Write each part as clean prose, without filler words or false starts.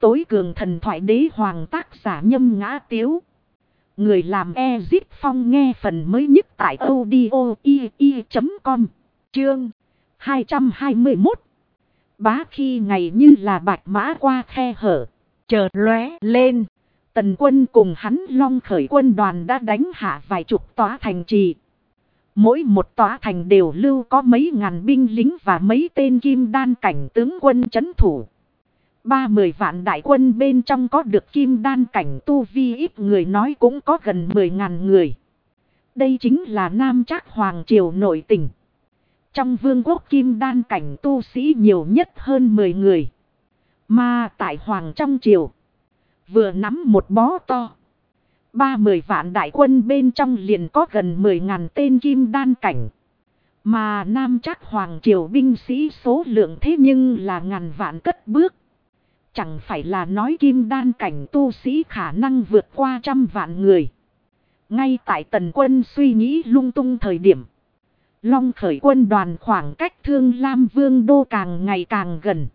tối cường thần thoại đế hoàng, tác giả Nhâm Ngã Tiếu. Người làm Ezip Phong, nghe phần mới nhất tại audio.com. Chương 221. Bá khi ngày như là bạch mã qua khe hở, chợt lóe lên. Tần Quân cùng hắn Long khởi quân đoàn đã đánh hạ vài chục tòa thành trì. Mỗi một tòa thành đều lưu có mấy ngàn binh lính và mấy tên kim đan cảnh tướng quân trấn thủ. 30 vạn đại quân bên trong có được kim đan cảnh tu vi ít người nói cũng có gần 10.000 người. Đây chính là Nam Trác Hoàng triều nội tình. Trong vương quốc kim đan cảnh tu sĩ nhiều nhất hơn 10 người. Mà tại Hoàng trong triều, vừa nắm một bó to. 30 vạn đại quân bên trong liền có gần 10.000 tên kim đan cảnh. Mà Nam Trác Hoàng triều binh sĩ số lượng thế nhưng là ngàn vạn cất bước. Chẳng phải là nói kim đan cảnh tu sĩ khả năng vượt qua 100 vạn người. Ngay tại Tần Quân suy nghĩ lung tung thời điểm, Long khởi quân đoàn khoảng cách Thương Lam Vương đô càng ngày càng gần.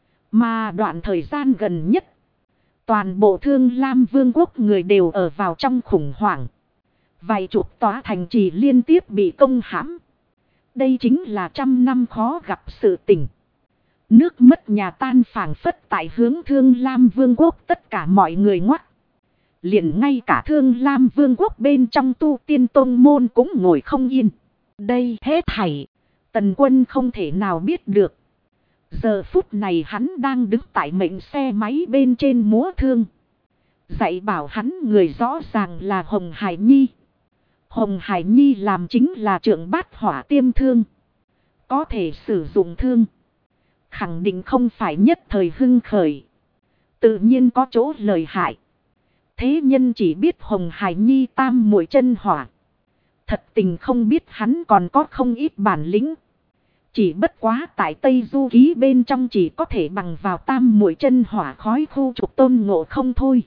Mà đoạn thời gian gần nhất, toàn bộ Thương Lam Vương quốc người đều ở vào trong khủng hoảng. Vài chục tòa thành trì liên tiếp bị công hãm. Đây chính là 100 năm khó gặp sự tình. Nước mất nhà tan phảng phất tại hướng Thương Lam Vương quốc, tất cả mọi người ngoắt. Liền ngay cả Thương Lam Vương quốc bên trong tu tiên tông môn cũng ngồi không yên. Đây hết thảy Tần Quân không thể nào biết được. Giờ phút này hắn đang đứng tại mệnh xe máy bên trên múa thương. Dạy bảo hắn người rõ ràng là Hồng Hải Nhi. Hồng Hải Nhi làm chính là trưởng bát hỏa tiêm thương. Có thể sử dụng thương, khẳng định không phải nhất thời hưng khởi. Tự nhiên có chỗ lợi hại. Thế nhân chỉ biết Hồng Hải Nhi tam muội chân hỏa. Thật tình không biết hắn còn có không ít bản lĩnh. Chỉ bất quá tại Tây Du Ký bên trong chỉ có thể bằng vào tam muội chân hỏa khói khu trục Tôn Ngộ Không thôi.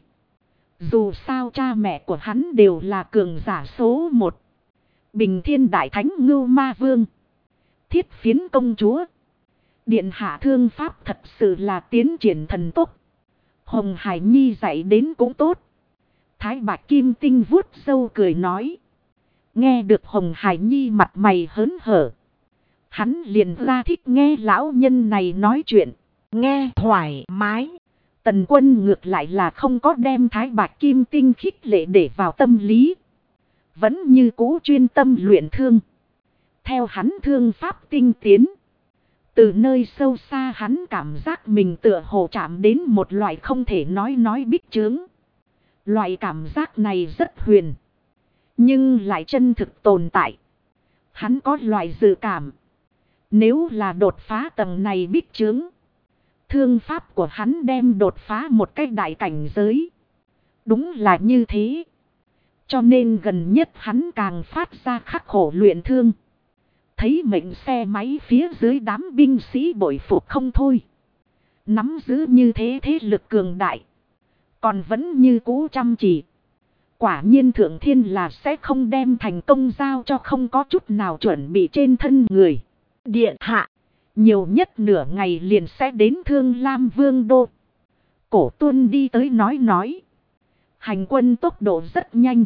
Dù sao cha mẹ của hắn đều là cường giả số 1. Bình Thiên Đại Thánh Ngưu Ma Vương, Thiết Phiến Công Chúa. Điện hạ thương pháp thật sự là tiến triển thần tốc. Hồng Hải Nhi dạy đến cũng tốt. Thái Bạch Kim Tinh vuốt râu cười nói. Nghe được Hồng Hải Nhi mặt mày hớn hở, hắn liền ra thích nghe lão nhân này nói chuyện. Nghe thoải mái. Tần Quân ngược lại là không có đem Thái Bạch Kim Tinh khích lệ để vào tâm lý. Vẫn như cũ chuyên tâm luyện thương. Theo hắn thương pháp tinh tiến, từ nơi sâu xa hắn cảm giác mình tựa hồ chạm đến một loại không thể nói bích chướng. Loại cảm giác này rất huyền, nhưng lại chân thực tồn tại. Hắn có loại dự cảm, nếu là đột phá tầng này bích chướng, thương pháp của hắn đem đột phá một cái đại cảnh giới. Đúng là như thế. Cho nên gần nhất hắn càng phát ra khắc khổ luyện thương. Thấy mệnh xe máy phía dưới đám binh sĩ bội phục không thôi. Nắm giữ như thế thế lực cường đại, còn vẫn như cũ chăm chỉ. Quả nhiên Thượng Thiên là sẽ không đem thành công giao cho không có chút nào chuẩn bị trên thân người. Điện hạ, nhiều nhất nửa ngày liền sẽ đến Thương Lam Vương đô. Cổ Tuân đi tới nói. Hành quân tốc độ rất nhanh,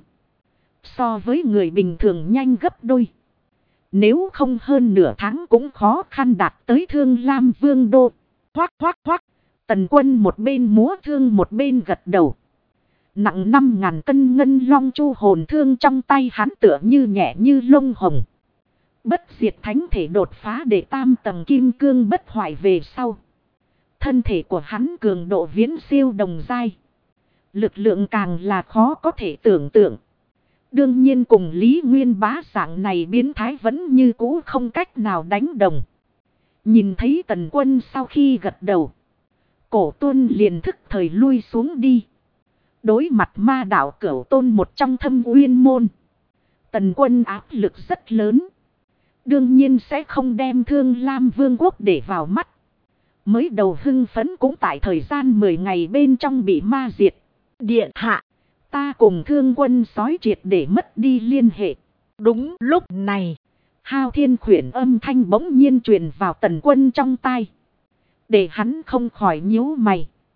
so với người bình thường nhanh gấp đôi. Nếu không hơn nửa tháng cũng khó khăn đạt tới Thương Lam Vương đô. Hoắc. Tần Quân một bên múa thương một bên gật đầu. Nặng 5.000 cân ngân long chu hồn thương trong tay hắn tựa như nhẹ như lông hồng. Bất diệt thánh thể đột phá để tam tầng kim cương bất hoại về sau, thân thể của hắn cường độ viễn siêu đồng giai. Lực lượng càng là khó có thể tưởng tượng. Đương nhiên cùng Lý Nguyên Bá dạng này biến thái vẫn như cũ không cách nào đánh đồng. Nhìn thấy Tần Quân sau khi gật đầu, Cổ Tuân liền thức thời lui xuống đi. Đối mặt ma đạo Cửu Tôn một trong Thâm Uyên môn, Tần Quân áp lực rất lớn. Đương nhiên sẽ không đem Thương Lam Vương quốc để vào mắt. Mới đầu hưng phấn cũng tại thời gian 10 ngày bên trong bị ma diệt. Điện hạ, ta cùng Thương Quân sói triệt để mất đi liên hệ. Đúng lúc này, Hao Thiên Khuyển âm thanh bỗng nhiên truyền vào Tần Quân trong tai, để hắn không khỏi nhíu mày.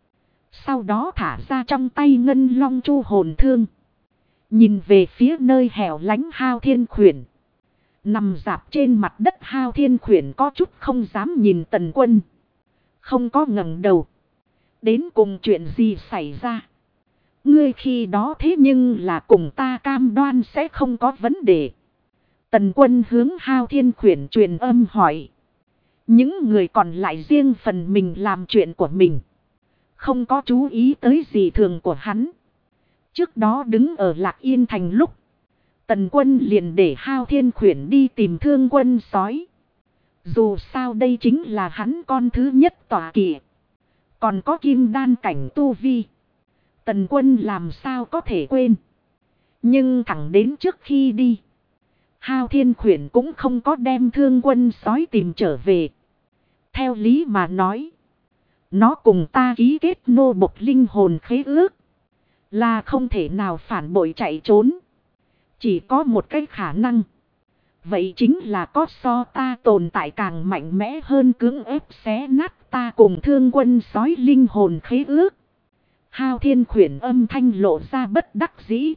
Sau đó thả ra trong tay ngân long chu hồn thương. Nhìn về phía nơi hẻo lánh Hao Thiên Khuyển. Nằm rạp trên mặt đất Hao Thiên Khuyển có chút không dám nhìn Tần Quân. Không có ngẩng đầu. Đến cùng chuyện gì xảy ra? Ngươi khi đó thế nhưng là cùng ta cam đoan sẽ không có vấn đề. Tần Quân hướng Hao Thiên Khuyển truyền âm hỏi. Những người còn lại riêng phần mình làm chuyện của mình. Không có chú ý tới gì thường của hắn. Trước đó đứng ở Lạc Yên Thành lúc. Tần Quân liền để Hao Thiên Khuyển đi tìm Thương Quân sói. Dù sao đây chính là hắn con thứ nhất tọa kỵ. Còn có kim đan cảnh tu vi. Tần Quân làm sao có thể quên. Nhưng thẳng đến trước khi đi. Hao Thiên Khuyển cũng không có đem Thương Quân sói tìm trở về. Theo lý mà nói. Nó cùng ta ký kết nô bộc linh hồn khế ước. Là không thể nào phản bội chạy trốn. Chỉ có một cái khả năng. Vậy chính là có so ta tồn tại càng mạnh mẽ hơn cưỡng ép xé nát ta cùng Thương Quân sói linh hồn khế ước. Hao Thiên Khuyển âm thanh lộ ra bất đắc dĩ.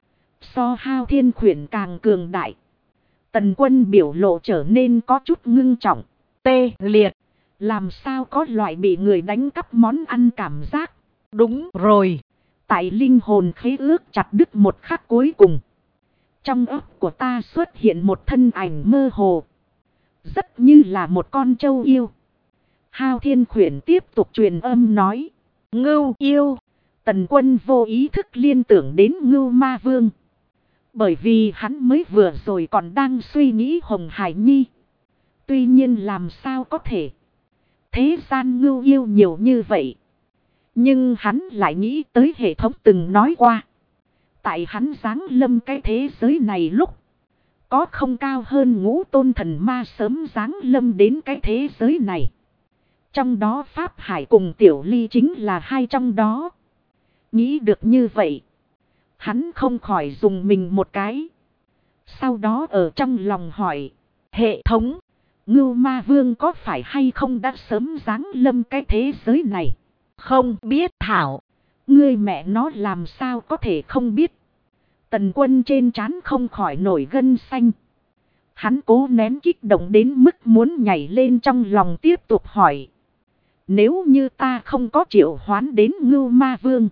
So Hao Thiên Khuyển càng cường đại. Tần Quân biểu lộ trở nên có chút ngưng trọng. Tê liệt. Làm sao có loại bị người đánh cắp món ăn cảm giác. Đúng rồi. Tại linh hồn khế ước chặt đứt một khắc cuối cùng. Trong óc của ta xuất hiện một thân ảnh mơ hồ. Rất như là một con trâu yêu. Hao Thiên Khuyển tiếp tục truyền âm nói. Ngưu yêu. Tần Quân vô ý thức liên tưởng đến Ngưu Ma Vương. Bởi vì hắn mới vừa rồi còn đang suy nghĩ Hồng Hải Nhi. Tuy nhiên làm sao có thể. Thế gian ngưu yêu nhiều như vậy. Nhưng hắn lại nghĩ tới hệ thống từng nói qua. Tại hắn giáng lâm cái thế giới này lúc. Có không cao hơn Ngũ Tôn Thần Ma sớm giáng lâm đến cái thế giới này. Trong đó Pháp Hải cùng Tiểu Ly chính là hai trong đó. Nghĩ được như vậy. Hắn không khỏi dùng mình một cái. Sau đó ở trong lòng hỏi. Hệ thống. Ngưu Ma Vương có phải hay không đã sớm giáng lâm cái thế giới này? Không biết Thảo. Ngươi mẹ nó làm sao có thể không biết. Tần Quân trên trán không khỏi nổi gân xanh. Hắn cố nén kích động đến mức muốn nhảy lên trong lòng tiếp tục hỏi. Nếu như ta không có triệu hoán đến Ngưu Ma Vương.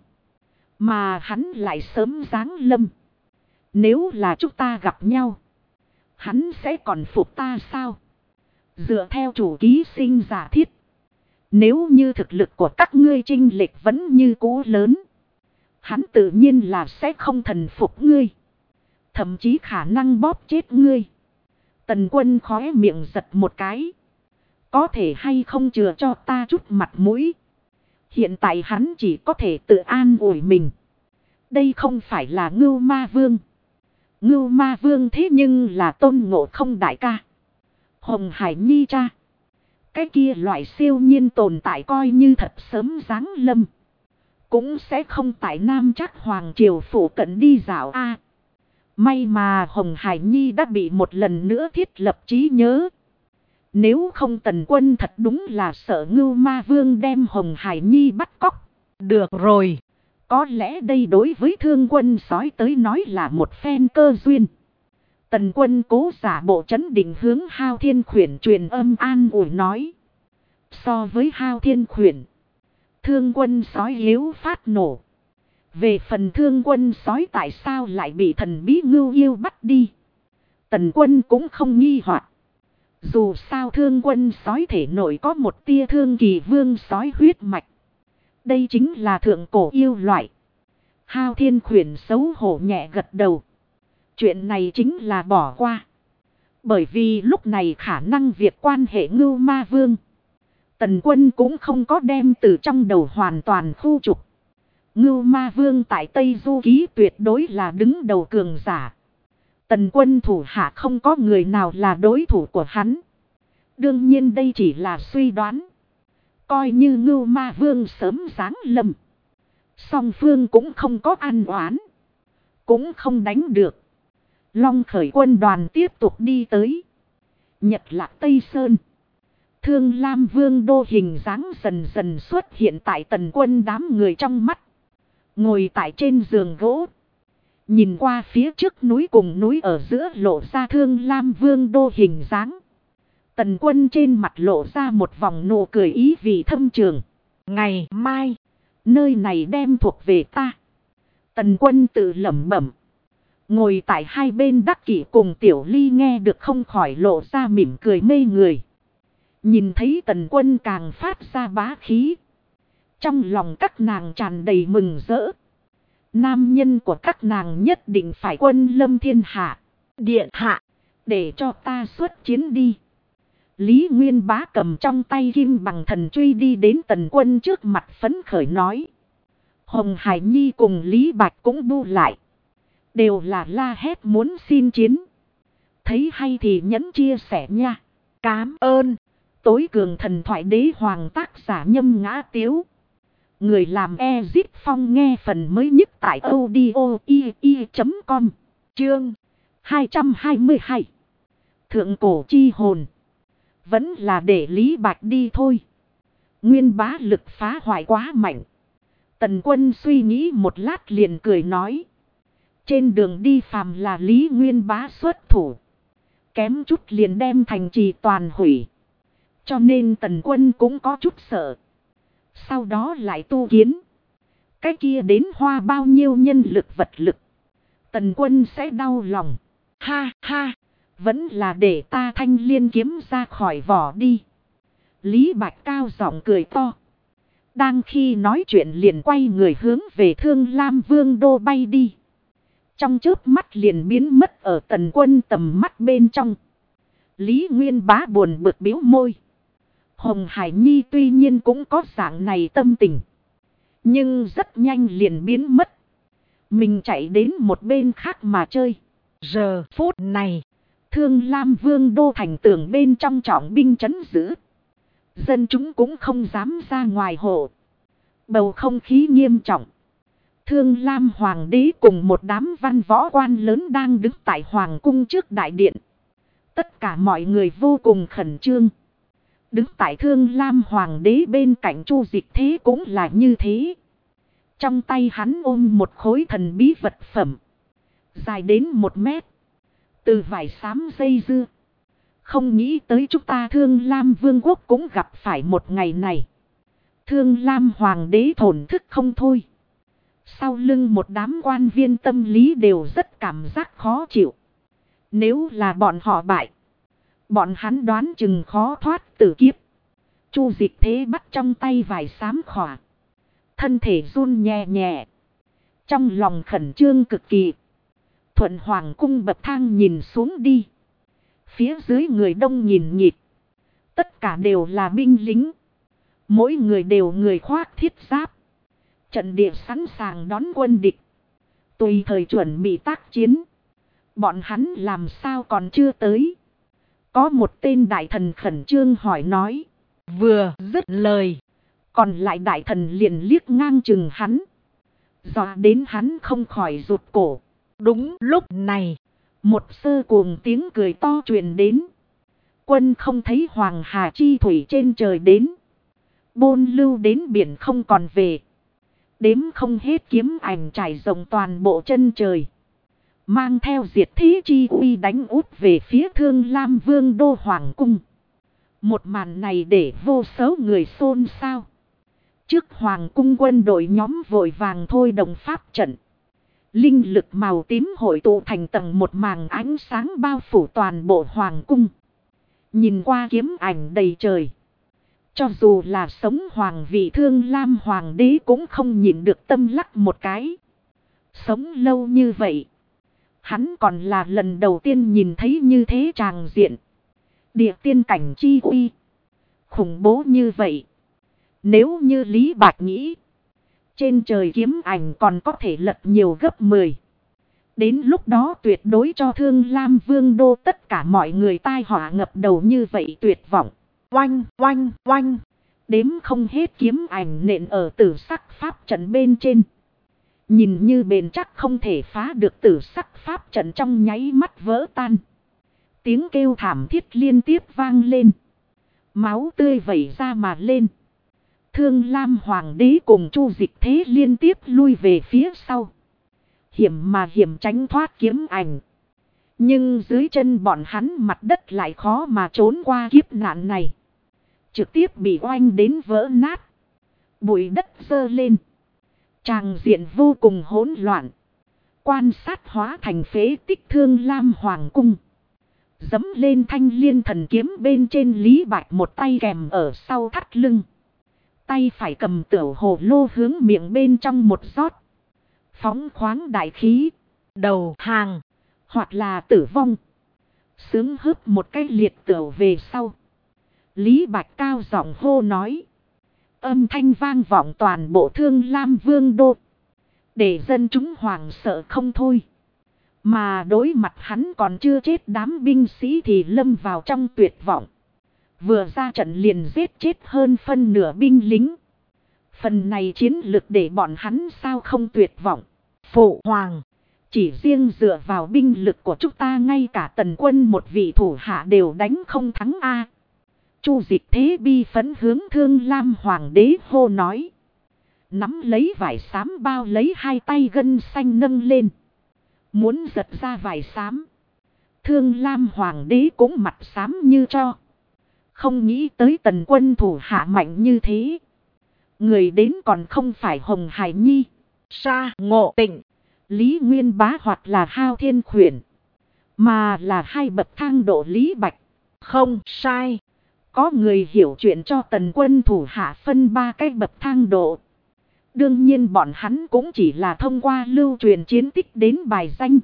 Mà hắn lại sớm giáng lâm. Nếu là chúng ta gặp nhau. Hắn sẽ còn phục ta sao? Dựa theo chủ ký sinh giả thiết. Nếu như thực lực của các ngươi chênh lệch vẫn như cũ lớn. Hắn tự nhiên là sẽ không thần phục ngươi. Thậm chí khả năng bóp chết ngươi. Tần Quân khóe miệng giật một cái. Có thể hay không chừa cho ta chút mặt mũi. Hiện tại hắn chỉ có thể tự an ủi mình. Đây không phải là Ngưu Ma Vương. Ngưu Ma Vương thế nhưng là Tôn Ngộ Không đại ca. Hồng Hải Nhi cha. Cái kia loại siêu nhiên tồn tại coi như thật sớm giáng lâm. Cũng sẽ không tại Nam Trắc Hoàng Triều phủ cận đi dạo a. May mà Hồng Hải Nhi đã bị một lần nữa thiết lập trí nhớ. Nếu không Tần Quân thật đúng là sợ Ngưu Ma Vương đem Hồng Hải Nhi bắt cóc. Được rồi. Có lẽ đây đối với Thương Quân sói tới nói là một phen cơ duyên. Tần Quân cố giả bộ trấn định hướng Hao Thiên Khuyển truyền âm an ủi nói. So với Hao Thiên Khuyển. Thương Quân sói yếu phát nổ. Về phần Thương Quân sói tại sao lại bị thần bí ngưu yêu bắt đi. Tần Quân cũng không nghi hoặc. Dù sao Thương Quân sói thể nội có một tia Thương Kỳ Vương sói huyết mạch. Đây chính là thượng cổ yêu loại. Hao Thiên Khuyển xấu hổ nhẹ gật đầu. Chuyện này chính là bỏ qua. Bởi vì lúc này khả năng việc quan hệ Ngưu Ma Vương. Tần Quân cũng không có đem từ trong đầu hoàn toàn khu trục. Ngưu Ma Vương tại Tây Du Ký tuyệt đối là đứng đầu cường giả. Tần Quân thủ hạ không có người nào là đối thủ của hắn. Đương nhiên đây chỉ là suy đoán. Coi như Ngưu Ma Vương sớm giáng lâm. Song phương cũng không có ăn oán. Cũng không đánh được. Long khởi quân đoàn tiếp tục đi tới. Nhật Lạc Tây Sơn. Thương Lam Vương đô hình dáng dần dần xuất hiện tại Tần Quân đám người trong mắt. Ngồi tại trên giường gỗ. Nhìn qua phía trước núi cùng núi ở giữa lộ ra Thương Lam Vương đô hình dáng. Tần Quân trên mặt lộ ra một vòng nụ cười ý vị thâm trường. Ngày mai, nơi này đem thuộc về ta. Tần Quân tự lẩm bẩm. Ngồi tại hai bên Đắc Kỷ cùng Tiểu Ly nghe được không khỏi lộ ra mỉm cười mê người. Nhìn thấy Tần Quân càng phát ra bá khí. Trong lòng các nàng tràn đầy mừng rỡ. Nam nhân của các nàng nhất định phải quân lâm thiên hạ. Điện hạ, để cho ta xuất chiến đi. Lý Nguyên Bá cầm trong tay kim bằng thần truy đi đến Tần Quân trước mặt phấn khởi nói. Hồng Hải Nhi cùng Lý Bạch cũng bu lại. Đều là la hét muốn xin chiến. Thấy hay thì nhấn chia sẻ nha. Cám ơn. Tối cường thần thoại đế hoàng tác giả Nhâm Ngã Tiếu. Người làm Ezip Phong nghe phần mới nhất tại audio.com. Chương 222. Thượng cổ chi hồn. Vẫn là để Lý Bạch đi thôi. Nguyên Bá lực phá hoại quá mạnh. Tần Quân suy nghĩ một lát liền cười nói. Trên đường đi phàm là Lý Nguyên Bá xuất thủ. Kém chút liền đem thành trì toàn hủy. Cho nên Tần Quân cũng có chút sợ. Sau đó lại tu kiến. Cái kia đến hoa bao nhiêu nhân lực vật lực. Tần Quân sẽ đau lòng. Ha ha. Vẫn là để ta thanh liên kiếm ra khỏi vỏ đi. Lý Bạch cao giọng cười to. Đang khi nói chuyện liền quay người hướng về Thương Lam Vương đô bay đi. Trong chớp mắt liền biến mất ở Tần Quân tầm mắt bên trong. Lý Nguyên Bá buồn bực biếu môi. Hồng Hải Nhi tuy nhiên cũng có dạng này tâm tình. Nhưng rất nhanh liền biến mất. Mình chạy đến một bên khác mà chơi. Giờ phút này. Thương Lam Vương đô thành tường bên trong trọng binh trấn giữ. Dân chúng cũng không dám ra ngoài hộ. Bầu không khí nghiêm trọng. Thương Lam Hoàng đế cùng một đám văn võ quan lớn đang đứng tại Hoàng cung trước đại điện. Tất cả mọi người vô cùng khẩn trương. Đứng tại Thương Lam Hoàng đế bên cạnh Chu Dịch Thế cũng là như thế. Trong tay hắn ôm một khối thần bí vật phẩm. Dài đến 1 mét. Từ vải xám dây dưa. Không nghĩ tới chúng ta Thương Lam Vương quốc cũng gặp phải một ngày này. Thương Lam Hoàng đế thổn thức không thôi. Sau lưng một đám quan viên tâm lý đều rất cảm giác khó chịu. Nếu là bọn họ bại. Bọn hắn đoán chừng khó thoát tử kiếp. Chu Dịch Thế bắt trong tay vải xám khỏa. Thân thể run nhẹ nhẹ. Trong lòng khẩn trương cực kỳ. Thuận Hoàng cung bậc thang nhìn xuống đi. Phía dưới người đông nhìn nhịp. Tất cả đều là binh lính. Mỗi người đều người khoác thiết giáp. Trận địa sẵn sàng đón quân địch. Tùy thời chuẩn bị tác chiến. Bọn hắn làm sao còn chưa tới. Có một tên đại thần khẩn trương hỏi nói. Vừa dứt lời. Còn lại đại thần liền liếc ngang chừng hắn. Dọa đến hắn không khỏi rụt cổ. Đúng lúc này. Một sơ cuồng tiếng cười to truyền đến. Quân không thấy Hoàng Hà chi thủy trên trời đến. Bôn lưu đến biển không còn về. Đếm không hết kiếm ảnh trải rộng toàn bộ chân trời. Mang theo diệt thế chi uy đánh út về phía Thương Lam Vương đô Hoàng cung. Một màn này để vô số người xôn xao. Trước Hoàng cung quân đội nhóm vội vàng thôi đồng pháp trận. Linh lực màu tím hội tụ thành tầng một màng ánh sáng bao phủ toàn bộ Hoàng cung. Nhìn qua kiếm ảnh đầy trời. Cho dù là sống hoàng vị Thương Lam Hoàng đế cũng không nhìn được tâm lắc một cái. Sống lâu như vậy. Hắn còn là lần đầu tiên nhìn thấy như thế tràng diện. Địa tiên cảnh chi uy. Khủng bố như vậy. Nếu như Lý Bạch nghĩ. Trên trời kiếm ảnh còn có thể lật nhiều gấp 10. Đến lúc đó tuyệt đối cho Thương Lam Vương đô tất cả mọi người tai họa ngập đầu như vậy tuyệt vọng. Oanh, oanh, oanh. Đếm không hết kiếm ảnh nện ở tử sắc pháp trận bên trên. Nhìn như bền chắc không thể phá được tử sắc pháp trận trong nháy mắt vỡ tan. Tiếng kêu thảm thiết liên tiếp vang lên. Máu tươi vẩy ra mà lên. Thương Lam Hoàng đế cùng Chu Dịch Thế liên tiếp lui về phía sau. Hiểm mà hiểm tránh thoát kiếm ảnh. Nhưng dưới chân bọn hắn mặt đất lại khó mà trốn qua kiếp nạn này. Trực tiếp bị oanh đến vỡ nát. Bụi đất dơ lên. Tràng diện vô cùng hỗn loạn. Quan sát hóa thành phế tích Thương Lam Hoàng cung. Dẫm lên thanh liên thần kiếm bên trên Lý Bạch một tay kèm ở sau thắt lưng. Tay phải cầm tửu hồ lô hướng miệng bên trong một rót. Phóng khoáng đại khí. Đầu hàng. Hoặc là tử vong. Sướng hớp một cái liệt tửu về sau. Lý Bạch cao giọng hô nói. Âm thanh vang vọng toàn bộ Thương Lam Vương đô. Để dân chúng hoảng sợ không thôi. Mà đối mặt hắn còn chưa chết đám binh sĩ thì lâm vào trong tuyệt vọng. Vừa ra trận liền giết chết hơn phân nửa binh lính. Phần này chiến lược để bọn hắn sao không tuyệt vọng. Phụ hoàng. Chỉ riêng dựa vào binh lực của chúng ta ngay cả tần quân một vị thủ hạ đều đánh không thắng a. Chu Dịch Thế bi phấn hướng Thương Lam Hoàng đế hô nói. Nắm lấy vải xám bao lấy hai tay gân xanh nâng lên. Muốn giật ra vải xám. Thương Lam Hoàng đế cũng mặt xám như cho. Không nghĩ tới tần quân thủ hạ mạnh như thế. Người đến còn không phải Hồng Hải Nhi, Sa Ngộ Tịnh, Lý Nguyên Bá hoặc là Hao Thiên Khuyển. Mà là hai bậc thang độ Lý Bạch. Không sai. Có người hiểu chuyện cho tần quân thủ hạ phân ba cái bậc thang độ. Đương nhiên bọn hắn cũng chỉ là thông qua lưu truyền chiến tích đến bài danh.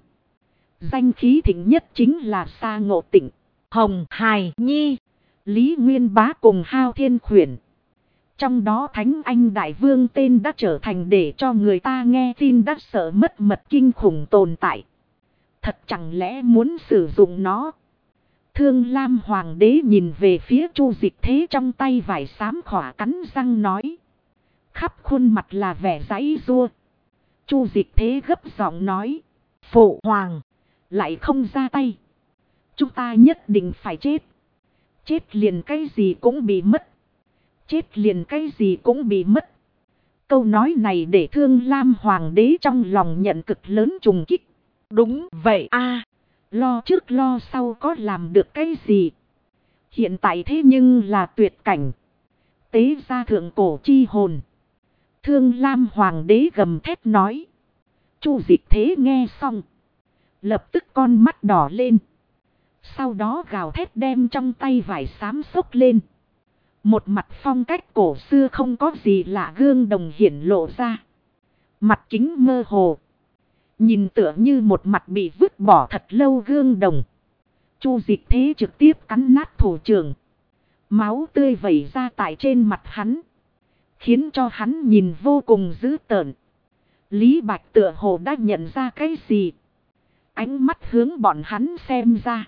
Danh khí thịnh nhất chính là Sa Ngộ Tịnh, Hồng Hải Nhi, Lý Nguyên Bá cùng Hao Thiên Khuyển. Trong đó Thánh Anh Đại Vương tên đã trở thành để cho người ta nghe tin đã sợ mất mật kinh khủng tồn tại. Thật chẳng lẽ muốn sử dụng nó? Thương Lam Hoàng đế nhìn về phía Chu Dịch Thế trong tay vải xám khỏa cắn răng nói. Khắp khuôn mặt là vẻ giãy giụa. Chu Dịch Thế gấp giọng nói. Phụ hoàng. Lại không ra tay. Chúng ta nhất định phải chết. Chết liền cái gì cũng bị mất. Chết liền cái gì cũng bị mất. Câu nói này để Thương Lam Hoàng đế trong lòng nhận cực lớn trùng kích. Đúng vậy a, lo trước lo sau có làm được cái gì. Hiện tại thế nhưng là tuyệt cảnh. Tế gia thượng cổ chi hồn. Thương Lam Hoàng đế gầm thét nói. Chu Dịch Thế nghe xong. Lập tức con mắt đỏ lên. Sau đó gào thét đem trong tay vải xám xốc lên. Một mặt phong cách cổ xưa không có gì lạ gương đồng hiển lộ ra. Mặt kính mơ hồ. Nhìn tựa như một mặt bị vứt bỏ thật lâu gương đồng. Chu Dịch Thế trực tiếp cắn nát thủ trưởng. Máu tươi vẩy ra tại trên mặt hắn. Khiến cho hắn nhìn vô cùng dữ tợn. Lý Bạch tựa hồ đã nhận ra cái gì. Ánh mắt hướng bọn hắn xem ra.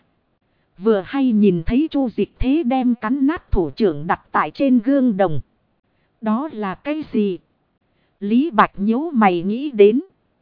Vừa hay nhìn thấy Chu Dịch Thế đem cắn nát thủ trưởng đặt tại trên gương đồng. Đó là cái gì? Lý Bạch nhíu mày nghĩ đến.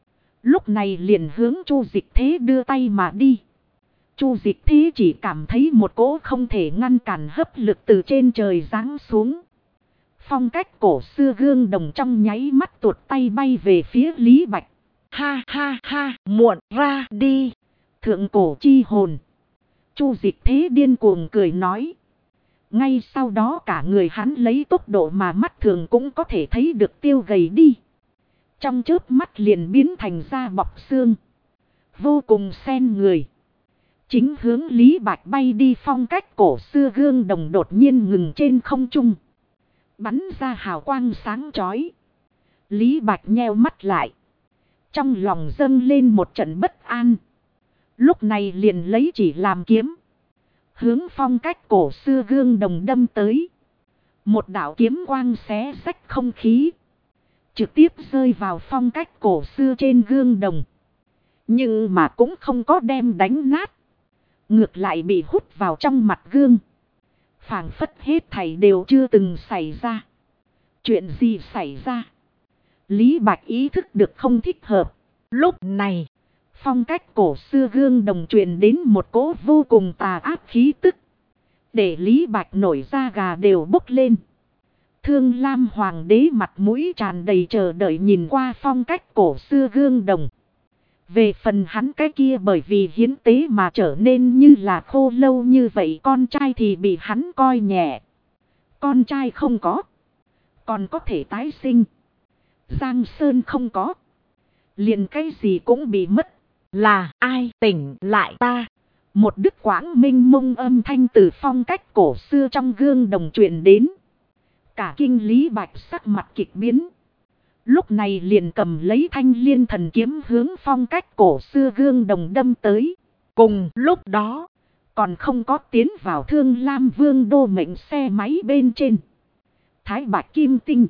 Lúc này liền hướng Chu Dịch Thế đưa tay mà đi. Chu Dịch Thế chỉ cảm thấy một cỗ không thể ngăn cản hấp lực từ trên trời giáng xuống. Phong cách cổ xưa gương đồng trong nháy mắt tuột tay bay về phía Lý Bạch. Ha ha ha, muộn ra đi. Thượng cổ chi hồn. Chu Dịch Thế điên cuồng cười nói. Ngay sau đó cả người hắn lấy tốc độ mà mắt thường cũng có thể thấy được tiêu gầy đi. Trong chớp mắt liền biến thành da bọc xương. Vô cùng sen người. Chính hướng Lý Bạch bay đi phong cách cổ xưa gương đồng đột nhiên ngừng trên không trung. Bắn ra hào quang sáng chói. Lý Bạch nheo mắt lại. Trong lòng dâng lên một trận bất an. Lúc này liền lấy chỉ làm kiếm. Hướng phong cách cổ xưa gương đồng đâm tới. Một đạo kiếm quang xé rách không khí. Trực tiếp rơi vào phong cách cổ xưa trên gương đồng. Nhưng mà cũng không có đem đánh nát. Ngược lại bị hút vào trong mặt gương. Phảng phất hết thảy đều chưa từng xảy ra. Chuyện gì xảy ra? Lý Bạch ý thức được không thích hợp. Lúc này, phong cách cổ xưa gương đồng truyền đến một cỗ vô cùng tà ác khí tức. Để Lý Bạch nổi da gà đều bốc lên. Thương Lam Hoàng đế mặt mũi tràn đầy chờ đợi nhìn qua phong cách cổ xưa gương đồng. Về phần hắn cái kia bởi vì hiến tế mà trở nên như là khô lâu như vậy, con trai thì bị hắn coi nhẹ. Con trai không có, còn có thể tái sinh. Giang Sơn không có, liền cái gì cũng bị mất. Là ai tỉnh lại ta? Một đứt quãng minh mông âm thanh từ phong cách cổ xưa trong gương đồng truyền đến. Cả kinh Lý Bạch sắc mặt kịch biến. Lúc này liền cầm lấy thanh liên thần kiếm hướng phong cách cổ xưa gương đồng đâm tới. Cùng lúc đó, còn không có tiến vào Thương Lam Vương đô mệnh xe máy bên trên. Thái Bạch Kim Tinh,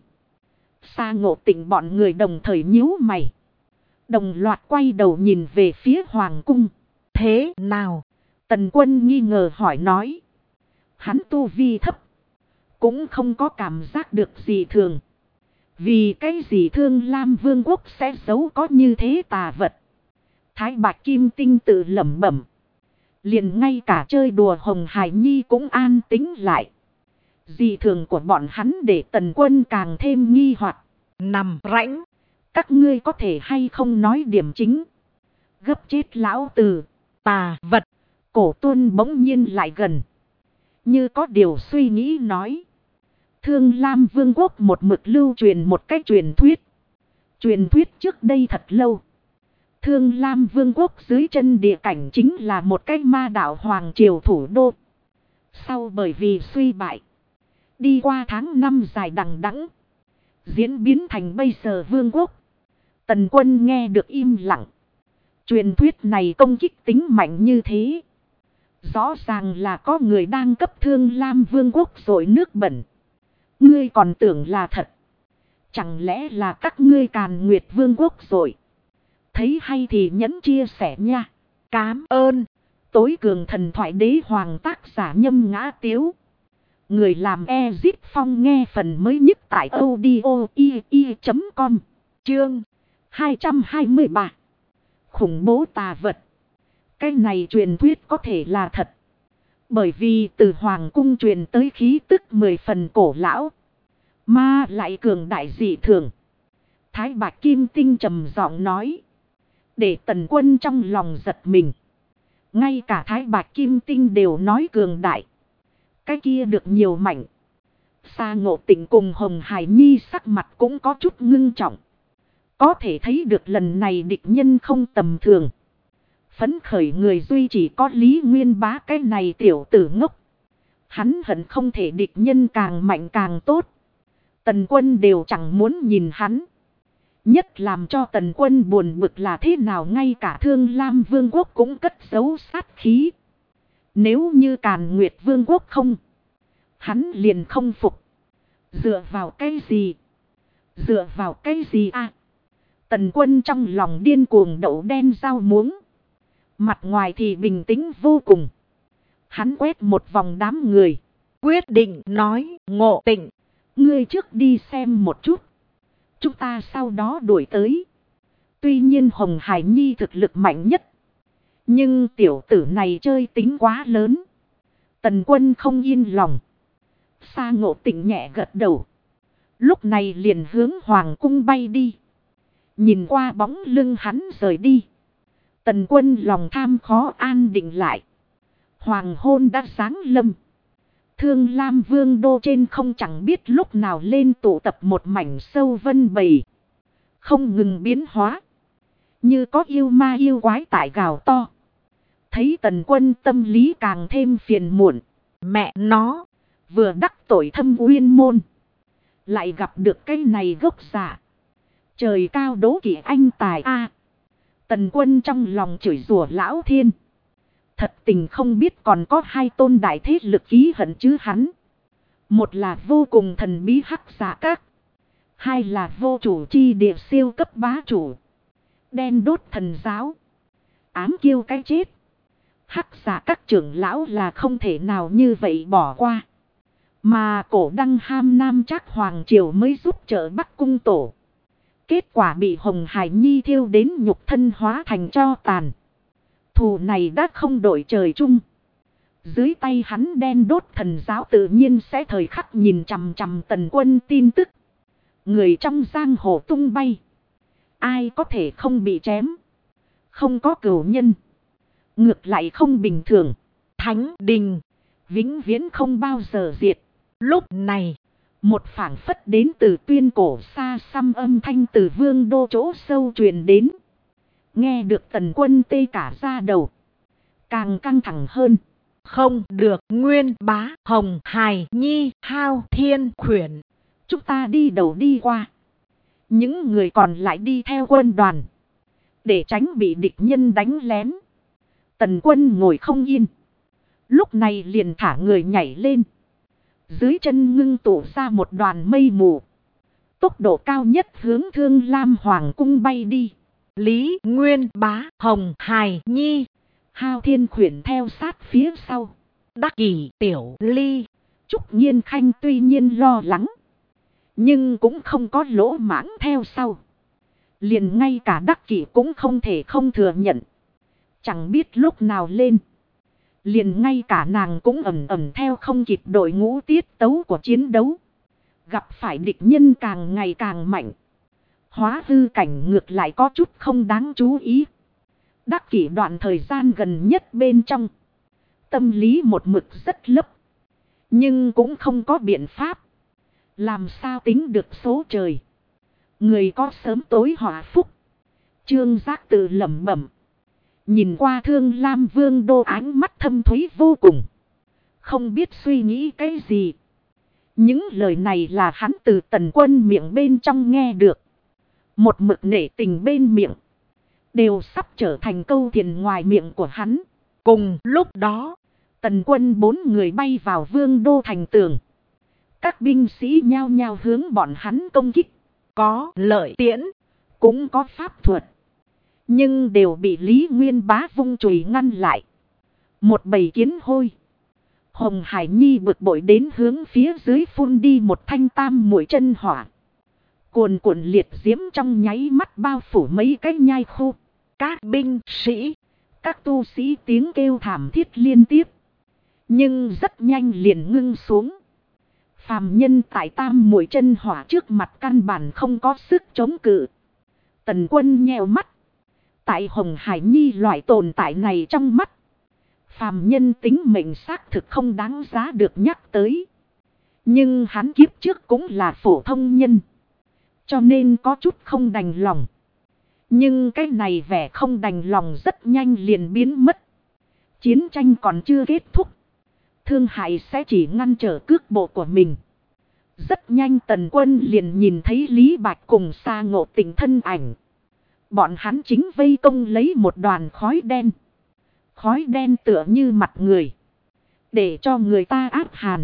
Sa Ngộ Tịnh bọn người đồng thời nhíu mày. Đồng loạt quay đầu nhìn về phía Hoàng cung. Thế nào? Tần Quân nghi ngờ hỏi nói. Hắn tu vi thấp, cũng không có cảm giác được gì thường. Vì cái gì Thương Lam Vương quốc sẽ giấu có như thế tà vật? Thái Bạch Kim Tinh tự lẩm bẩm. Liền ngay cả chơi đùa Hồng Hải Nhi cũng an tĩnh lại. Dị thường của bọn hắn để Tần Quân càng thêm nghi hoặc. Nằm rãnh, các ngươi có thể hay không nói điểm chính? Gấp chết lão tử. Tà vật. Cổ Tuân bỗng nhiên lại gần, như có điều suy nghĩ nói. Thương Lam Vương quốc một mực lưu truyền một cách truyền thuyết. Truyền thuyết trước đây thật lâu. Thương Lam Vương quốc dưới chân địa cảnh chính là một cái ma đạo hoàng triều thủ đô. Sau bởi vì suy bại, đi qua tháng năm dài đằng đẵng, diễn biến thành bây giờ vương quốc. Tần Quân nghe được im lặng. Truyền thuyết này công kích tính mạnh như thế, rõ ràng là có người đang cấp Thương Lam Vương quốc rồi nước bẩn. Ngươi còn tưởng là thật? Chẳng lẽ là các ngươi Càn Nguyệt Vương quốc rồi? Thấy hay thì nhấn chia sẻ nha. Cám ơn. Tối cường thần thoại đế hoàng tác giả Nhâm Ngã Tiếu. Người làm Ezip Phong nghe phần mới nhất tại audio.com. Chương 223. Khủng bố tà vật. Cái này truyền thuyết có thể là thật. Bởi vì từ hoàng cung truyền tới khí tức 10 phần cổ lão, mà lại cường đại dị thường. Thái Bạch Kim Tinh trầm giọng nói. Để Tần Quân trong lòng giật mình. Ngay cả Thái Bạch Kim Tinh đều nói cường đại. Cái kia được nhiều mạnh. Sa Ngộ Tịnh cùng Hồng Hải Nhi sắc mặt cũng có chút ngưng trọng. Có thể thấy được lần này địch nhân không tầm thường. Phấn khởi người duy chỉ có Lý Nguyên Bá cái này tiểu tử ngốc. Hắn hận không thể địch nhân càng mạnh càng tốt. Tần Quân đều chẳng muốn nhìn hắn. Nhất làm cho Tần Quân buồn bực là thế nào ngay cả Thương Lam Vương quốc cũng cất giấu sát khí. Nếu như Càn Nguyệt Vương quốc không, hắn liền không phục. Dựa vào cái gì? Dựa vào cái gì à? Tần Quân trong lòng điên cuồng đậu đen rau muống. Mặt ngoài thì bình tĩnh vô cùng. Hắn quét một vòng đám người, quyết định nói. Ngộ Tịnh, ngươi trước đi xem một chút, chúng ta sau đó đuổi tới. Tuy nhiên Hồng Hải Nhi thực lực mạnh nhất, nhưng tiểu tử này chơi tính quá lớn. Tần Quân không yên lòng. Sa Ngộ Tịnh nhẹ gật đầu. Lúc này liền hướng hoàng cung bay đi. Nhìn qua bóng lưng hắn rời đi, Tần Quân lòng tham khó an định lại. Hoàng hôn đã sáng lâm. Thương Lam Vương đô trên không chẳng biết lúc nào lên tụ tập một mảnh sâu vân bầy, không ngừng biến hóa, như có yêu ma yêu quái tại gào to. Thấy Tần Quân tâm lý càng thêm phiền muộn. Mẹ nó, vừa đắc tội Thâm Uyên môn, lại gặp được cái này gốc giả. Trời cao đố kỵ anh tài a. Tần Quân trong lòng chửi rủa lão thiên. Thật tình không biết còn có hai tôn đại thế lực ký hận chứ hắn. Một là vô cùng thần bí Hắc Giả Các, hai là vô chủ chi địa siêu cấp bá chủ Đen Đốt Thần Giáo. Ám kiêu cái chết, Hắc Giả Các trưởng lão là không thể nào như vậy bỏ qua. Mà cổ đăng ham nam Trác hoàng triều mới giúp trợ Bắc cung tổ. Kết quả bị Hồng Hải Nhi thiêu đến nhục thân hóa thành tro tàn. Thù này đã không đổi trời chung. Dưới tay hắn đen đốt thần giáo tự nhiên sẽ thời khắc nhìn chằm chằm Tần Quân tin tức. Người trong giang hồ tung bay. Ai có thể không bị chém. Không có cửu nhân. Ngược lại không bình thường. Thánh đình. Vĩnh viễn không bao giờ diệt. Lúc này. Một phảng phất đến từ tuyên cổ xa xăm âm thanh từ vương đô chỗ sâu truyền đến. Nghe được Tần Quân tê cả da đầu. Càng căng thẳng hơn. Không được, Nguyên Bá, Hồng Hải Nhi, Hao Thiên Khuyển. Chúng ta đi đầu đi qua. Những người còn lại đi theo quân đoàn. Để tránh bị địch nhân đánh lén. Tần Quân ngồi không yên. Lúc này liền thả người nhảy lên. Dưới chân ngưng tụ ra một đoàn mây mù. Tốc độ cao nhất hướng Thương Lam Hoàng cung bay đi. Lý Nguyên Bá, Hồng Hải Nhi, Hao Thiên Khuyển theo sát phía sau. Đắc Kỷ, Tiểu Ly, Trúc Nhiên Khanh tuy nhiên lo lắng. Nhưng cũng không có lỗ mãng theo sau. Liền ngay cả Đắc Kỷ cũng không thể không thừa nhận. Chẳng biết lúc nào lên. Liền ngay cả nàng cũng ẩm ẩm theo không kịp đội ngũ tiết tấu của chiến đấu. Gặp phải địch nhân càng ngày càng mạnh. Hóa hư cảnh ngược lại có chút không đáng chú ý. Đắc Kỷ đoạn thời gian gần nhất bên trong. Tâm lý một mực rất lấp. Nhưng cũng không có biện pháp. Làm sao tính được số trời. Người có sớm tối họa phúc. Trương Giác tự lẩm bẩm. Nhìn qua Thương Lam Vương đô ánh mắt thâm thúy vô cùng. Không biết suy nghĩ cái gì. Những lời này là hắn từ Tần Quân miệng bên trong nghe được. Một mực nể tình bên miệng. Đều sắp trở thành câu thiền ngoài miệng của hắn. Cùng lúc đó. Tần Quân 4 người bay vào Vương đô thành tường. Các binh sĩ nhao nhao hướng bọn hắn công kích. Có lợi tiễn. Cũng có pháp thuật. Nhưng đều bị Lý Nguyên Bá vung chùy ngăn lại. Một bầy kiến hôi. Hồng Hải Nhi bực bội đến hướng phía dưới phun đi một thanh tam mũi chân hỏa. Cuồn cuộn liệt diễm trong nháy mắt bao phủ mấy cái nhai khu. Các binh sĩ. Các tu sĩ tiếng kêu thảm thiết liên tiếp. Nhưng rất nhanh liền ngưng xuống. Phàm nhân tại tam mũi chân hỏa trước mặt căn bản không có sức chống cự. Tần Quân nheo mắt. Tại Hồng Hải Nhi loại tồn tại này trong mắt. Phàm nhân tính mệnh xác thực không đáng giá được nhắc tới. Nhưng hắn kiếp trước cũng là phổ thông nhân. Cho nên có chút không đành lòng. Nhưng cái này vẻ không đành lòng rất nhanh liền biến mất. Chiến tranh còn chưa kết thúc. Thương hại sẽ chỉ ngăn trở cước bộ của mình. Rất nhanh Tần Quân liền nhìn thấy Lý Bạch cùng Sa Ngộ Tình thân ảnh. Bọn hắn chính vây công lấy một đoàn khói đen. Khói đen tựa như mặt người. Để cho người ta áp hàn.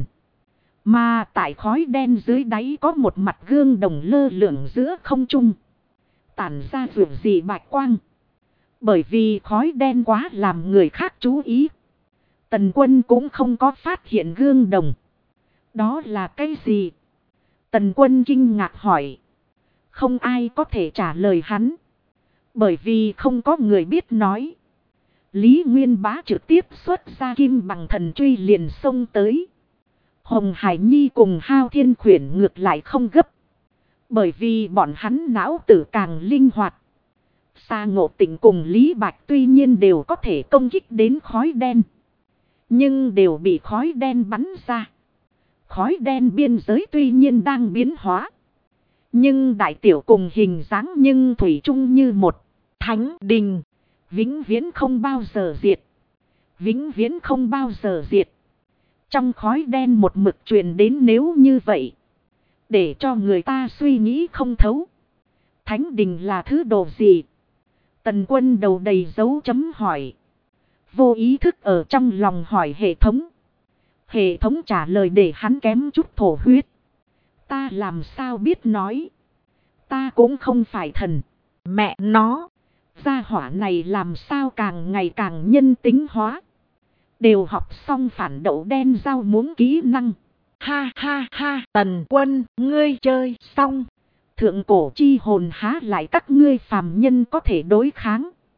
Mà tại khói đen dưới đáy có một mặt gương đồng lơ lửng giữa không trung. Tản ra rượu dị bạch quang. Bởi vì khói đen quá làm người khác chú ý. Tần Quân cũng không có phát hiện gương đồng. Đó là cái gì? Tần Quân kinh ngạc hỏi. Không ai có thể trả lời hắn. Bởi vì không có người biết nói. Lý Nguyên Bá trực tiếp xuất ra kim bằng thần truy liền xông tới. Hồng Hải Nhi cùng Hao Thiên Khuyển ngược lại không gấp. Bởi vì bọn hắn não tử càng linh hoạt. Sa Ngộ Tình cùng Lý Bạch tuy nhiên đều có thể công kích đến khói đen. Nhưng đều bị khói đen bắn ra. Khói đen biên giới tuy nhiên đang biến hóa. Nhưng đại tiểu cùng hình dáng nhưng thủy chung như một. Thánh đình. Vĩnh viễn không bao giờ diệt. Vĩnh viễn không bao giờ diệt. Trong khói đen một mực truyền đến nếu như vậy. Để cho người ta suy nghĩ không thấu. Thánh đình là thứ đồ gì? Tần Quân đầu đầy dấu chấm hỏi. Vô ý thức ở trong lòng hỏi hệ thống. Hệ thống trả lời để hắn kém chút thổ huyết. Ta làm sao biết nói. Ta cũng không phải thần. Mẹ nó. Gia hỏa này làm sao càng ngày càng nhân tính hóa. Đều học xong phản đậu đen rau muống kỹ năng. Ha ha ha. Tần Quân, ngươi chơi xong. Thượng cổ chi hồn há lại các ngươi phàm nhân có thể đối kháng.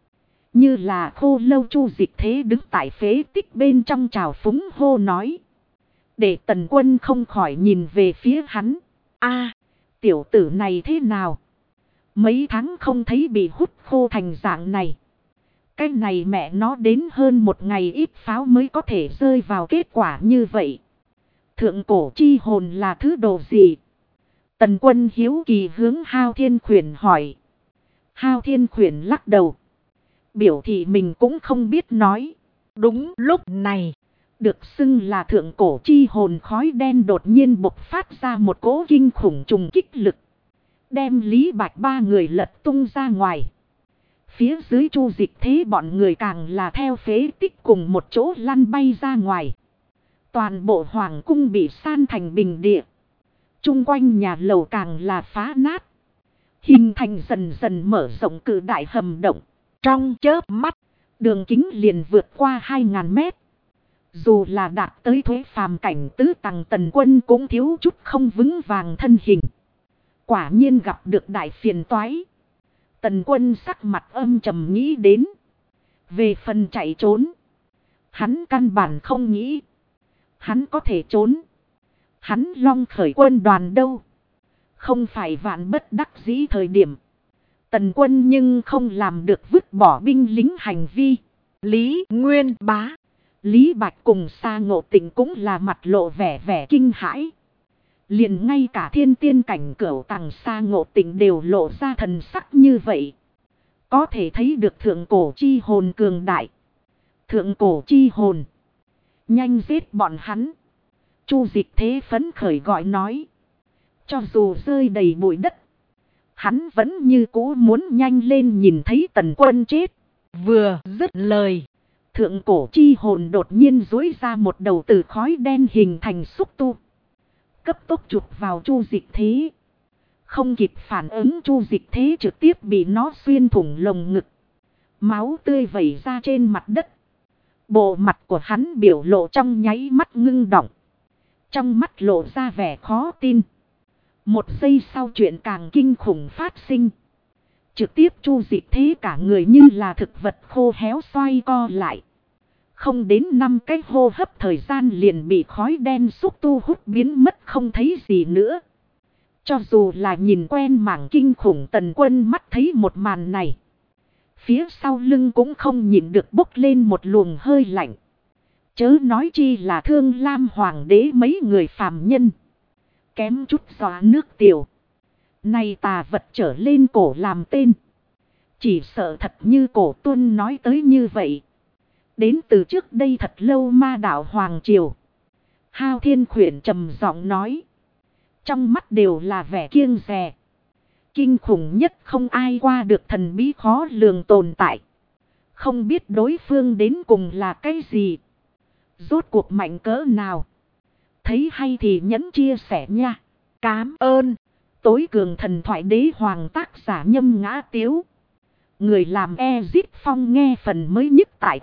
Như là khô lâu Chu Dịch Thế đứng tại phế tích bên trong trào phúng hô nói. Để Tần Quân không khỏi nhìn về phía hắn. A, tiểu tử này thế nào? Mấy tháng không thấy bị hút khô thành dạng này. Cái này mẹ nó đến hơn một ngày ít pháo mới có thể rơi vào kết quả như vậy. Thượng cổ chi hồn là thứ đồ gì? Tần Quân hiếu kỳ hướng Hao Thiên Khuyển hỏi. Hao Thiên Khuyển lắc đầu. Biểu thị mình cũng không biết nói. Đúng lúc này, được xưng là thượng cổ chi hồn khói đen đột nhiên bộc phát ra một cỗ kinh khủng trùng kích lực. Đem Lý Bạch ba người lật tung ra ngoài. Phía dưới Chu Dịch Thế bọn người càng là theo phế tích cùng một chỗ lăn bay ra ngoài. Toàn bộ hoàng cung bị san thành bình địa. Trung quanh nhà lầu càng là phá nát. Hình thành dần dần mở rộng cự đại hầm động. Trong chớp mắt, đường kính liền vượt qua 2.000 mét. Dù là đạt tới thuế phàm cảnh tứ tầng, Tần Quân cũng thiếu chút không vững vàng thân hình. Quả nhiên gặp được đại phiền toái. Tần Quân sắc mặt âm trầm nghĩ đến. Về phần chạy trốn, hắn căn bản không nghĩ. Hắn có thể trốn. Hắn Long Khởi quân đoàn đâu? Không phải vạn bất đắc dĩ thời điểm. Tần Quân nhưng không làm được vứt bỏ binh lính hành vi. Lý Nguyên Bá, Lý Bạch cùng Sa Ngộ Tịnh cũng là mặt lộ vẻ kinh hãi. Liền ngay cả thiên tiên cảnh cửu tầng Sa Ngộ Tịnh đều lộ ra thần sắc như vậy. Có thể thấy được thượng cổ chi hồn cường đại. Thượng cổ chi hồn, nhanh giết bọn hắn. Chu Dịch Thế phấn khởi gọi nói. Cho dù rơi đầy bụi đất, hắn vẫn như cũ muốn nhanh lên nhìn thấy Tần Quân chết. Vừa dứt lời, thượng cổ chi hồn đột nhiên duỗi ra một đầu từ khói đen hình thành xúc tu. Cấp tốc chụp vào Chu Dịch Thế. Không kịp phản ứng, Chu Dịch Thế trực tiếp bị nó xuyên thủng lồng ngực. Máu tươi vẩy ra trên mặt đất. Bộ mặt của hắn biểu lộ trong nháy mắt ngưng động. Trong mắt lộ ra vẻ khó tin. Một giây sau chuyện càng kinh khủng phát sinh. Trực tiếp Chu Dịch Thế cả người như là thực vật khô héo xoay co lại. Không đến 5 cái hô hấp thời gian liền bị khói đen xúc tu hút biến mất không thấy gì nữa. Cho dù là nhìn quen mảng kinh khủng, Tần Quân mắt thấy một màn này. Phía sau lưng cũng không nhịn được bốc lên một luồng hơi lạnh. Chớ nói chi là Thương Lam Hoàng đế mấy người phàm nhân. Kém chút dọa nước tiểu. Này tà vật trở lên cổ làm tên. Chỉ sợ thật như Cổ Tuân nói tới như vậy. Đến từ trước đây thật lâu Ma Đạo Hoàng Triều. Hao Thiên Khuyển trầm giọng nói. Trong mắt đều là vẻ kiêng dè. Kinh khủng nhất không ai qua được thần bí khó lường tồn tại. Không biết đối phương đến cùng là cái gì. Rốt cuộc mạnh cỡ nào. Thấy hay thì nhấn chia sẻ nha. Cám ơn. Tối cường thần thoại đế hoàng tác giả Nhâm Ngã Tiếu. Người làm Ezit Phong nghe phần mới nhất tại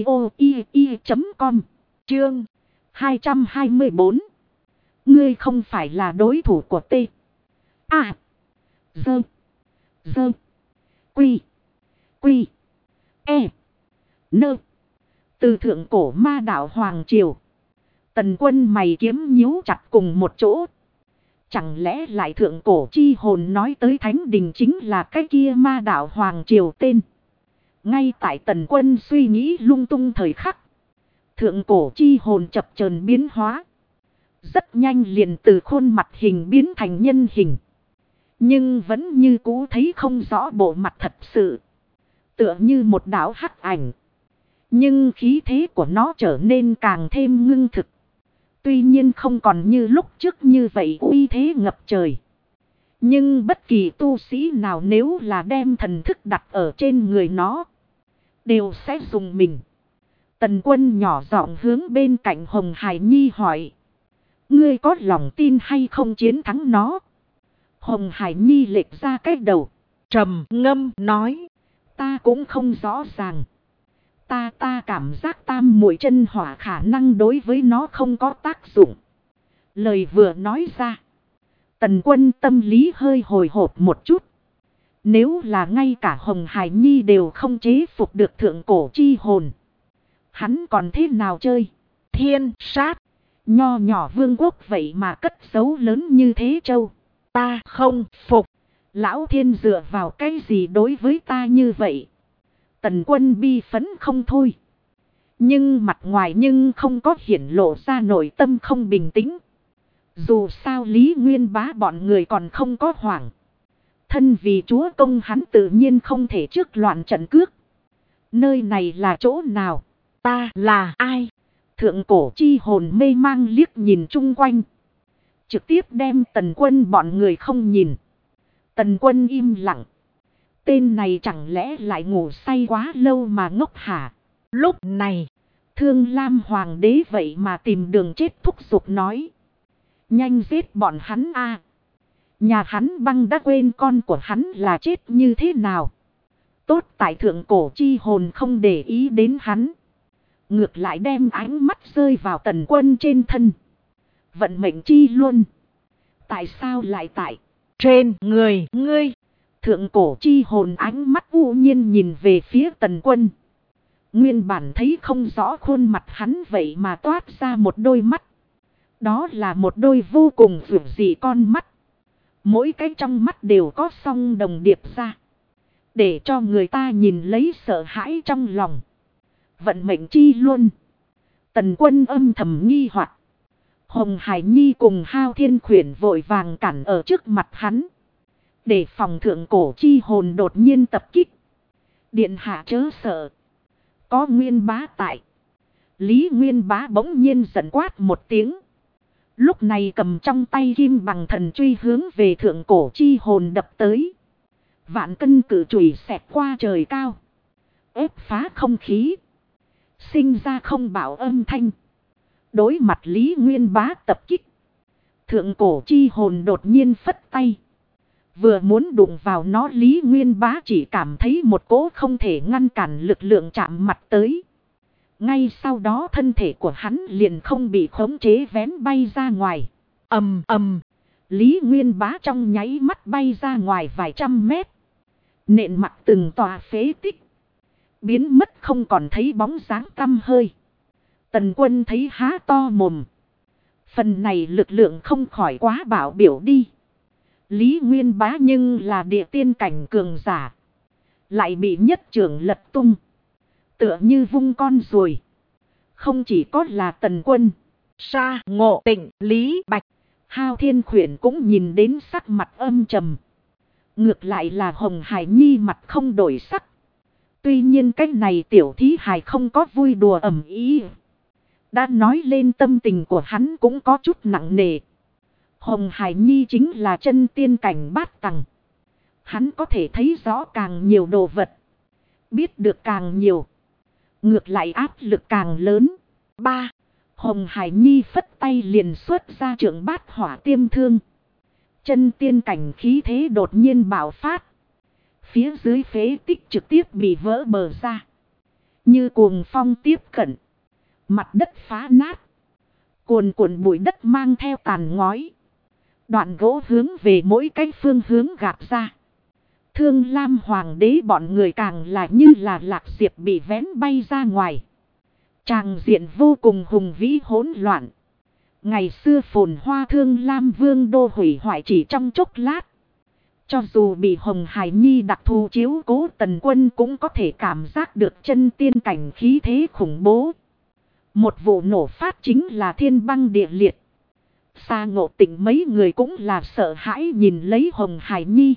audio.com. Chương 224. Ngươi không phải là đối thủ của T. A. Dơ. Dơ. Quy. Quy. E. Nơ. Từ thượng cổ Ma Đạo Hoàng Triều. Tần Quân mày kiếm nhíu chặt cùng một chỗ. Chẳng lẽ lại thượng cổ chi hồn nói tới Thánh Đình chính là cái kia Ma Đạo Hoàng Triều tên. Ngay tại Tần Quân suy nghĩ lung tung thời khắc. Thượng cổ chi hồn chập chờn biến hóa. Rất nhanh liền từ khuôn mặt hình biến thành nhân hình. Nhưng vẫn như cũ thấy không rõ bộ mặt thật sự. Tựa như một đạo hắc ảnh. Nhưng khí thế của nó trở nên càng thêm ngưng thực. Tuy nhiên không còn như lúc trước như vậy uy thế ngập trời. Nhưng bất kỳ tu sĩ nào nếu là đem thần thức đặt ở trên người nó, đều sẽ dùng mình. Tần Quân nhỏ giọng hướng bên cạnh Hồng Hải Nhi hỏi. Ngươi có lòng tin hay không chiến thắng nó? Hồng Hải Nhi lệch ra cái đầu. Trầm ngâm nói. Ta cũng không rõ ràng. Ta cảm giác tam muội chân hỏa khả năng đối với nó không có tác dụng. Lời vừa nói ra. Tần Quân tâm lý hơi hồi hộp một chút. Nếu là ngay cả Hồng Hải Nhi đều không chế phục được thượng cổ chi hồn, hắn còn thế nào chơi? Thiên sát, nho nhỏ vương quốc vậy mà cất giấu lớn như thế châu. Ta không phục. Lão Thiên dựa vào cái gì đối với ta như vậy? Tần Quân bi phấn không thôi. Nhưng mặt ngoài nhưng không có hiển lộ ra nội tâm không bình tĩnh. Dù sao Lý Nguyên Bá bọn người còn không có hoảng. Thân vì chúa công hắn tự nhiên không thể trước loạn trận cước. Nơi này là chỗ nào? Ta là ai? Thượng cổ chi hồn mê mang liếc nhìn chung quanh. Trực tiếp đem Tần Quân bọn người không nhìn. Tần Quân im lặng. Tên này chẳng lẽ lại ngủ say quá lâu mà ngốc hả? Lúc này, Thương Lam Hoàng đế vậy mà tìm đường chết thúc giục nói. Nhanh giết bọn hắn a! Nhà hắn Băng đã quên con của hắn là chết như thế nào. Tốt tại thượng cổ chi hồn không để ý đến hắn. Ngược lại đem ánh mắt rơi vào Tần Quân trên thân. Vận mệnh chi luôn. Tại sao lại tại trên người ngươi? Thượng cổ chi hồn ánh mắt u nhiên nhìn về phía Tần Quân. Nguyên bản thấy không rõ khuôn mặt hắn vậy mà toát ra một đôi mắt. Đó là một đôi vô cùng dữ dị con mắt. Mỗi cái trong mắt đều có song đồng điệp ra. Để cho người ta nhìn lấy sợ hãi trong lòng. Vận mệnh chi luôn. Tần Quân âm thầm nghi hoặc. Hồng Hải Nhi cùng Hao Thiên Khuyển vội vàng cản ở trước mặt hắn. Để phòng thượng cổ chi hồn đột nhiên tập kích. Điện hạ chớ sợ. Có Nguyên Bá tại. Lý Nguyên Bá bỗng nhiên giận quát một tiếng. Lúc này cầm trong tay kim bằng thần truy hướng về thượng cổ chi hồn đập tới. Vạn cân cử chùy xẹt qua trời cao. Ép phá không khí. Sinh ra không bảo âm thanh. Đối mặt Lý Nguyên Bá tập kích. Thượng cổ chi hồn đột nhiên phất tay. Vừa muốn đụng vào nó, Lý Nguyên Bá chỉ cảm thấy một cỗ không thể ngăn cản lực lượng chạm mặt tới. Ngay sau đó thân thể của hắn liền không bị khống chế vén bay ra ngoài. Ầm ầm. Lý Nguyên Bá trong nháy mắt bay ra ngoài vài trăm mét. Nện mặt từng tòa phế tích. Biến mất không còn thấy bóng dáng tăm hơi. Tần Quân thấy há to mồm. Phần này lực lượng không khỏi quá bạo biểu đi. Lý Nguyên Bá nhưng là địa tiên cảnh cường giả. Lại bị nhất trưởng lật tung. Tựa như vung con ruồi. Không chỉ có là Tần Quân. Sa Ngộ Tịnh, Lý Bạch, Hao Thiên Khuyển cũng nhìn đến sắc mặt âm trầm. Ngược lại là Hồng Hải Nhi mặt không đổi sắc. Tuy nhiên cái này tiểu thí hài không có vui đùa ầm ĩ. Đã nói lên tâm tình của hắn cũng có chút nặng nề. Hồng Hải Nhi chính là chân tiên cảnh bát tầng. Hắn có thể thấy rõ càng nhiều đồ vật. Biết được càng nhiều. Ngược lại áp lực càng lớn. 3. Hồng Hải Nhi phất tay liền xuất ra trượng bát hỏa tiêm thương. Chân tiên cảnh khí thế đột nhiên bạo phát. Phía dưới phế tích trực tiếp bị vỡ bờ ra. Như cuồng phong tiếp cận. Mặt đất phá nát. Cuồn cuộn bụi đất mang theo tàn ngói. Đoạn gỗ hướng về mỗi cái phương hướng gạt ra. Thương Lam Hoàng đế bọn người càng là như là lạc diệp bị vén bay ra ngoài. Tràng diện vô cùng hùng vĩ hỗn loạn. Ngày xưa phồn hoa Thương Lam Vương đô hủy hoại chỉ trong chốc lát. Cho dù bị Hồng Hải Nhi đặc thù chiếu cố, Tần Quân cũng có thể cảm giác được chân tiên cảnh khí thế khủng bố. Một vụ nổ phát chính là thiên băng địa liệt. Sa Ngộ Tịnh mấy người cũng là sợ hãi nhìn lấy Hồng Hải Nhi.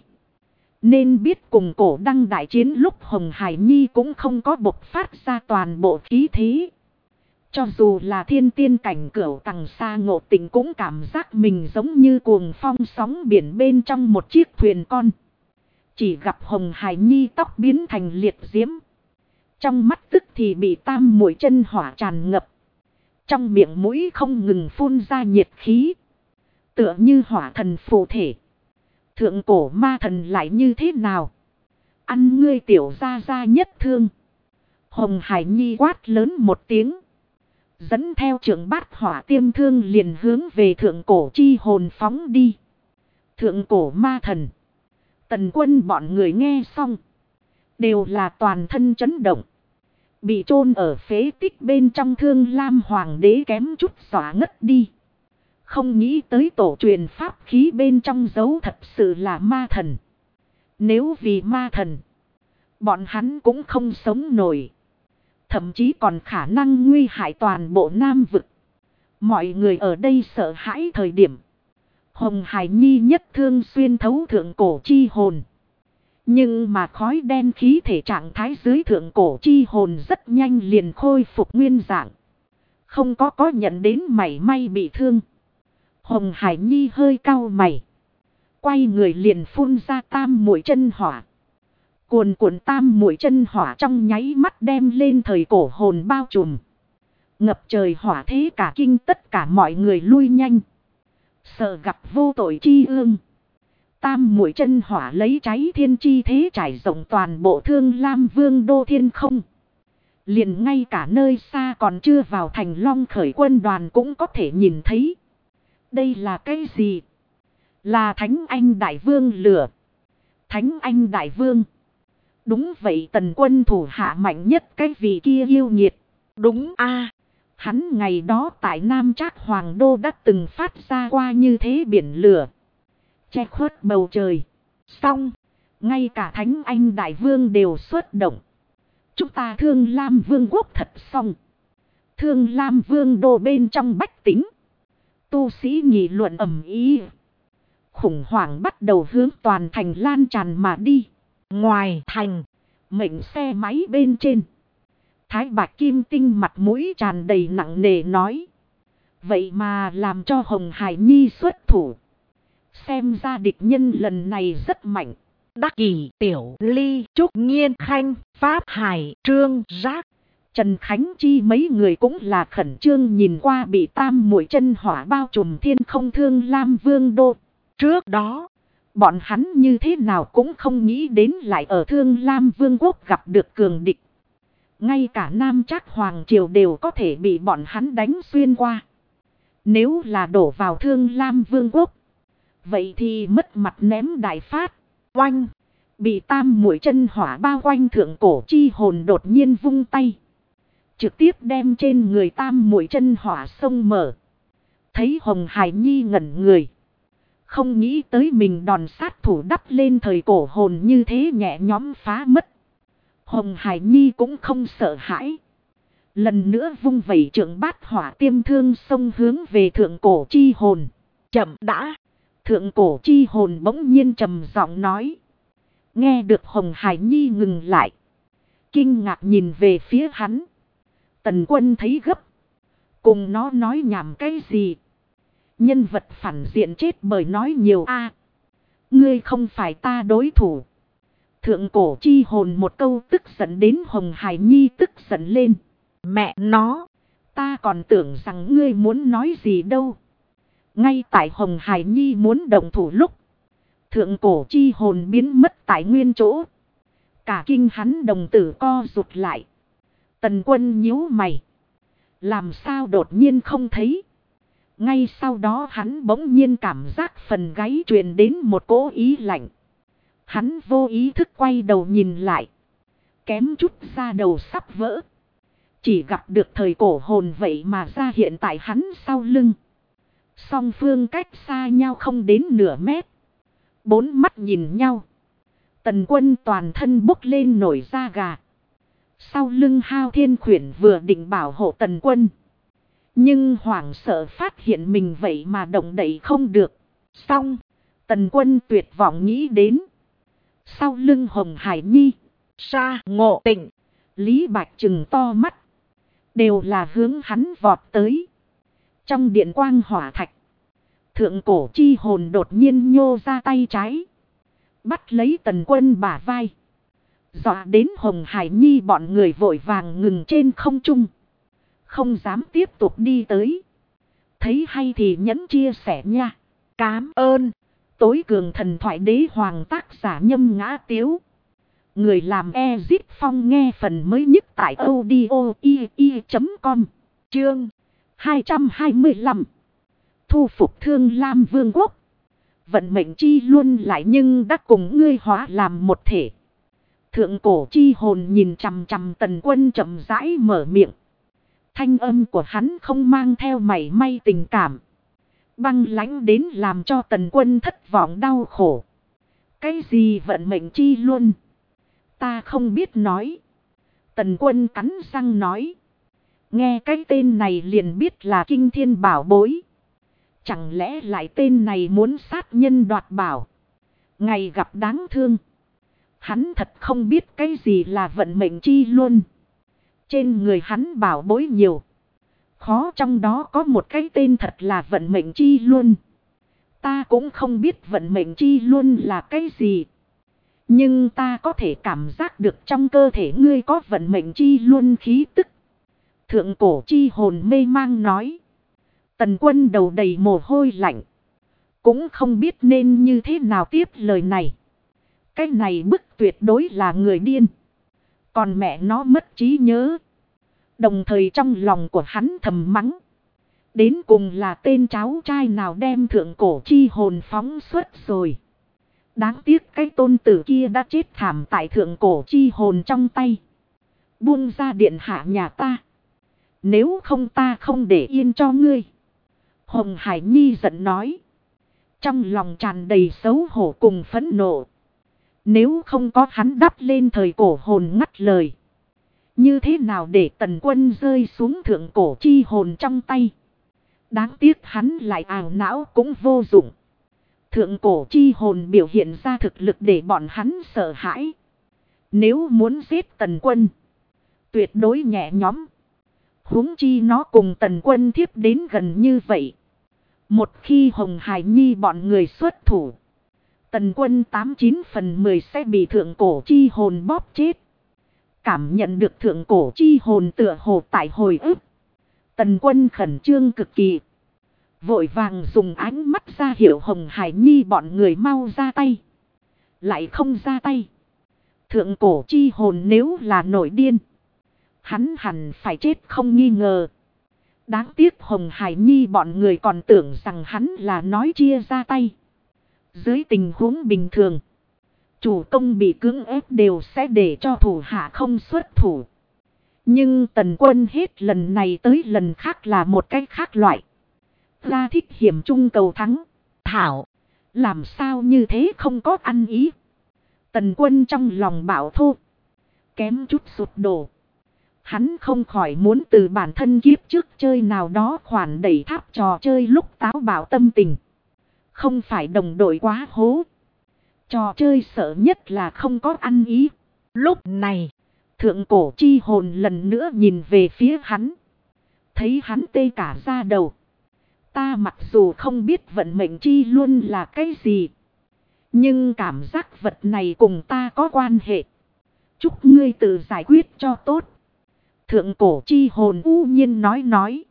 Nên biết cùng cổ đăng đại chiến lúc Hồng Hải Nhi cũng không có bộc phát ra toàn bộ khí thế. Cho dù là thiên tiên cảnh cửu tầng, Sa Ngộ Tịnh cũng cảm giác mình giống như cuồng phong sóng biển bên trong một chiếc thuyền con. Chỉ gặp Hồng Hải Nhi tóc biến thành liệt diễm. Trong mắt tức thì bị tam muội chân hỏa tràn ngập. Trong miệng mũi không ngừng phun ra nhiệt khí. Tựa như hỏa thần phù thể. Thượng cổ ma thần lại như thế nào? Ăn ngươi tiểu gia gia nhất thương. Hồng Hải Nhi quát lớn một tiếng. Dẫn theo trưởng bát hỏa tiêm thương liền hướng về thượng cổ chi hồn phóng đi. Thượng cổ ma thần. Tần Quân bọn người nghe xong. Đều là toàn thân chấn động. Bị chôn ở phế tích bên trong Thương Lam Hoàng đế kém chút xóa ngất đi. Không nghĩ tới tổ truyền pháp khí bên trong dấu thật sự là ma thần. Nếu vì ma thần, bọn hắn cũng không sống nổi. Thậm chí còn khả năng nguy hại toàn bộ Nam vực. Mọi người ở đây sợ hãi thời điểm. Hồng Hải Nhi nhất thương xuyên thấu thượng cổ chi hồn. Nhưng mà khói đen khí thể trạng thái dưới thượng cổ chi hồn rất nhanh liền khôi phục nguyên dạng. Không có nhận đến mảy may bị thương. Hồng Hải Nhi hơi cau mày. Quay người liền phun ra tam muội chân hỏa. Cuồn cuộn tam muội chân hỏa trong nháy mắt đem lên thời cổ hồn bao trùm. Ngập trời hỏa thế cả kinh tất cả mọi người lui nhanh. Sợ gặp vô tội chi ương. Tam muội chân hỏa lấy cháy thiên chi thế trải rộng toàn bộ Thương Lam Vương đô thiên không. Liền ngay cả nơi xa còn chưa vào thành Long Khởi quân đoàn cũng có thể nhìn thấy. Đây là cái gì? Là Thánh Anh Đại Vương lửa. Thánh Anh Đại Vương. Đúng vậy, Tần Quân thủ hạ mạnh nhất cái vị kia yêu nghiệt. Đúng a, hắn ngày đó tại Nam Trác Hoàng Đô đã từng phát ra qua như thế biển lửa. Che khuất bầu trời. Xong, ngay cả Thánh Anh Đại Vương đều xuất động. Chúng ta Thương Lam Vương quốc thật xong. Thương Lam Vương đô bên trong bách tính. Tu sĩ nghị luận ầm ĩ. Khủng hoảng bắt đầu hướng toàn thành lan tràn mà đi. Ngoài thành, mệnh xe máy bên trên. Thái Bạch Kim Tinh mặt mũi tràn đầy nặng nề nói. Vậy mà làm cho Hồng Hải Nhi xuất thủ. Xem ra địch nhân lần này rất mạnh. Đắc Kỷ, Tiểu Ly, Trúc Nghiên Khanh, Pháp Hải, Trương Giác, Trần Khánh Chi mấy người cũng là khẩn trương nhìn qua bị tam muội chân hỏa bao trùm thiên không Thương Lam Vương đô. Trước đó, bọn hắn như thế nào cũng không nghĩ đến lại ở Thương Lam Vương quốc gặp được cường địch. Ngay cả Nam Trác Hoàng triều đều có thể bị bọn hắn đánh xuyên qua. Nếu là đổ vào Thương Lam Vương quốc, vậy thì mất mặt ném đại phát. Oanh! Bị tam muội chân hỏa bao quanh thượng cổ chi hồn đột nhiên vung tay. Trực tiếp đem trên người tam muội chân hỏa xông mở. Thấy Hồng Hải Nhi ngẩn người. Không nghĩ tới mình đòn sát thủ đắp lên thời cổ hồn như thế nhẹ nhõm phá mất. Hồng Hải Nhi cũng không sợ hãi. Lần nữa vung vẩy trượng bát hỏa tiêm thương xông hướng về thượng cổ chi hồn. Chậm đã! Thượng cổ chi hồn bỗng nhiên trầm giọng nói. Nghe được Hồng Hải Nhi ngừng lại. Kinh ngạc nhìn về phía hắn. Tần Quân thấy gấp. Cùng nó nói nhảm cái gì? Nhân vật phản diện chết bởi nói nhiều a. Ngươi không phải ta đối thủ. Thượng cổ chi hồn một câu tức giận đến Hồng Hải Nhi tức giận lên. Mẹ nó, ta còn tưởng rằng ngươi muốn nói gì đâu. Ngay tại Hồng Hải Nhi muốn động thủ lúc. Thượng cổ chi hồn biến mất tại nguyên chỗ. Cả kinh hắn đồng tử co rụt lại. Tần Quân nhíu mày. Làm sao đột nhiên không thấy. Ngay sau đó hắn bỗng nhiên cảm giác phần gáy truyền đến một cỗ ý lạnh. Hắn vô ý thức quay đầu nhìn lại. Kém chút ra đầu sắp vỡ. Chỉ gặp được thời cổ hồn vậy mà ra hiện tại hắn sau lưng. Song phương cách xa nhau không đến nửa mét. Bốn mắt nhìn nhau. Tần Quân toàn thân bốc lên nổi da gà. Sau lưng Hao Thiên Khuyển vừa định bảo hộ Tần Quân. Nhưng hoảng sợ phát hiện mình vậy mà động đậy không được. Xong, Tần Quân tuyệt vọng nghĩ đến. Sau lưng Hồng Hải Nhi, Sa Ngộ Tịnh, Lý Bạch trừng to mắt. Đều là hướng hắn vọt tới. Trong điện quang hỏa thạch. Thượng cổ chi hồn đột nhiên nhô ra tay trái. Bắt lấy Tần Quân bả vai. Dọa đến Hồng Hải Nhi bọn người vội vàng ngừng trên không trung. Không dám tiếp tục đi tới. Thấy hay thì nhẫn chia sẻ nha. Cám ơn. Tối cường thần thoại đế hoàng tác giả Nhâm Ngã Tiếu. Người làm Ezip Phong nghe phần mới nhất tại audio.com. Chương 225. Thu phục Thương Lam Vương quốc. Vận mệnh chi luân lại nhưng đã cùng ngươi hóa làm một thể. Thượng cổ chi hồn nhìn chằm chằm Tần Quân chậm rãi mở miệng. Thanh âm của hắn không mang theo mảy may tình cảm. Băng lãnh đến làm cho Tần Quân thất vọng đau khổ. Cái gì vận mệnh chi luân? Ta không biết nói. Tần Quân cắn răng nói. Nghe cái tên này liền biết là kinh thiên bảo bối. Chẳng lẽ lại tên này muốn sát nhân đoạt bảo. Ngày gặp đáng thương. Hắn thật không biết cái gì là vận mệnh chi luân. Trên người hắn bảo bối nhiều. Khó trong đó có một cái tên thật là vận mệnh chi luân. Ta cũng không biết vận mệnh chi luân là cái gì. Nhưng ta có thể cảm giác được trong cơ thể ngươi có vận mệnh chi luân khí tức. Thượng cổ chi hồn mê mang nói. Tần Quân đầu đầy mồ hôi lạnh. Cũng không biết nên như thế nào tiếp lời này. Cái này bức tuyệt đối là người điên. Còn mẹ nó mất trí nhớ. Đồng thời trong lòng của hắn thầm mắng. Đến cùng là tên cháu trai nào đem thượng cổ chi hồn phóng xuất rồi. Đáng tiếc cái tôn tử kia đã chết thảm tại thượng cổ chi hồn trong tay. Buông ra điện hạ nhà ta. Nếu không ta không để yên cho ngươi. Hồng Hải Nhi giận nói. Trong lòng tràn đầy xấu hổ cùng phẫn nộ. Nếu không có hắn đắp lên thời cổ hồn ngắt lời. Như thế nào để Tần Quân rơi xuống thượng cổ chi hồn trong tay. Đáng tiếc hắn lại ảo não cũng vô dụng. Thượng cổ chi hồn biểu hiện ra thực lực để bọn hắn sợ hãi. Nếu muốn giết Tần Quân. Tuyệt đối nhẹ nhõm. Huống chi nó cùng Tần Quân thiếp đến gần như vậy. Một khi Hồng Hải Nhi bọn người xuất thủ. Tần Quân 89 phần 10 sẽ bị thượng cổ chi hồn bóp chết. Cảm nhận được thượng cổ chi hồn tựa hồ tại hồi ức. Tần Quân khẩn trương cực kỳ. Vội vàng dùng ánh mắt ra hiệu Hồng Hải Nhi bọn người mau ra tay. Lại không ra tay. Thượng cổ chi hồn nếu là nổi điên. Hắn hẳn phải chết không nghi ngờ. Đáng tiếc Hồng Hải Nhi bọn người còn tưởng rằng hắn là nói chia ra tay. Dưới tình huống bình thường. Chủ công bị cưỡng ép đều sẽ để cho thủ hạ không xuất thủ. Nhưng Tần Quân hết lần này tới lần khác là một cách khác loại. Ra thích hiểm trung cầu thắng. Thảo. Làm sao như thế không có ăn ý. Tần Quân trong lòng bảo thô. Kém chút sụt đổ. Hắn không khỏi muốn từ bản thân kiếp trước chơi nào đó khoản đẩy tháp trò chơi lúc táo bạo tâm tình. Không phải đồng đội quá hố. Trò chơi sợ nhất là không có ăn ý. Lúc này, thượng cổ chi hồn lần nữa nhìn về phía hắn. Thấy hắn tê cả da đầu. Ta mặc dù không biết vận mệnh chi luôn là cái gì. Nhưng cảm giác vật này cùng ta có quan hệ. Chúc ngươi tự giải quyết cho tốt. Thượng cổ chi hồn u nhiên nói.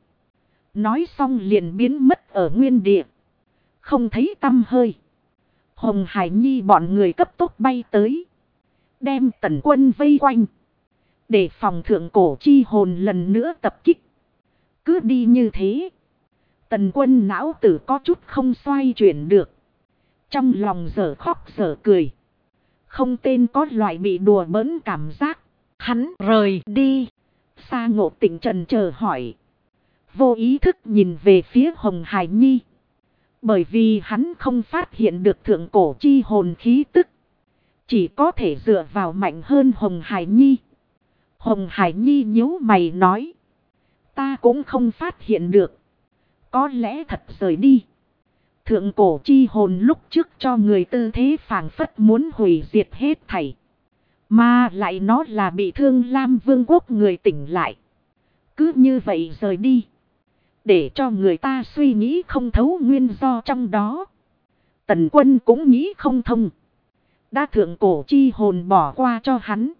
Nói xong liền biến mất ở nguyên địa. Không thấy tăm hơi. Hồng Hải Nhi bọn người cấp tốc bay tới. Đem Tần Quân vây quanh. Để phòng thượng cổ chi hồn lần nữa tập kích. Cứ đi như thế. Tần Quân não tử có chút không xoay chuyển được. Trong lòng dở khóc dở cười. Không tên có loại bị đùa bỡn cảm giác. Hắn rời đi. Sa Ngộ Tịnh trần chờ hỏi. Vô ý thức nhìn về phía Hồng Hải Nhi. Bởi vì hắn không phát hiện được thượng cổ chi hồn khí tức. Chỉ có thể dựa vào mạnh hơn Hồng Hải Nhi. Hồng Hải Nhi nhíu mày nói. Ta cũng không phát hiện được. Có lẽ thật rời đi. Thượng cổ chi hồn lúc trước cho người tư thế phảng phất muốn hủy diệt hết thảy. Mà lại nó là bị Thương Lam Vương quốc người tỉnh lại. Cứ như vậy rời đi. Để cho người ta suy nghĩ không thấu nguyên do trong đó. Tần Quân cũng nghĩ không thông. Đã thượng cổ chi hồn bỏ qua cho hắn.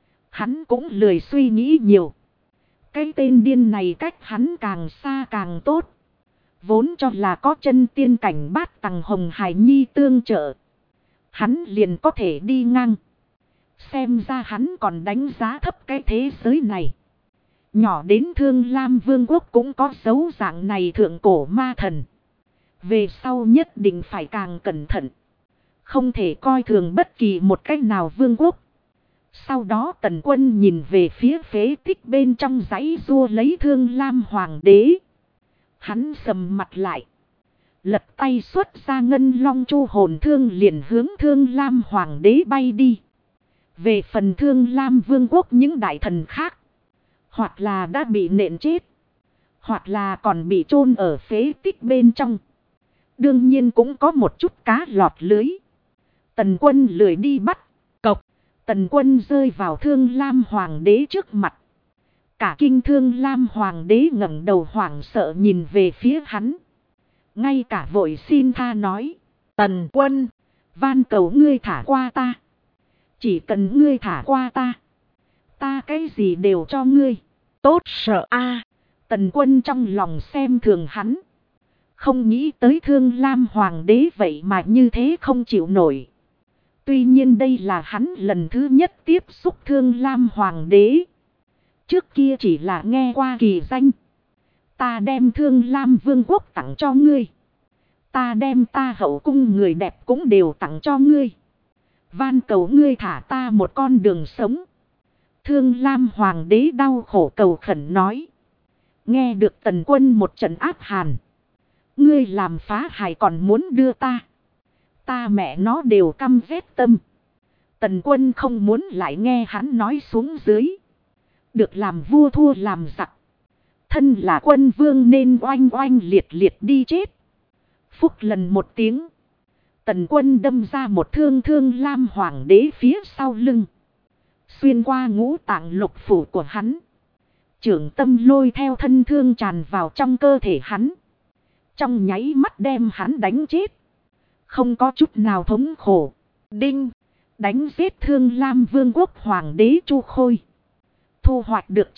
Hắn cũng lười suy nghĩ nhiều. Cái tên điên này cách hắn càng xa càng tốt. Vốn cho là có chân tiên cảnh bát tầng Hồng Hải Nhi tương trợ. Hắn liền có thể đi ngang. Xem ra hắn còn đánh giá thấp cái thế giới này. Nhỏ đến Thương Lam Vương quốc cũng có dấu dạng này thượng cổ ma thần. Về sau nhất định phải càng cẩn thận. Không thể coi thường bất kỳ một cách nào vương quốc. Sau đó Tần Quân nhìn về phía phế tích bên trong dãy rua lấy Thương Lam Hoàng đế. Hắn sầm mặt lại. Lật tay xuất ra ngân long chu hồn thương liền hướng Thương Lam Hoàng đế bay đi. Về phần Thương Lam Vương quốc những đại thần khác. Hoặc là đã bị nện chết. Hoặc là còn bị chôn ở phế tích bên trong. Đương nhiên cũng có một chút cá lọt lưới. Tần Quân lười đi bắt. Cộc. Tần Quân rơi vào Thương Lam Hoàng đế trước mặt. Cả kinh Thương Lam Hoàng đế ngẩng đầu hoảng sợ nhìn về phía hắn. Ngay cả vội xin tha nói. Tần Quân, van cầu ngươi thả qua ta. Chỉ cần ngươi thả qua ta. Ta cái gì đều cho ngươi. Tốt sợ a. Tần Quân trong lòng xem thường hắn. Không nghĩ tới Thương Lam Hoàng đế vậy mà như thế không chịu nổi. Tuy nhiên đây là hắn lần thứ nhất tiếp xúc Thương Lam Hoàng đế. Trước kia chỉ là nghe qua kỳ danh. Ta đem Thương Lam Vương quốc tặng cho ngươi. Ta đem ta hậu cung người đẹp cũng đều tặng cho ngươi. Van cầu ngươi thả ta một con đường sống. Thương Lam Hoàng đế đau khổ cầu khẩn nói. Nghe được Tần Quân một trận áp hàn. Ngươi làm phá hài còn muốn đưa ta. Ta mẹ nó đều căm ghét tâm. Tần Quân không muốn lại nghe hắn nói xuống dưới. Được làm vua thua làm giặc. Thân là quân vương nên oanh oanh liệt liệt đi chết. Phúc lần một tiếng. Tần Quân đâm ra một thương Thương Lam Hoàng đế phía sau lưng. Xuyên qua ngũ tạng lục phủ của hắn. Trưởng tâm lôi theo thân thương tràn vào trong cơ thể hắn. Trong nháy mắt đem hắn đánh chết. Không có chút nào thống khổ. Đinh. Đánh giết Thương Lam Vương quốc Hoàng đế Chu Khôi. Thu hoạch được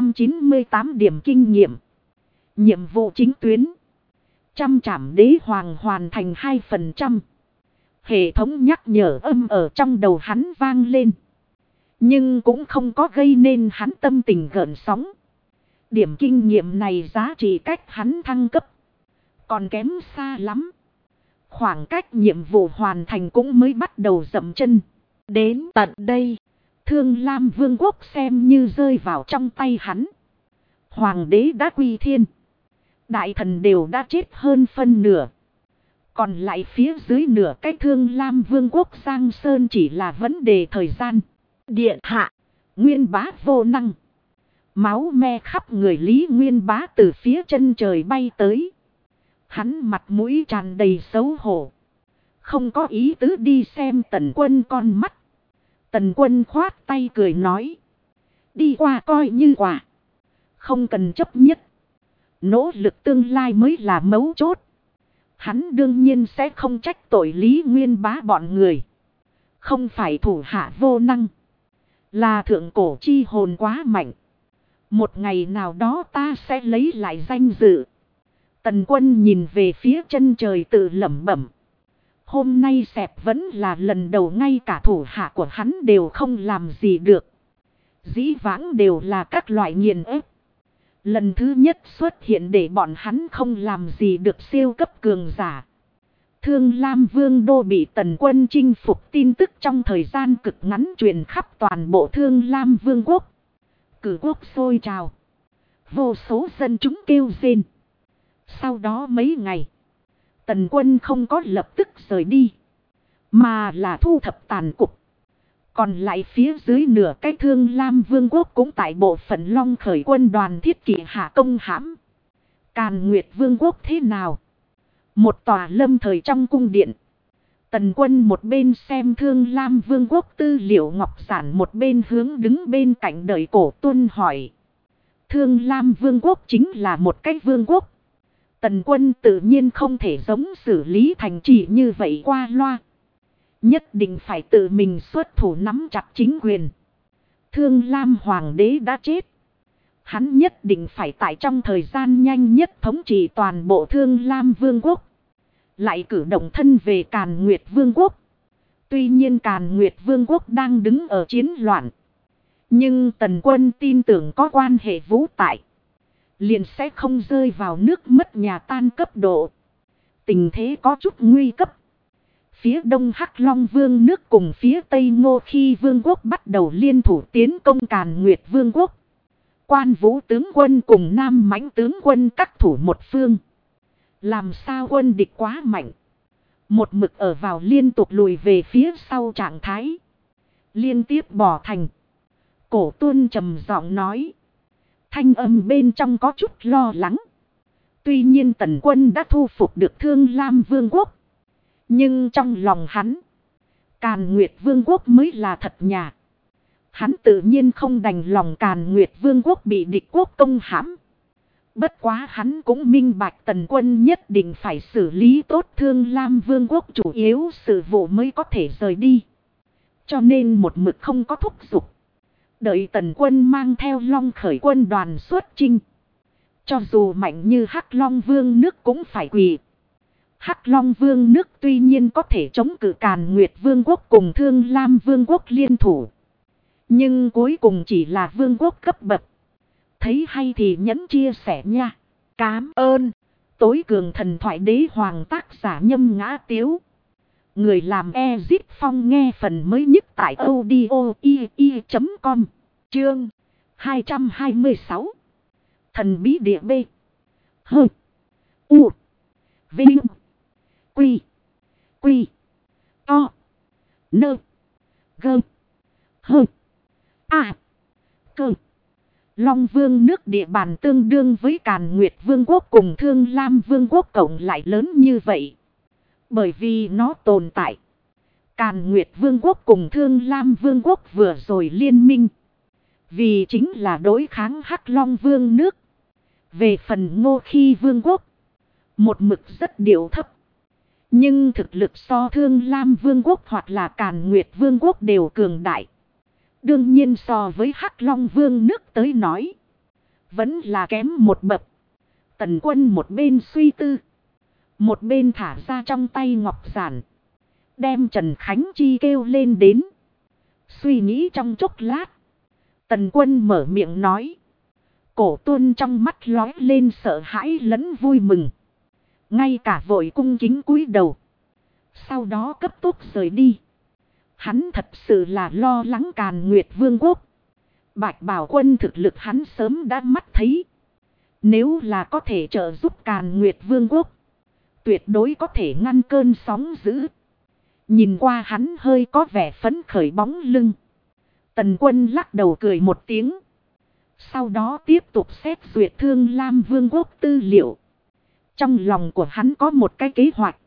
998 điểm kinh nghiệm. Nhiệm vụ chính tuyến. Trăm trảm đế hoàng hoàn thành 2%. Hệ thống nhắc nhở âm ở trong đầu hắn vang lên. Nhưng cũng không có gây nên hắn tâm tình gợn sóng. Điểm kinh nghiệm này giá trị cách hắn thăng cấp. Còn kém xa lắm. Khoảng cách nhiệm vụ hoàn thành cũng mới bắt đầu dậm chân. Đến tận đây. Thương Lam Vương quốc xem như rơi vào trong tay hắn. Hoàng đế đã quy thiên. Đại thần đều đã chết hơn phân nửa. Còn lại phía dưới nửa cái Thương Lam Vương quốc Giang Sơn chỉ là vấn đề thời gian. Điện hạ. Nguyên Bá vô năng. Máu me khắp người Lý Nguyên Bá từ phía chân trời bay tới. Hắn mặt mũi tràn đầy xấu hổ. Không có ý tứ đi xem Tần Quân con mắt. Tần Quân khoát tay cười nói. Đi qua coi như quả. Không cần chấp nhất. Nỗ lực tương lai mới là mấu chốt. Hắn đương nhiên sẽ không trách tội Lý Nguyên Bá bọn người. Không phải thủ hạ vô năng. Là thượng cổ chi hồn quá mạnh. Một ngày nào đó ta sẽ lấy lại danh dự. Tần Quân nhìn về phía chân trời tự lẩm bẩm. Hôm nay xẹp vẫn là lần đầu ngay cả thủ hạ của hắn đều không làm gì được. Dĩ vãng đều là các loại nghiền ép. Lần thứ nhất xuất hiện để bọn hắn không làm gì được siêu cấp cường giả. Thương Lam Vương đô bị Tần Quân chinh phục tin tức trong thời gian cực ngắn truyền khắp toàn bộ Thương Lam Vương quốc. Cử quốc sôi trào. Vô số dân chúng kêu rên. Sau đó mấy ngày. Tần Quân không có lập tức rời đi. Mà là thu thập tàn cục. Còn lại phía dưới nửa cái Thương Lam Vương quốc cũng tại bộ phận Long khởi quân đoàn thiết kỵ hạ công hãm. Càn Nguyệt Vương quốc thế nào? Một tòa lâm thời trong cung điện. Tần Quân một bên xem Thương Lam Vương quốc tư liệu ngọc giản, một bên hướng đứng bên cạnh đợi Cổ Tuân hỏi. Thương Lam Vương quốc chính là một cái vương quốc. Tần Quân tự nhiên không thể giống xử lý thành trì như vậy qua loa. Nhất định phải tự mình xuất thủ nắm chặt chính quyền. Thương Lam Hoàng đế đã chết. Hắn nhất định phải tại trong thời gian nhanh nhất thống trị toàn bộ Thương Lam Vương quốc. Lại cử động thân về Càn Nguyệt Vương quốc. Tuy nhiên Càn Nguyệt Vương quốc đang đứng ở chiến loạn. Nhưng Tần Quân tin tưởng có quan hệ vũ tại. Liền sẽ không rơi vào nước mất nhà tan cấp độ. Tình thế có chút nguy cấp. Phía đông Hắc Long Vương nước cùng phía tây Ngô Khi Vương quốc bắt đầu liên thủ tiến công Càn Nguyệt Vương quốc. Quan Vũ tướng quân cùng Nam Mãnh tướng quân các thủ một phương. Làm sao quân địch quá mạnh. Một mực ở vào liên tục lùi về phía sau trạng thái. Liên tiếp bỏ thành. Cổ Tuân trầm giọng nói. Thanh âm bên trong có chút lo lắng. Tuy nhiên Tần quân đã thu phục được Thương Lam Vương quốc. Nhưng trong lòng hắn, Càn Nguyệt Vương quốc mới là thật nhà. Hắn tự nhiên không đành lòng Càn Nguyệt Vương quốc bị địch quốc công hãm. Bất quá hắn cũng minh bạch Tần quân nhất định phải xử lý tốt Thương Lam Vương quốc chủ yếu sự vụ mới có thể rời đi. Cho nên một mực không có thúc giục. Đợi Tần quân mang theo Long khởi quân đoàn xuất chinh. Cho dù mạnh như Hắc Long Vương nước cũng phải quỳ. Hắc Long Vương nước tuy nhiên có thể chống cự Càn Nguyệt Vương quốc cùng Thương Lam Vương quốc liên thủ. Nhưng cuối cùng chỉ là vương quốc cấp bậc. Thấy hay thì nhẫn chia sẻ nha. Cám ơn. Tối cường thần thoại đế hoàng tác giả Nhâm Ngã Tiếu. Người làm Ezip Phong nghe phần mới nhất tại audio.com. Chương 226. Thần bí địa B. Hơ. U. Vinh. Quy. Quy. To. Nơ. Gơ. Hơ. À. Cơ. Long Vương nước địa bàn tương đương với Càn Nguyệt Vương quốc cùng Thương Lam Vương quốc cộng lại lớn như vậy. Bởi vì nó tồn tại. Càn Nguyệt Vương quốc cùng Thương Lam Vương quốc vừa rồi liên minh. Vì chính là đối kháng Hắc Long Vương nước. Về phần Ngô Khi Vương quốc. Một mực rất điệu thấp. Nhưng thực lực so Thương Lam Vương quốc hoặc là Càn Nguyệt Vương quốc đều cường đại. Đương nhiên so với Hắc Long Vương nước tới nói. Vẫn là kém một bậc. Tần quân một bên suy tư. Một bên thả ra trong tay ngọc giản. Đem Trần Khánh Chi kêu lên đến. Suy nghĩ trong chốc lát. Tần quân mở miệng nói. Cổ Tuân trong mắt lóe lên sợ hãi lẫn vui mừng. Ngay cả vội cung kính cúi đầu. Sau đó cấp tốc rời đi. Hắn thật sự là lo lắng Càn Nguyệt Vương quốc. Bạch Bảo Quân thực lực hắn sớm đã mắt thấy. Nếu là có thể trợ giúp Càn Nguyệt Vương quốc. Tuyệt đối có thể ngăn cơn sóng dữ. Nhìn qua hắn hơi có vẻ phấn khởi bóng lưng. Tần quân lắc đầu cười một tiếng. Sau đó tiếp tục xét duyệt Thương Lam Vương quốc tư liệu. Trong lòng của hắn có một cái kế hoạch.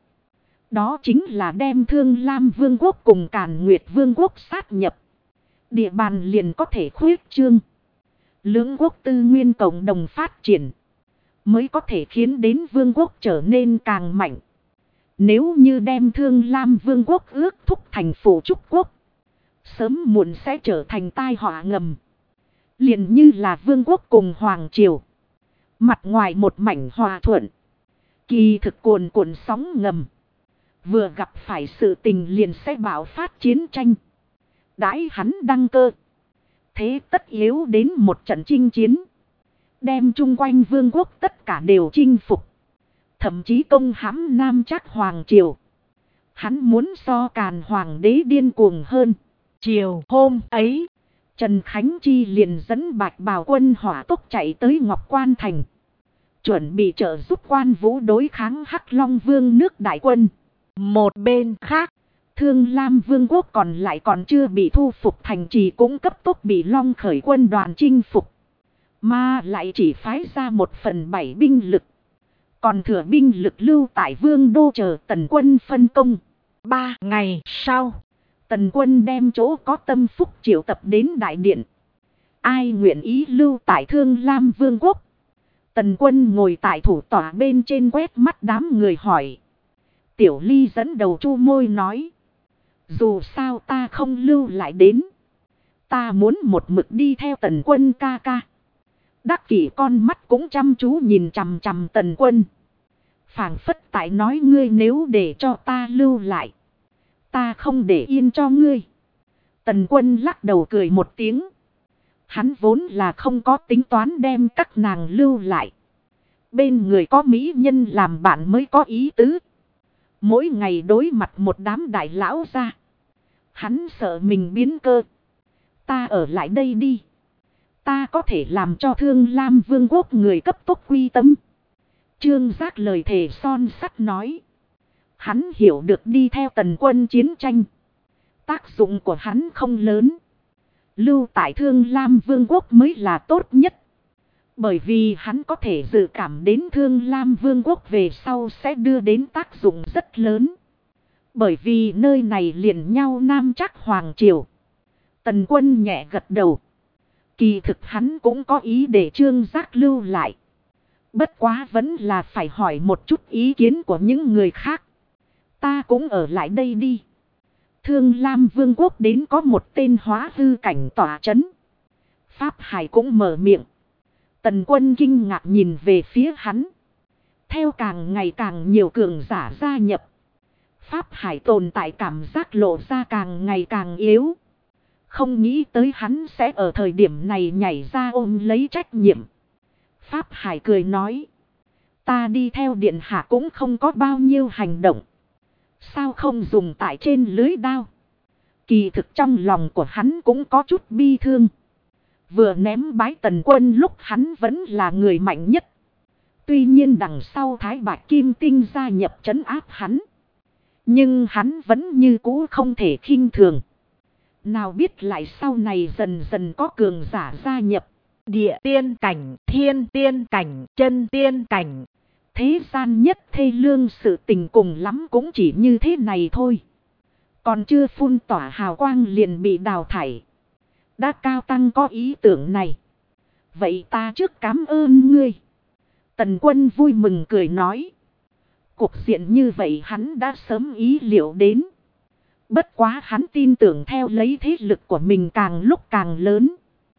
Đó chính là đem Thương Lam Vương quốc cùng Càn Nguyệt Vương quốc sát nhập. Địa bàn liền có thể khuyết trương. Lưỡng quốc tư nguyên cộng đồng phát triển. Mới có thể khiến đến vương quốc trở nên càng mạnh. Nếu như đem Thương Lam Vương quốc ước thúc thành phủ trúc quốc. Sớm muộn sẽ trở thành tai họa ngầm. Liền như là vương quốc cùng hoàng triều. Mặt ngoài một mảnh hòa thuận. Kỳ thực cuồn cuộn sóng ngầm. Vừa gặp phải sự tình liền sẽ bạo phát chiến tranh. Đãi hắn đăng cơ. Thế tất yếu đến một trận chinh chiến. Đem chung quanh vương quốc tất cả đều chinh phục. Thậm chí công hãm Nam Trác hoàng triều. Hắn muốn so Càn hoàng đế điên cuồng hơn. Chiều hôm ấy. Trần Khánh Chi liền dẫn Bạch Bào Quân hỏa tốc chạy tới Ngọc Quan Thành. Chuẩn bị trợ giúp Quan Vũ đối kháng Hắc Long Vương nước đại quân. Một bên khác, Thương Lam Vương quốc còn lại còn chưa bị thu phục thành trì cũng cấp tốc bị Long khởi quân đoàn chinh phục. Mà lại chỉ phái ra 1/7 binh lực. Còn thừa binh lực lưu tại Vương đô chờ Tần quân phân công. 3 ngày sau, Tần quân đem chỗ có tâm phúc triệu tập đến đại điện. Ai nguyện ý lưu tại Thương Lam Vương quốc? Tần quân ngồi tại thủ tọa bên trên quét mắt đám người hỏi. Tiểu Ly dẫn đầu chu môi nói. Dù sao ta không lưu lại đến. Ta muốn một mực đi theo Tần quân ca ca. Đắc Kỷ con mắt cũng chăm chú nhìn chằm chằm Tần quân. Phảng phất tại nói ngươi nếu để cho ta lưu lại. Ta không để yên cho ngươi. Tần quân lắc đầu cười một tiếng. Hắn vốn là không có tính toán đem các nàng lưu lại. Bên người có mỹ nhân làm bạn mới có ý tứ. Mỗi ngày đối mặt một đám đại lão ra. Hắn sợ mình biến cơ. Ta ở lại đây đi. Ta có thể làm cho Thương Lam Vương quốc người cấp tốc quy tâm. Trương Giác lời thề son sắt nói. Hắn hiểu được đi theo Tần Quân chiến tranh. Tác dụng của hắn không lớn. Lưu tại Thương Lam Vương quốc mới là tốt nhất. Bởi vì hắn có thể dự cảm đến Thương Lam Vương quốc về sau sẽ đưa đến tác dụng rất lớn. Bởi vì nơi này liền nhau Nam Trác Hoàng Triều. Tần Quân nhẹ gật đầu. Kỳ thực hắn cũng có ý để Trương Giác lưu lại. Bất quá vẫn là phải hỏi một chút ý kiến của những người khác. Ta cũng ở lại đây đi. Thương Lam Vương quốc đến có một tên hóa hư cảnh tỏa chấn. Pháp Hải cũng mở miệng. Tần Quân kinh ngạc nhìn về phía hắn. Theo càng ngày càng nhiều cường giả gia nhập. Pháp Hải tồn tại cảm giác lộ ra càng ngày càng yếu. Không nghĩ tới hắn sẽ ở thời điểm này nhảy ra ôm lấy trách nhiệm. Pháp Hải cười nói. Ta đi theo điện hạ cũng không có bao nhiêu hành động. Sao không dùng tại trên lưới đao? Kỳ thực trong lòng của hắn cũng có chút bi thương. Vừa ném bái Tần Quân lúc hắn vẫn là người mạnh nhất. Tuy nhiên đằng sau Thái Bạch Kim Tinh gia nhập trấn áp hắn. Nhưng hắn vẫn như cũ không thể khinh thường. Nào biết lại sau này dần dần có cường giả gia nhập. Địa tiên cảnh, thiên tiên cảnh, chân tiên cảnh. Thế gian nhất thê lương sự tình cùng lắm cũng chỉ như thế này thôi. Còn chưa phun tỏa hào quang liền bị đào thải. Đã Cao Tăng có ý tưởng này. Vậy ta trước cảm ơn ngươi. Tần Quân vui mừng cười nói. Cục diện như vậy hắn đã sớm ý liệu đến. Bất quá hắn tin tưởng theo lấy thế lực của mình càng lúc càng lớn.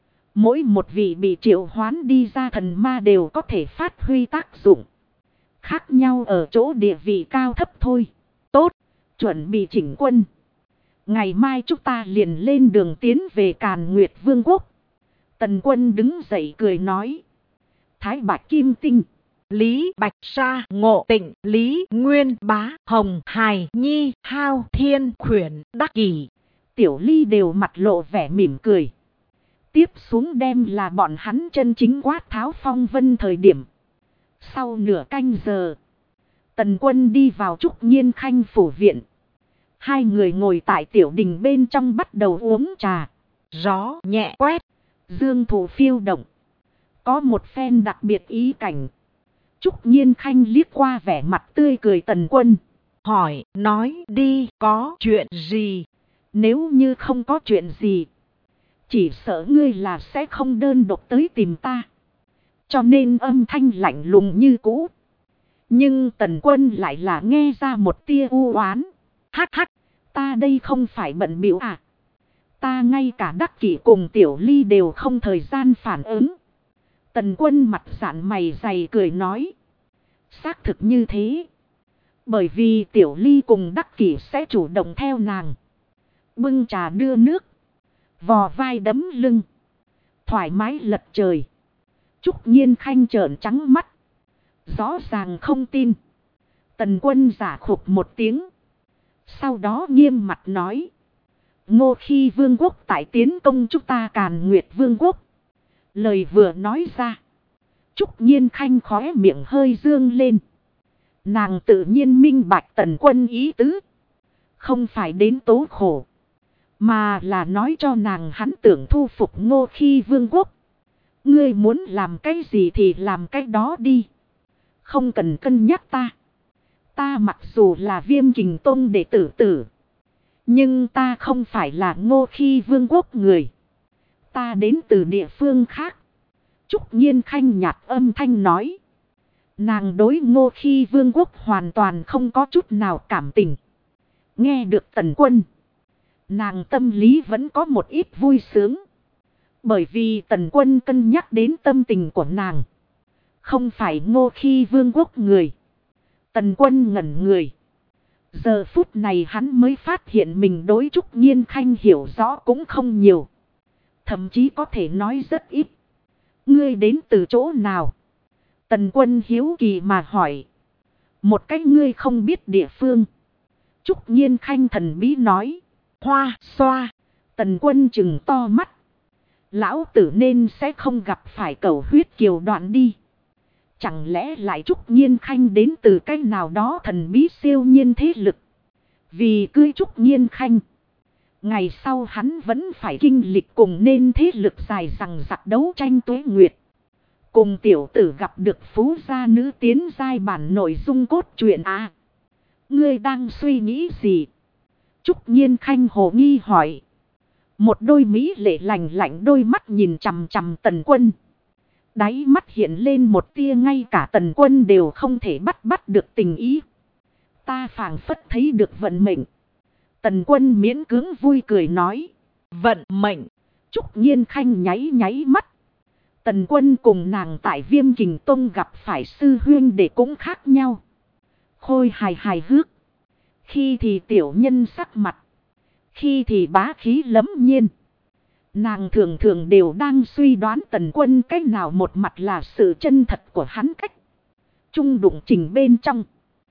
Mỗi một vị bị triệu hoán đi ra thần ma đều có thể phát huy tác dụng. Khác nhau ở chỗ địa vị cao thấp thôi. Tốt, chuẩn bị chỉnh quân. Ngày mai chúng ta liền lên đường tiến về Càn Nguyệt Vương quốc. Tần Quân đứng dậy cười nói. Thái Bạch Kim Tinh, Lý Bạch Sa, Ngộ Tịnh, Lý Nguyên Bá, Hồng Hài Nhi, Hao Thiên Khuyển, Đắc Kỳ, Tiểu Ly đều mặt lộ vẻ mỉm cười. Tiếp xuống đem là bọn hắn chân chính quát tháo phong vân thời điểm. Sau nửa canh giờ, Tần Quân đi vào Trúc Nhiên Khanh phủ viện. Hai người ngồi tại tiểu đình bên trong bắt đầu uống trà. Gió nhẹ quét, dương thụ phiêu động. Có một phen đặc biệt ý cảnh. Trúc Nhiên Khanh liếc qua vẻ mặt tươi cười Tần Quân. Hỏi, nói đi, có chuyện gì? Nếu như không có chuyện gì, chỉ sợ ngươi là sẽ không đơn độc tới tìm ta. Cho nên âm thanh lạnh lùng như cũ. Nhưng Tần Quân lại là nghe ra một tia u oán. Hắc hắc, ta đây không phải bận bịu à? Ta ngay cả Đắc Kỷ cùng Tiểu Ly đều không thời gian phản ứng. Tần Quân mặt dạn mày dày cười nói. Xác thực như thế. Bởi vì Tiểu Ly cùng Đắc Kỷ sẽ chủ động theo nàng. Bưng trà đưa nước. Vò vai đấm lưng. Thoải mái lật trời. Trúc Nhiên Khanh trợn trắng mắt. Rõ ràng không tin. Tần Quân giả khục một tiếng. Sau đó nghiêm mặt nói. Ngô Khi Vương quốc tại tiến công chúng ta Càn Nguyệt Vương quốc. Lời vừa nói ra. Trúc Nhiên Khanh khóe miệng hơi dương lên. Nàng tự nhiên minh bạch Tần Quân ý tứ. Không phải đến tố khổ. Mà là nói cho nàng hắn tưởng thu phục Ngô Khi Vương quốc. Ngươi muốn làm cái gì thì làm cái đó đi. Không cần cân nhắc ta. Ta mặc dù là Viêm Kình Tông đệ tử. Nhưng ta không phải là Ngô Khi Vương quốc người. Ta đến từ địa phương khác. Trúc Nhiên Khanh nhạt âm thanh nói. Nàng đối Ngô Khi Vương quốc hoàn toàn không có chút nào cảm tình. Nghe được Tần Quân. Nàng tâm lý vẫn có một ít vui sướng. Bởi vì Tần Quân cân nhắc đến tâm tình của nàng. Không phải Ngô Khi Vương quốc người. Tần Quân ngẩn người. Giờ phút này hắn mới phát hiện mình đối Trúc Nhiên Khanh hiểu rõ cũng không nhiều. Thậm chí có thể nói rất ít. Ngươi đến từ chỗ nào? Tần Quân hiếu kỳ mà hỏi. Một cách ngươi không biết địa phương. Trúc Nhiên Khanh thần bí nói. Hoa xoa. Tần Quân chừng to mắt. Lão tử nên sẽ không gặp phải cẩu huyết kiều đoạn đi. Chẳng lẽ lại Trúc Nhiên Khanh đến từ cái nào đó thần bí siêu nhiên thế lực. Vì cưới Trúc Nhiên Khanh. Ngày sau hắn vẫn phải kinh lịch cùng nên thế lực dài rằng giặc đấu tranh tuế nguyệt. Cùng tiểu tử gặp được phú gia nữ tiến giai bản nội dung cốt truyện à. Ngươi đang suy nghĩ gì? Trúc Nhiên Khanh hồ nghi hỏi. Một đôi mỹ lệ lành lạnh đôi mắt nhìn chằm chằm Tần Quân. Đáy mắt hiện lên một tia ngay cả Tần Quân đều không thể bắt được tình ý. Ta phảng phất thấy được vận mệnh. Tần Quân miễn cưỡng vui cười nói. Vận mệnh. Trúc Nhiên Khanh nháy mắt. Tần Quân cùng nàng tại Viêm Kình Tông gặp phải sư huynh đệ cũng khác nhau. Khôi hài hước. Khi thì tiểu nhân sắc mặt. Khi thì bá khí lẫm nhiên. Nàng thường đều đang suy đoán Tần Quân cách nào một mặt là sự chân thật của hắn cách. Trung đụng trình bên trong.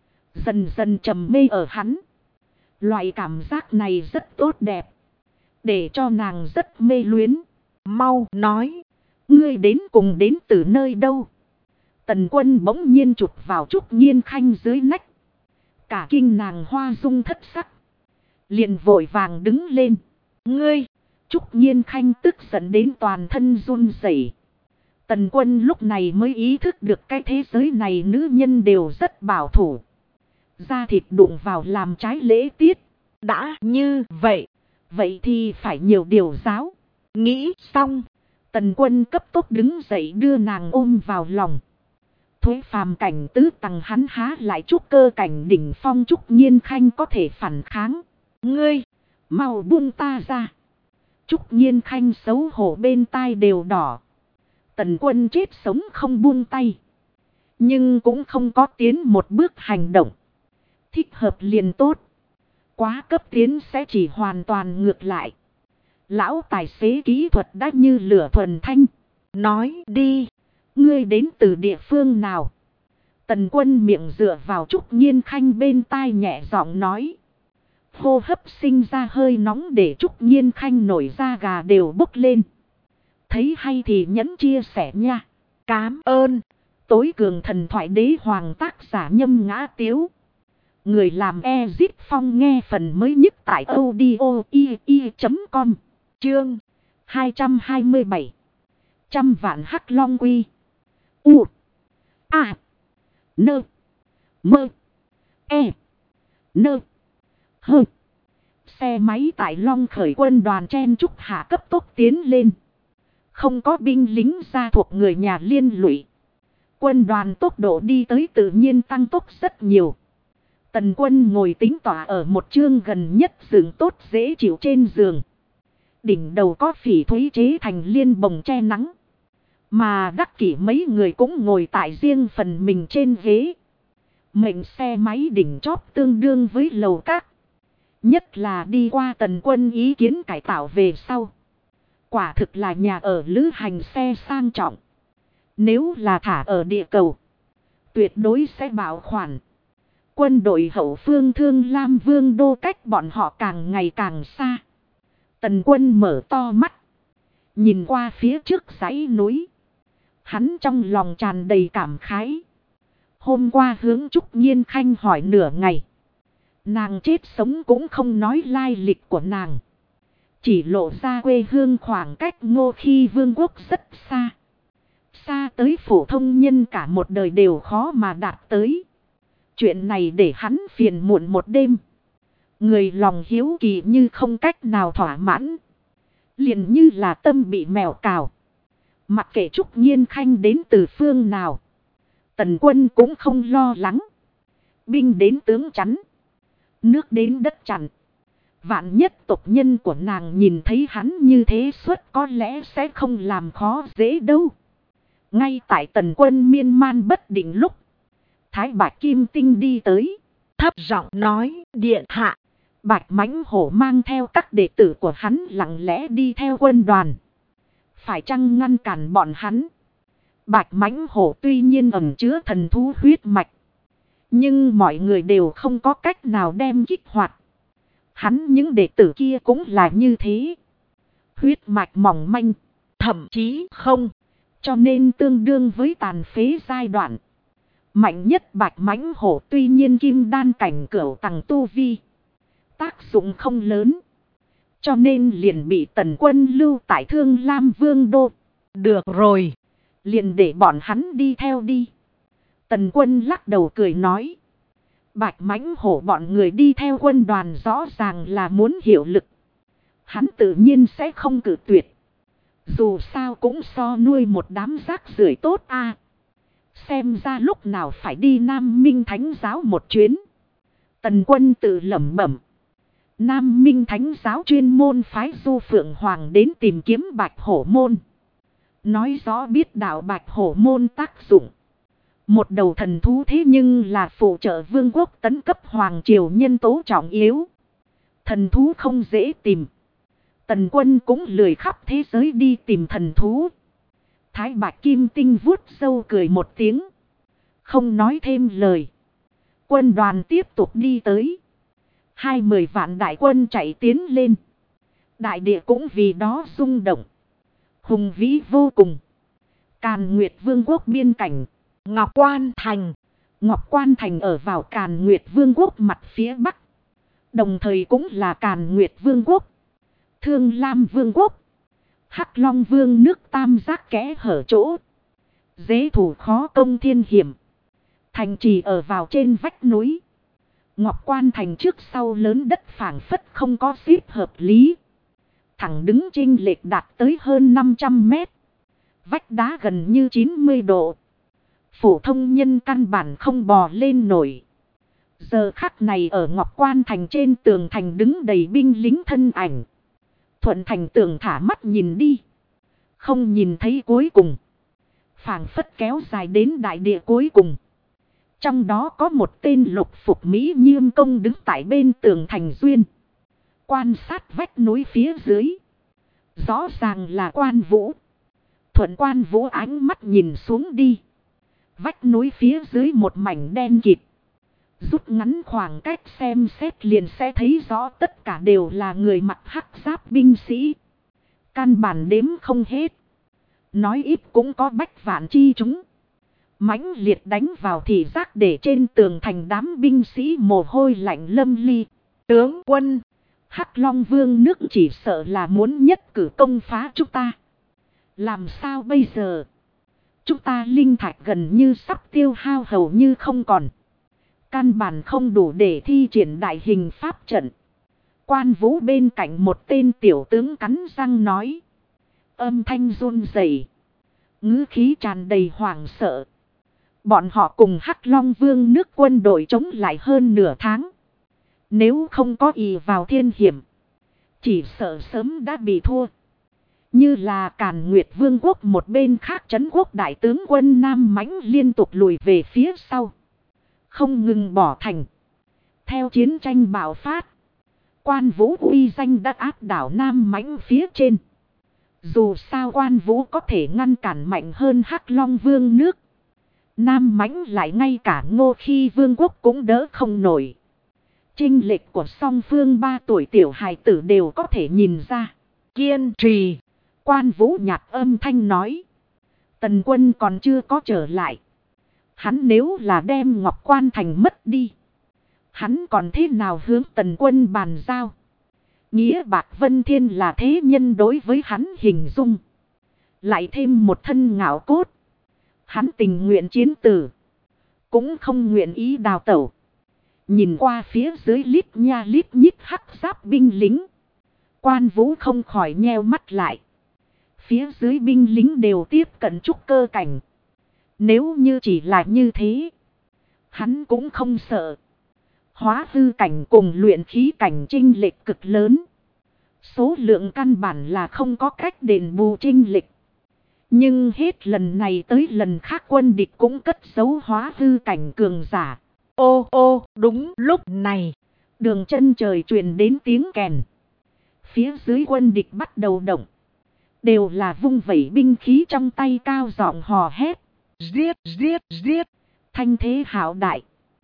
Dần trầm mê ở hắn. Loại cảm giác này rất tốt đẹp. Để cho nàng rất mê luyến. Mau nói. Ngươi đến cùng đến từ nơi đâu? Tần Quân bỗng nhiên chụp vào Trúc Nhiên Khanh dưới nách. Cả kinh nàng hoa dung thất sắc. Liền vội vàng đứng lên. Ngươi! Trúc Nhiên Khanh tức giận đến toàn thân run rẩy. Tần Quân lúc này mới ý thức được cái thế giới này nữ nhân đều rất bảo thủ. Da thịt đụng vào làm trái lễ tiết. Đã như vậy. Vậy thì phải nhiều điều giáo. Nghĩ xong. Tần Quân cấp tốc đứng dậy đưa nàng ôm vào lòng. Thuế phàm cảnh tứ tầng hắn há lại trúc cơ cảnh đỉnh phong Trúc Nhiên Khanh có thể phản kháng. Ngươi, mau buông ta ra. Trúc Nhiên Khanh xấu hổ bên tai đều đỏ. Tần Quân chết sống không buông tay. Nhưng cũng không có tiến một bước hành động. Thích hợp liền tốt. Quá cấp tiến sẽ chỉ hoàn toàn ngược lại. Lão tài xế kỹ thuật đã như lửa thuần thanh. Nói đi. Ngươi đến từ địa phương nào? Tần Quân miệng dựa vào Trúc Nhiên Khanh bên tai nhẹ giọng nói. Hô hấp sinh ra hơi nóng để Trúc Nhiên Khanh nổi da gà đều bốc lên. Thấy hay thì nhẫn chia sẻ nha. Cám ơn. Tối cường thần thoại đế hoàng tác giả Nhâm Ngã Tiếu. Người làm Ezit Phong nghe phần mới nhất tại audio.com. Chương 227. Trăm vạn hắc long quy. U. A. Nơ. Mơ. E. Nơ. Hơ. Xe máy tại Long Khởi quân đoàn chen trúc hạ cấp tốc tiến lên. Không có binh lính gia thuộc người nhà liên lụy. Quân đoàn tốc độ đi tới tự nhiên tăng tốc rất nhiều. Tần Quân ngồi tính tỏa ở một chương gần nhất giường tốt dễ chịu trên giường. Đỉnh đầu có phỉ thúy chế thành liên bồng che nắng. Mà đắc kỷ mấy người cũng ngồi tại riêng phần mình trên ghế. Mệnh xe máy đỉnh chóp tương đương với lầu các. Nhất là đi qua Tần Quân ý kiến cải tạo về sau. Quả thực là nhà ở lữ hành xe sang trọng. Nếu là thả ở địa cầu, tuyệt đối sẽ bảo khoản. Quân đội hậu phương Thương Lam Vương đô cách bọn họ càng ngày càng xa. Tần Quân mở to mắt. Nhìn qua phía trước dãy núi. Hắn trong lòng tràn đầy cảm khái. Hôm qua hướng Trúc Nhiên Khanh hỏi nửa ngày. Nàng chết sống cũng không nói lai lịch của nàng. Chỉ lộ ra quê hương khoảng cách Ngô Khi Vương quốc rất xa. Xa tới phổ thông nhân cả một đời đều khó mà đạt tới. Chuyện này để hắn phiền muộn một đêm. Người lòng hiếu kỳ như không cách nào thỏa mãn. Liền như là tâm bị mèo cào. Mặc kệ Trúc Nhiên Khanh đến từ phương nào. Tần Quân cũng không lo lắng. Binh đến tướng chắn. Nước đến đất chặn. Vạn nhất tộc nhân của nàng nhìn thấy hắn như thế suốt có lẽ sẽ không làm khó dễ đâu. Ngay tại Tần Quân miên man bất định lúc. Thái Bạch Kim Tinh đi tới. Thấp giọng nói điện hạ. Bạch Mãnh Hổ mang theo các đệ tử của hắn lặng lẽ đi theo quân đoàn. Phải chăng ngăn cản bọn hắn? Bạch Mãnh Hổ tuy nhiên ẩn chứa thần thú huyết mạch. Nhưng mọi người đều không có cách nào đem kích hoạt. Hắn những đệ tử kia cũng là như thế. Huyết mạch mỏng manh, thậm chí không. Cho nên tương đương với tàn phế giai đoạn. Mạnh nhất bạch mãnh hổ tuy nhiên kim đan cảnh cửu tầng tu vi. Tác dụng không lớn. Cho nên liền bị Tần Quân lưu tại Thương Lam Vương Đô. Được rồi. Liền để bọn hắn đi theo đi. Tần Quân lắc đầu cười nói. Bạch mãnh hổ bọn người đi theo quân đoàn rõ ràng là muốn hiệu lực. Hắn tự nhiên sẽ không cự tuyệt. Dù sao cũng so nuôi một đám rác rưởi tốt a. Xem ra lúc nào phải đi Nam Minh Thánh Giáo một chuyến. Tần Quân tự lẩm bẩm. Nam Minh Thánh Giáo chuyên môn phái Du Phượng Hoàng đến tìm kiếm Bạch Hổ Môn. Nói rõ biết đạo Bạch Hổ Môn tác dụng. Một đầu thần thú thế nhưng là phụ trợ vương quốc tấn cấp hoàng triều nhân tố trọng yếu. Thần thú không dễ tìm. Tần Quân cũng lười khắp thế giới đi tìm thần thú. Thái Bạch Kim Tinh vuốt râu cười một tiếng. Không nói thêm lời. Quân đoàn tiếp tục đi tới. 20 vạn đại quân chạy tiến lên. Đại địa cũng vì đó rung động. Hùng vĩ vô cùng. Càn Nguyệt Vương quốc biên cảnh. Ngọc Quan Thành. Ngọc Quan Thành ở vào Càn Nguyệt Vương quốc mặt phía bắc. Đồng thời cũng là Càn Nguyệt Vương quốc. Thương Lam Vương quốc. Hắc Long Vương nước tam giác kẽ hở chỗ. Dễ thủ khó công thiên hiểm. Thành trì ở vào trên vách núi. Ngọc Quan Thành trước sau lớn đất phảng phất không có xếp hợp lý. Thẳng đứng chênh lệch đạt tới hơn 500 mét. Vách đá gần như 90 độ. Phổ thông nhân căn bản không bò lên nổi. Giờ khắc này ở Ngọc Quan Thành trên tường thành đứng đầy binh lính thân ảnh. Thuận Thành tường thả mắt nhìn đi. Không nhìn thấy cuối cùng. Phảng phất kéo dài đến đại địa cuối cùng. Trong đó có một tên lục phục Mỹ Nhiêm công đứng tại bên tường thành duyên. Quan sát vách núi phía dưới. Rõ ràng là Quan Vũ. Thuận Quan Vũ ánh mắt nhìn xuống đi. Vách núi phía dưới một mảnh đen kịt. Rút ngắn khoảng cách xem xét liền sẽ thấy rõ tất cả đều là người mặc hắc giáp binh sĩ. Căn bản đếm không hết. Nói ít cũng có bách vạn chi chúng. Mãnh liệt đánh vào thị giác để trên tường thành đám binh sĩ mồ hôi lạnh lâm ly. Tướng quân, Hắc Long Vương nước chỉ sợ là muốn nhất cử công phá chúng ta. Làm sao bây giờ? Chúng ta linh thạch gần như sắp tiêu hao hầu như không còn. Căn bản không đủ để thi triển đại hình pháp trận. Quan Vũ bên cạnh một tên tiểu tướng cắn răng nói. Âm thanh run rẩy, ngữ khí tràn đầy hoảng sợ. Bọn họ cùng Hắc Long Vương nước quân đội chống lại hơn nửa tháng. Nếu không có ỷ vào thiên hiểm, chỉ sợ sớm đã bị thua. Như là Càn Nguyệt Vương quốc một bên khác trấn quốc đại tướng quân Nam Mãnh liên tục lùi về phía sau. Không ngừng bỏ thành. Theo chiến tranh bạo phát, Quan Vũ uy danh đã áp đảo Nam Mãnh phía trên. Dù sao Quan Vũ có thể ngăn cản mạnh hơn Hắc Long Vương nước. Nam Mãnh lại ngay cả Ngô Khi Vương quốc cũng đỡ không nổi. Chênh lệch của song phương 3 tuổi tiểu hài tử đều có thể nhìn ra. Kiên trì. Quan Vũ nhạt âm thanh nói. Tần Quân còn chưa có trở lại. Hắn nếu là đem Ngọc Quan Thành mất đi, hắn còn thế nào hướng Tần Quân bàn giao? Nghĩa Bạc Vân Thiên là thế nhân đối với hắn hình dung. Lại thêm một thân ngạo cốt. Hắn tình nguyện chiến tử, cũng không nguyện ý đào tẩu. Nhìn qua phía dưới lít nha lít nhít hắc giáp binh lính, Quan Vũ không khỏi nheo mắt lại. Phía dưới binh lính đều tiếp cận trúc cơ cảnh. Nếu như chỉ là như thế, hắn cũng không sợ. Hóa hư cảnh cùng luyện khí cảnh chênh lệch cực lớn. Số lượng căn bản là không có cách đền bù chênh lệch. Nhưng hết lần này tới lần khác quân địch cũng cất giấu hóa hư cảnh cường giả. Ô ô, đúng lúc này, đường chân trời truyền đến tiếng kèn. Phía dưới quân địch bắt đầu động. Đều là vung vẩy binh khí trong tay cao giọng hò hét. Giết, giết, giết. Thanh thế hạo đại.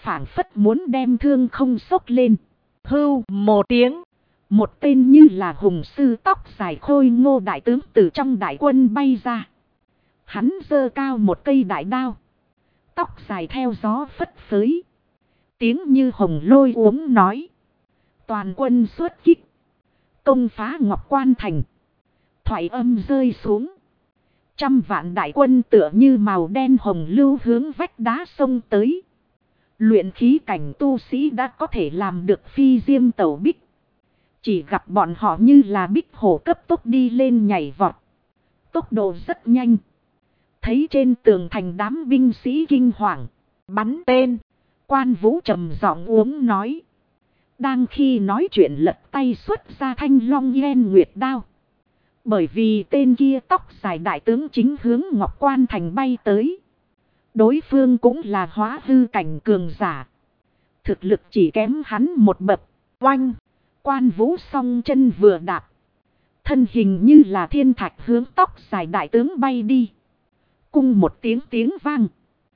phảng phất muốn đem thương không xốc lên. Hưu một tiếng. Một tên như là hùng sư tóc dài khôi ngô đại tướng từ trong đại quân bay ra. Hắn giơ cao một cây đại đao. Tóc dài theo gió phất phới. Tiếng như hồng lôi uống nói. Toàn quân xuất kích. Công phá Ngọc Quan Thành. Thoại âm rơi xuống. Trăm vạn đại quân tựa như màu đen hồng lưu hướng vách đá sông tới. Luyện khí cảnh tu sĩ đã có thể làm được phi diêm tẩu bích. Chỉ gặp bọn họ như là bích hổ cấp tốc đi lên nhảy vọt. Tốc độ rất nhanh. Thấy trên tường thành đám binh sĩ kinh hoàng. Bắn tên. Quan Vũ trầm giọng uống nói. Đang khi nói chuyện lật tay xuất ra thanh long yên nguyệt đao. Bởi vì tên kia tóc dài đại tướng chính hướng Ngọc Quan Thành bay tới. Đối phương cũng là hóa hư cảnh cường giả. Thực lực chỉ kém hắn một bậc. Oanh. Quan Vũ song chân vừa đạp. Thân hình như là thiên thạch hướng tóc dài đại tướng bay đi. Cung một tiếng vang.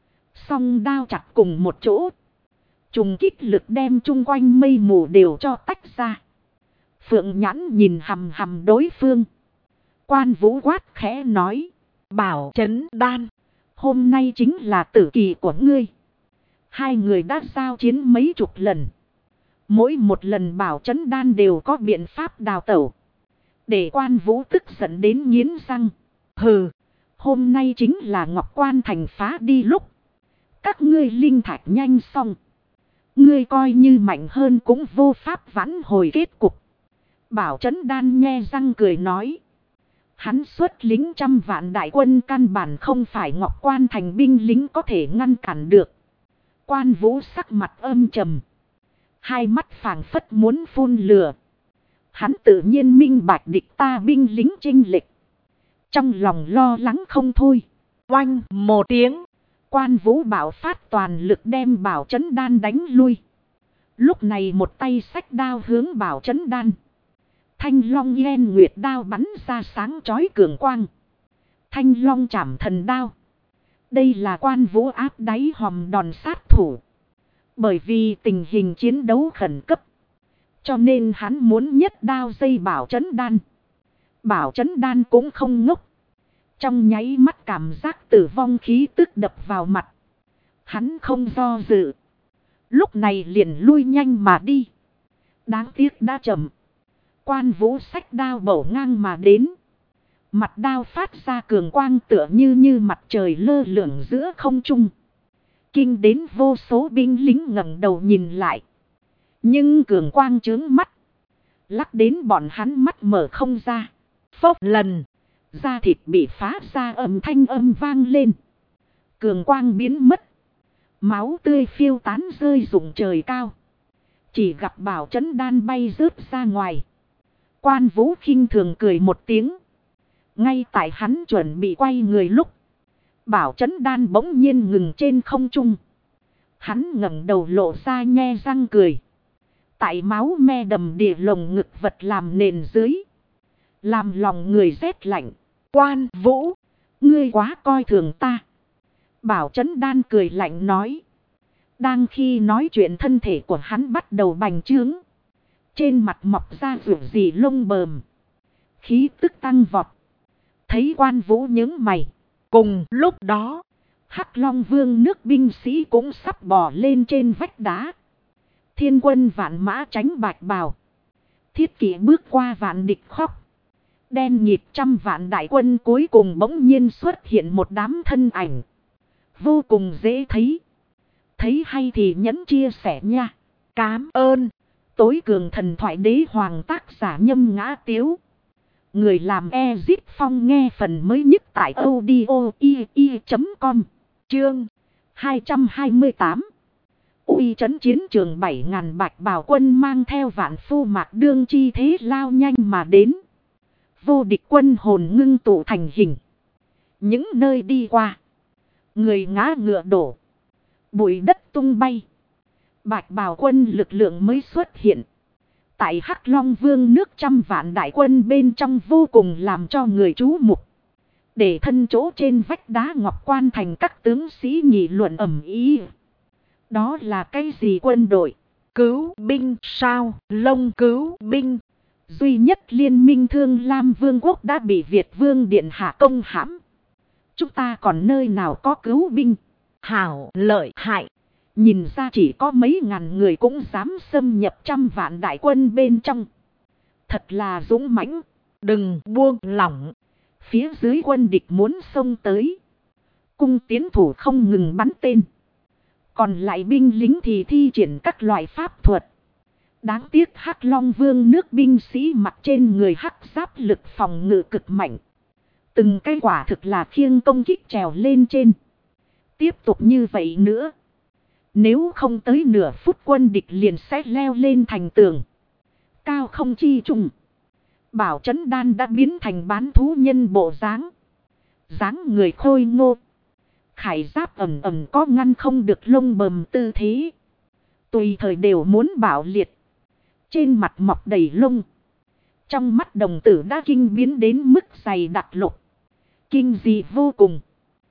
Song đao chặt cùng một chỗ. Trùng kích lực đem chung quanh mây mù đều cho tách ra. Phượng Nhãn nhìn hằm hằm đối phương. Quan Vũ quát khẽ nói. Bảo Chấn Đan. Hôm nay chính là tử kỳ của ngươi. Hai người đã giao chiến mấy chục lần. Mỗi một lần Bảo Chấn Đan đều có biện pháp đào tẩu. Để Quan Vũ tức giận đến nghiến răng. Hừ. Hôm nay chính là Ngọc Quan Thành phá đi lúc. Các ngươi linh thạch nhanh xong. Ngươi coi như mạnh hơn cũng vô pháp vãn hồi kết cục. Bảo Chấn Đan nhe răng cười nói. Hắn xuất lính trăm vạn đại quân căn bản không phải Ngọc Quan Thành binh lính có thể ngăn cản được. Quan Vũ sắc mặt âm trầm. Hai mắt phảng phất muốn phun lửa. Hắn tự nhiên minh bạch địch ta binh lính chênh lệch. Trong lòng lo lắng không thôi. Oanh một tiếng. Quan Vũ bạo phát toàn lực đem Bảo Chấn Đan đánh lui. Lúc này một tay xách đao hướng Bảo Chấn Đan. Thanh long yên nguyệt đao bắn ra sáng chói cường quang. Thanh long chảm thần đao. Đây là Quan Vũ áp đáy hòm đòn sát thủ. Bởi vì tình hình chiến đấu khẩn cấp. Cho nên hắn muốn nhất đao dây Bảo Chấn Đan. Bảo Chấn Đan cũng không ngốc. Trong nháy mắt cảm giác tử vong khí tức đập vào mặt. Hắn không do dự. Lúc này liền lui nhanh mà đi. Đáng tiếc đã chậm. Quan Vũ xách đao bổ ngang mà đến. Mặt đao phát ra cường quang tựa như mặt trời lơ lửng giữa không trung. Kinh đến vô số binh lính ngẩng đầu nhìn lại. Nhưng cường quang chướng mắt. Lắc đến bọn hắn mắt mở không ra. Phốc lần. Da thịt bị phá ra thanh âm vang lên. Cường quang biến mất. Máu tươi phiêu tán rơi rụng trời cao. Chỉ gặp Bảo Chấn Đan bay rớt ra ngoài. Quan Vũ khinh thường cười một tiếng. Ngay tại hắn chuẩn bị quay người lúc. Bảo Chấn Đan bỗng nhiên ngừng trên không trung. Hắn ngẩng đầu lộ ra nhe răng cười. Tại máu me đầm đìa lồng ngực vật làm nền dưới. Làm lòng người rét lạnh. Quan Vũ, ngươi quá coi thường ta. Bảo Chấn Đan cười lạnh nói. Đang khi nói chuyện thân thể của hắn bắt đầu bành trướng. Trên mặt mọc ra rủ rì lông bờm. Khí tức tăng vọt. Thấy Quan Vũ nhướng mày. Cùng lúc đó, Hắc Long Vương nước binh sĩ cũng sắp bò lên trên vách đá. Thiên quân vạn mã tránh bạch bào. Thiết kỷ bước qua vạn địch khóc. Đen nhịp trăm vạn đại quân cuối cùng bỗng nhiên xuất hiện một đám thân ảnh. Vô cùng dễ thấy. Thấy hay thì nhấn chia sẻ nha. Cám ơn. Tối cường thần thoại đế hoàng tác giả Nhâm Ngã Tiếu. Người làm Ezip Phong nghe phần mới nhất tại audio.com. Chương 228. Uy trấn chiến trường 7.000 bạch bào quân mang theo vạn phu mạc đương chi thế lao nhanh mà đến. Vô địch quân hồn ngưng tụ thành hình. Những nơi đi qua. Người ngã ngựa đổ. Bụi đất tung bay. Bạch bào quân lực lượng mới xuất hiện. Tại Hắc Long Vương nước trăm vạn đại quân bên trong vô cùng làm cho người chú mục. Để thân chỗ trên vách đá Ngọc Quan Thành các tướng sĩ nghị luận ầm ĩ. Đó là cái gì quân đội? Cứu binh sao? Lông cứu binh. Duy nhất liên minh Thương Lam Vương quốc đã bị Việt Vương Điện Hạ công hãm. Chúng ta còn nơi nào có cứu binh? Hảo lợi hại. Nhìn ra chỉ có mấy ngàn người cũng dám xâm nhập 100 vạn đại quân bên trong. Thật là dũng mãnh. Đừng buông lỏng. Phía dưới quân địch muốn xông tới. Cung tiến thủ không ngừng bắn tên. Còn lại binh lính thì thi triển các loại pháp thuật. Đáng tiếc Hắc Long Vương nước binh sĩ mặc trên người hắc giáp lực phòng ngự cực mạnh. Từng cái quả thực là khiêng công kích trèo lên trên. Tiếp tục như vậy nữa. Nếu không tới nửa phút quân địch liền sẽ leo lên thành tường. Cao không chi trùng. Bảo Chấn Đan đã biến thành bán thú nhân bộ dáng. Dáng người khôi ngô. Khải giáp ẩm ẩm có ngăn không được lông bầm tư thế. Tùy thời đều muốn bạo liệt. Trên mặt mọc đầy lông. Trong mắt đồng tử đã kinh biến đến mức dày đặc lục. Kinh dị vô cùng.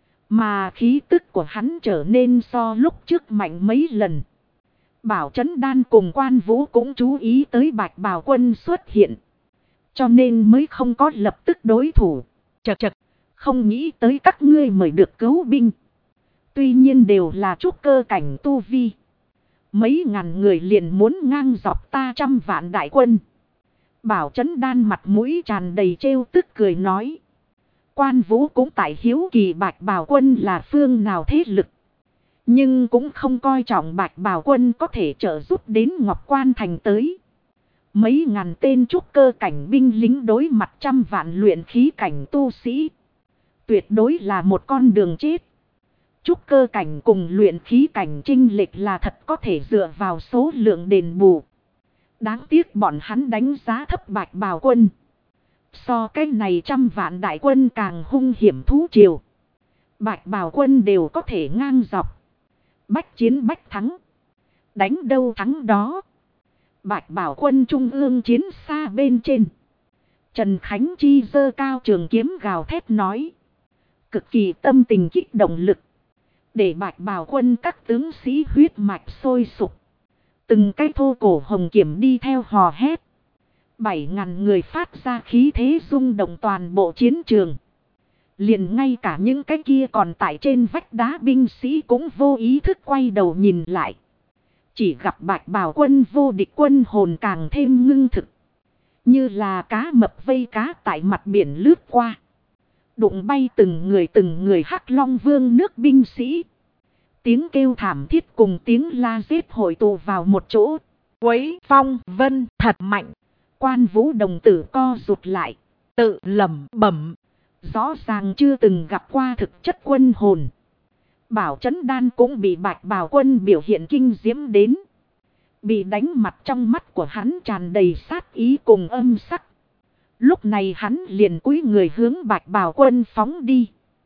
Mà khí tức của hắn trở nên so lúc trước mạnh mấy lần. Bảo Chấn Đan cùng Quan Vũ cũng chú ý tới Bạch Bào Quân xuất hiện. Cho nên mới không có lập tức đối thủ. Chật chật. Không nghĩ tới các ngươi mời được cứu binh. Tuy nhiên đều là trúc cơ cảnh tu vi. Mấy ngàn người liền muốn ngang dọc ta 100 vạn đại quân. Bảo Chấn Đan mặt mũi tràn đầy trêu tức cười nói. Quan Vũ cũng tại hiếu kỳ Bạch Bào Quân là phương nào thế lực. Nhưng cũng không coi trọng Bạch Bào Quân có thể trợ giúp đến Ngọc Quan Thành tới. Mấy ngàn tên trúc cơ cảnh binh lính đối mặt 100 vạn luyện khí cảnh tu sĩ. Tuyệt đối là một con đường chết. Trúc cơ cảnh cùng luyện khí cảnh chênh lệch là thật có thể dựa vào số lượng đền bù. Đáng tiếc bọn hắn đánh giá thấp Bạch Bào Quân. So cái này 100 vạn đại quân càng hung hiểm thú triều. Bạch Bào Quân đều có thể ngang dọc. Bách chiến bách thắng. Đánh đâu thắng đó. Bạch Bào Quân trung ương chiến xa bên trên. Trần Khánh Chi giơ cao trường kiếm gào thét nói. Cực kỳ tâm tình kích động lực. Để Bạch Bào Quân các tướng sĩ huyết mạch sôi sục. Từng cái thô cổ hồng kiểm đi theo hò hét. 7.000 người phát ra khí thế rung động toàn bộ chiến trường. Liền ngay cả những cái kia còn tại trên vách đá binh sĩ cũng vô ý thức quay đầu nhìn lại. Chỉ gặp Bạch Bào Quân vô địch quân hồn càng thêm ngưng thực. Như là cá mập vây cá tại mặt biển lướt qua. Đụng bay từng người Hắc Long Vương nước binh sĩ. Tiếng kêu thảm thiết cùng tiếng la giết hội tụ vào một chỗ. Quấy phong vân thật mạnh. Quan Vũ đồng tử co rụt lại. Tự lẩm bẩm. Rõ ràng chưa từng gặp qua thực chất quân hồn. Bảo Chấn Đan cũng bị Bạch Bào Quân biểu hiện kinh diễm đến. Bị đánh mặt trong mắt của hắn tràn đầy sát ý cùng âm sắc. Lúc này hắn liền cúi người hướng Bạch Bào Quân phóng đi.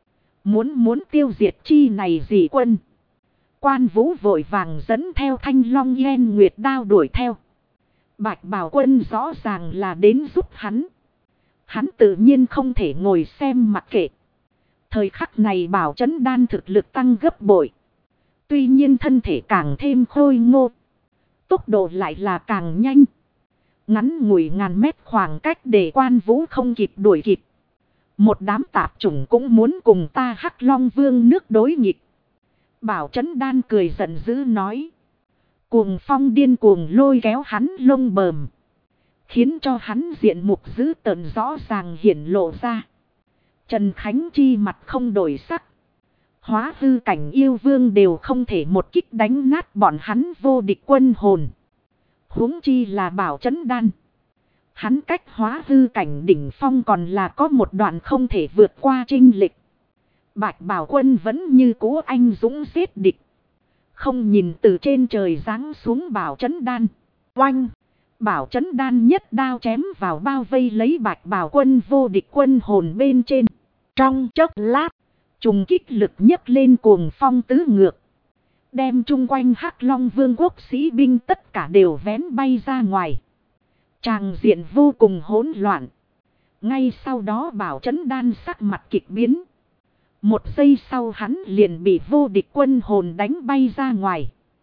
Muốn tiêu diệt chi này dị quân. Quan Vũ vội vàng dẫn theo Thanh Long Yên Nguyệt đao đuổi theo. Bạch Bào Quân rõ ràng là đến giúp hắn. Hắn tự nhiên không thể ngồi xem mặc kệ. Thời khắc này Bảo Chấn Đan thực lực tăng gấp bội. Tuy nhiên thân thể càng thêm khôi ngô. Tốc độ lại là càng nhanh. Ngắn ngủi ngàn mét khoảng cách để Quan Vũ không kịp đuổi kịp. Một đám tạp chủng cũng muốn cùng ta Hắc Long Vương nước đối nghịch. Bảo Chấn Đan cười giận dữ nói. Cuồng phong điên cuồng lôi kéo hắn lông bờm. Khiến cho hắn diện mục dữ tợn rõ ràng hiển lộ ra. Trần Khánh Chi mặt không đổi sắc. Hóa hư cảnh yêu vương đều không thể một kích đánh nát bọn hắn vô địch quân hồn. Huống chi là Bảo Chấn Đan. Hắn cách hóa hư cảnh đỉnh phong còn là có một đoạn không thể vượt qua chênh lệch. Bạch Bào Quân vẫn như cũ anh dũng giết địch. Không nhìn từ trên trời giáng xuống Bảo Chấn Đan. Oanh! Bảo Chấn Đan nhất đao chém vào bao vây lấy Bạch Bào Quân vô địch quân hồn bên trên. Trong chốc lát, trùng kích lực nhấc lên cuồng phong tứ ngược. Đem chung quanh Hắc Long Vương quốc sĩ binh tất cả đều vén bay ra ngoài. Tràng diện vô cùng hỗn loạn. Ngay sau đó Bảo Chấn Đan sắc mặt kịch biến. Một giây sau hắn liền bị vô địch quân hồn đánh bay ra ngoài.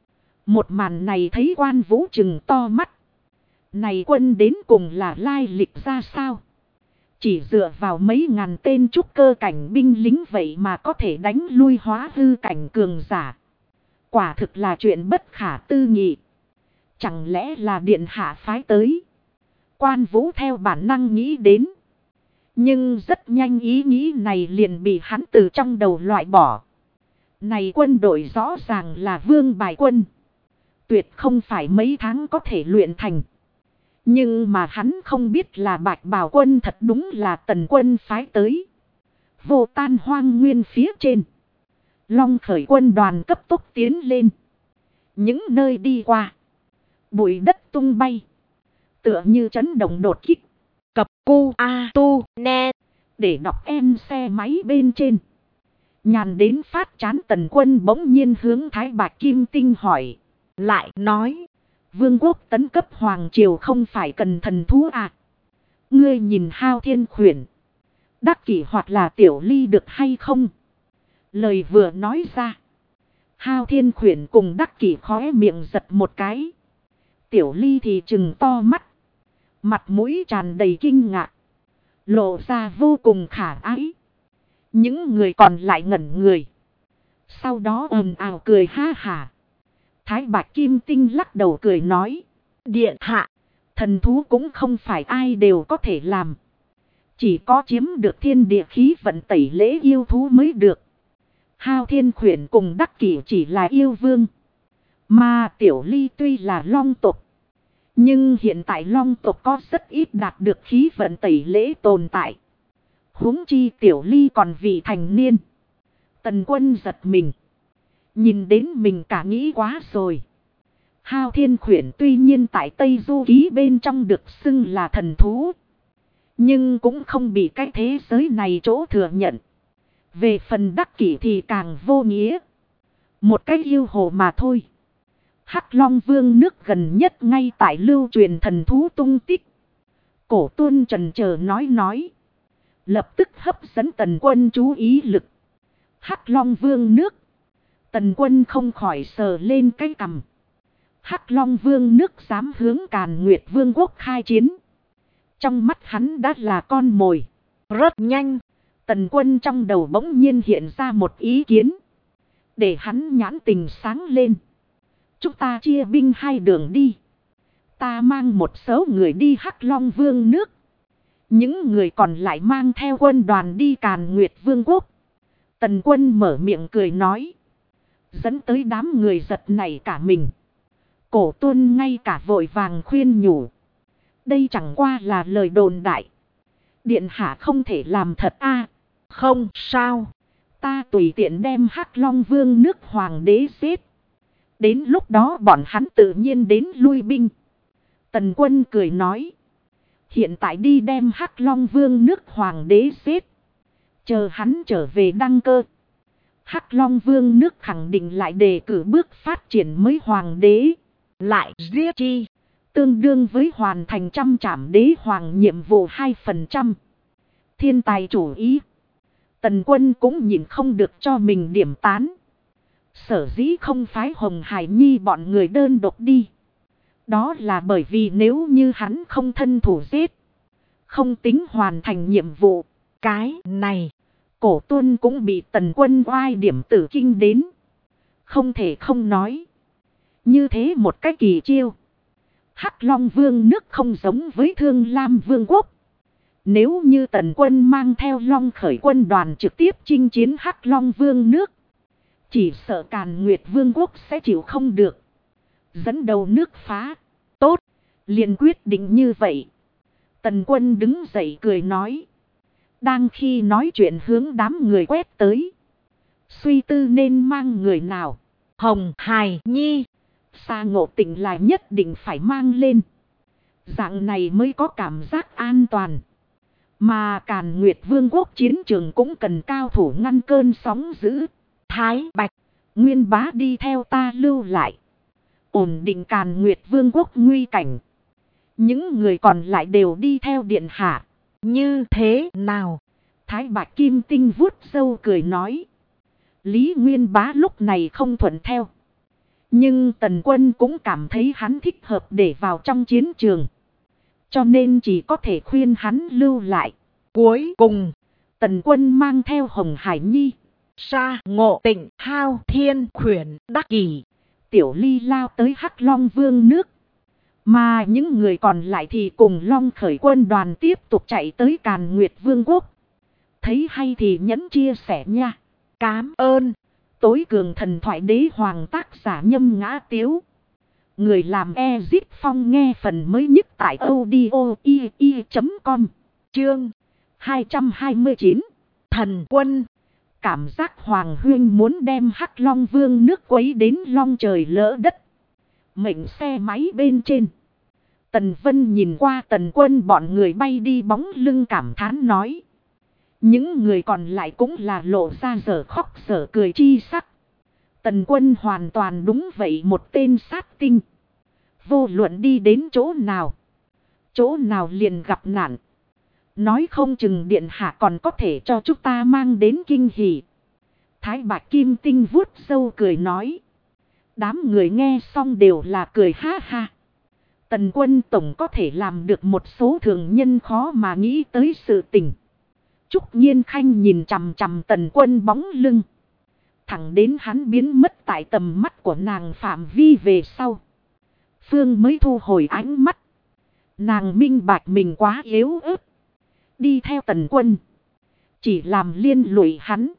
Một màn này thấy Quan Vũ trừng to mắt. Này quân đến cùng là lai lịch ra sao? Chỉ dựa vào mấy ngàn tên trúc cơ cảnh binh lính vậy mà có thể đánh lui hóa hư cảnh cường giả. Quả thực là chuyện bất khả tư nghị. Chẳng lẽ là điện hạ phái tới? Quan Vũ theo bản năng nghĩ đến. Nhưng rất nhanh ý nghĩ này liền bị hắn từ trong đầu loại bỏ. Này quân đội rõ ràng là vương bài quân. Tuyệt không phải mấy tháng có thể luyện thành. Nhưng mà hắn không biết là Bạch Bào quân thật đúng là Tần quân phái tới. Vô Tan hoang nguyên phía trên. Long khởi quân đoàn cấp tốc tiến lên. Những nơi đi qua. Bụi đất tung bay. Tựa như chấn động đột kích. Cập cu a tu ne. Để đọc em xe máy bên trên. Nhàn đến phát chán Tần quân bỗng nhiên hướng Thái Bạch Kim Tinh hỏi. Lại nói. Vương quốc tấn cấp Hoàng Triều không phải cần thần thú à? Ngươi nhìn Hao Thiên Khuyển. Đắc Kỷ hoặc là Tiểu Ly được hay không? Lời vừa nói ra. Hao Thiên Khuyển cùng Đắc Kỷ khóe miệng giật một cái. Tiểu Ly thì trừng to mắt. Mặt mũi tràn đầy kinh ngạc. Lộ ra vô cùng khả ái. Những người còn lại ngẩn người. Sau đó ồn ào cười ha hả. Thái Bạch Kim Tinh lắc đầu cười nói. Điện hạ. Thần thú cũng không phải ai đều có thể làm. Chỉ có chiếm được thiên địa khí vận tẩy lễ yêu thú mới được. Hao Thiên Khuyển cùng Đắc Kỷ chỉ là yêu vương. Mà Tiểu Ly tuy là long tộc. Nhưng hiện tại long tộc có rất ít đạt được khí vận tẩy lễ tồn tại. Huống chi Tiểu Ly còn vị thành niên. Tần quân giật mình. Nhìn đến mình cả nghĩ quá rồi. Hao Thiên Khuyển tuy nhiên tại Tây Du Ký bên trong được xưng là thần thú. Nhưng cũng không bị cái thế giới này chỗ thừa nhận. Về phần Đắc Kỷ thì càng vô nghĩa. Một cái yêu hồ mà thôi. Hắc Long Vương nước gần nhất ngay tại lưu truyền thần thú tung tích. Cổ Tuân trần chờ nói. Lập tức hấp dẫn Tần quân chú ý lực. Hắc Long Vương nước. Tần quân không khỏi sờ lên cái cằm. Hắc Long Vương nước dám hướng Càn Nguyệt Vương quốc khai chiến. Trong mắt hắn đã là con mồi. Rất nhanh. Tần quân trong đầu bỗng nhiên hiện ra một ý kiến. Để hắn nhãn tình sáng lên. Chúng ta chia binh hai đường đi. Ta mang một số người đi Hắc Long Vương nước. Những người còn lại mang theo quân đoàn đi Càn Nguyệt Vương quốc. Tần quân mở miệng cười nói. Dẫn tới đám người giật nảy cả mình. Cổ Tuân ngay cả vội vàng khuyên nhủ. Đây chẳng qua là lời đồn đại. Điện hạ không thể làm thật a. Không sao. Ta tùy tiện đem Hắc Long Vương nước hoàng đế giết. Đến lúc đó bọn hắn tự nhiên đến lui binh. Tần quân cười nói. Hiện tại đi đem Hắc Long Vương nước hoàng đế giết. Chờ hắn trở về đăng cơ. Hắc Long Vương nước khẳng định lại đề cử bước phát triển mới hoàng đế. Lại giết chi. Tương đương với hoàn thành 100 trảm đế hoàng nhiệm vụ 2%. Thiên tài chủ ý. Tần quân cũng nhìn không được cho mình điểm tán. Sở dĩ không phái Hồng Hải Nhi bọn người đơn độc đi. Đó là bởi vì nếu như hắn không thân thủ giết. Không tính hoàn thành nhiệm vụ. Cái này. Cổ Tuân cũng bị Tần quân oai điểm tử kinh đến. Không thể không nói. Như thế một cái kỳ chiêu. Hắc Long Vương nước không giống với Thương Lam Vương quốc. Nếu như Tần quân mang theo Long khởi quân đoàn trực tiếp chinh chiến Hắc Long Vương nước. Chỉ sợ Càn Nguyệt Vương quốc sẽ chịu không được. Dẫn đầu nước phá. Tốt. Liền quyết định như vậy. Tần quân đứng dậy cười nói. Đang khi nói chuyện hướng đám người quét tới. Suy tư nên mang người nào. Hồng Hải Nhi. Sa Ngộ Tịnh là nhất định phải mang lên. Dạng này mới có cảm giác an toàn. Mà Càn Nguyệt Vương quốc chiến trường cũng cần cao thủ ngăn cơn sóng dữ. Thái Bạch. Nguyên Bá đi theo ta lưu lại. Ổn định Càn Nguyệt Vương quốc nguy cảnh. Những người còn lại đều đi theo điện hạ. Như thế nào? Thái Bạch Kim Tinh vuốt râu cười nói. Lý Nguyên Bá lúc này không thuận theo. Nhưng Tần Quân cũng cảm thấy hắn thích hợp để vào trong chiến trường. Cho nên chỉ có thể khuyên hắn lưu lại. Cuối cùng, Tần Quân mang theo Hồng Hải Nhi, Sa Ngộ Tịnh, Hao Thiên Khuyển, Đắc Kỷ, Tiểu Ly lao tới Hắc Long Vương nước. Mà những người còn lại thì cùng Long Khởi quân đoàn tiếp tục chạy tới Càn Nguyệt Vương quốc. Thấy hay thì nhấn chia sẻ nha. Cám ơn. Tối cường thần thoại đế hoàng tác giả Nhâm Ngã Tiếu. Người làm Ezip Phong nghe phần mới nhất tại audio.com. Chương 229. Thần Quân. Cảm giác Hoàng Huyên muốn đem Hắc Long Vương nước quấy đến long trời lỡ đất. Mệnh xe máy bên trên. Tần Vân nhìn qua Tần Quân bọn người bay đi bóng lưng cảm thán nói. Những người còn lại cũng là lộ ra dở khóc dở cười chi sắc. Tần Quân hoàn toàn đúng vậy, một tên sát tinh. Vô luận đi đến chỗ nào liền gặp nạn. Nói không chừng điện hạ còn có thể cho chúng ta mang đến kinh hỉ. Thái Bạch Kim Tinh vuốt râu cười nói. Đám người nghe xong đều là cười ha ha. Tần Quân tổng có thể làm được một số thường nhân khó mà nghĩ tới sự tình. Trúc Nhiên Khanh nhìn chằm chằm Tần Quân bóng lưng. Thẳng đến hắn biến mất tại tầm mắt của nàng phạm vi về sau. Phương mới thu hồi ánh mắt. Nàng minh bạch mình quá yếu ớt. Đi theo Tần Quân. Chỉ làm liên lụy hắn.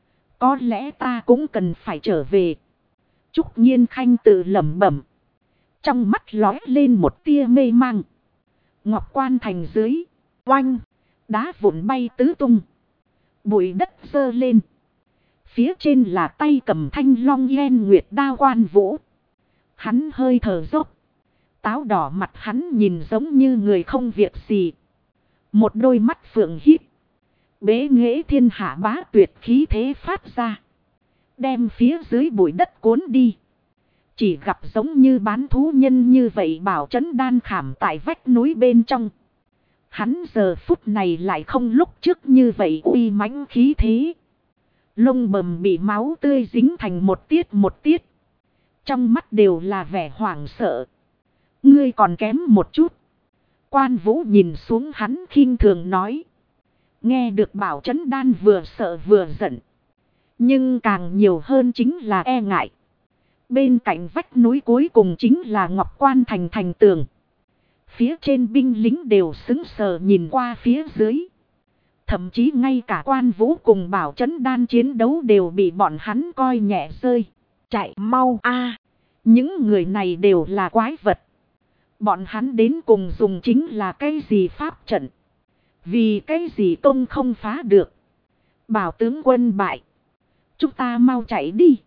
Có lẽ ta cũng cần phải trở về. Trúc Nhiên Khanh tự lẩm bẩm. Trong mắt lóe lên một tia mê mang. Ngọc Quan thành dưới. Oanh. Đá vụn bay tứ tung. Bụi đất dơ lên. Phía trên là tay cầm thanh long yên nguyệt đao Quan Vũ. Hắn hơi thở dốc. Táo đỏ mặt hắn nhìn giống như người không việc gì. Một đôi mắt phượng híp. Bế nghệ thiên hạ bá tuyệt khí thế phát ra. Đem phía dưới bụi đất cuốn đi. Chỉ gặp giống như bán thú nhân như vậy bảo trấn đan khảm tại vách núi bên trong. Hắn giờ phút này lại không lúc trước như vậy uy mãnh khí thế. Lông bầm bị máu tươi dính thành một tiết. Trong mắt đều là vẻ hoảng sợ. Ngươi còn kém một chút. Quan Vũ nhìn xuống hắn khinh thường nói. Nghe được bảo trấn đan vừa sợ vừa giận. Nhưng càng nhiều hơn chính là e ngại. Bên cạnh vách núi cuối cùng chính là Ngọc Quan thành tường. Phía trên binh lính đều sững sờ nhìn qua phía dưới. Thậm chí ngay cả Quan Vũ cùng bảo trấn đan chiến đấu đều bị bọn hắn coi nhẹ rơi. Chạy mau a! Những người này đều là quái vật. Bọn hắn đến cùng dùng chính là cái gì pháp trận? Vì cái gì công không phá được? Bảo tướng quân bại. Chúng ta mau chạy đi.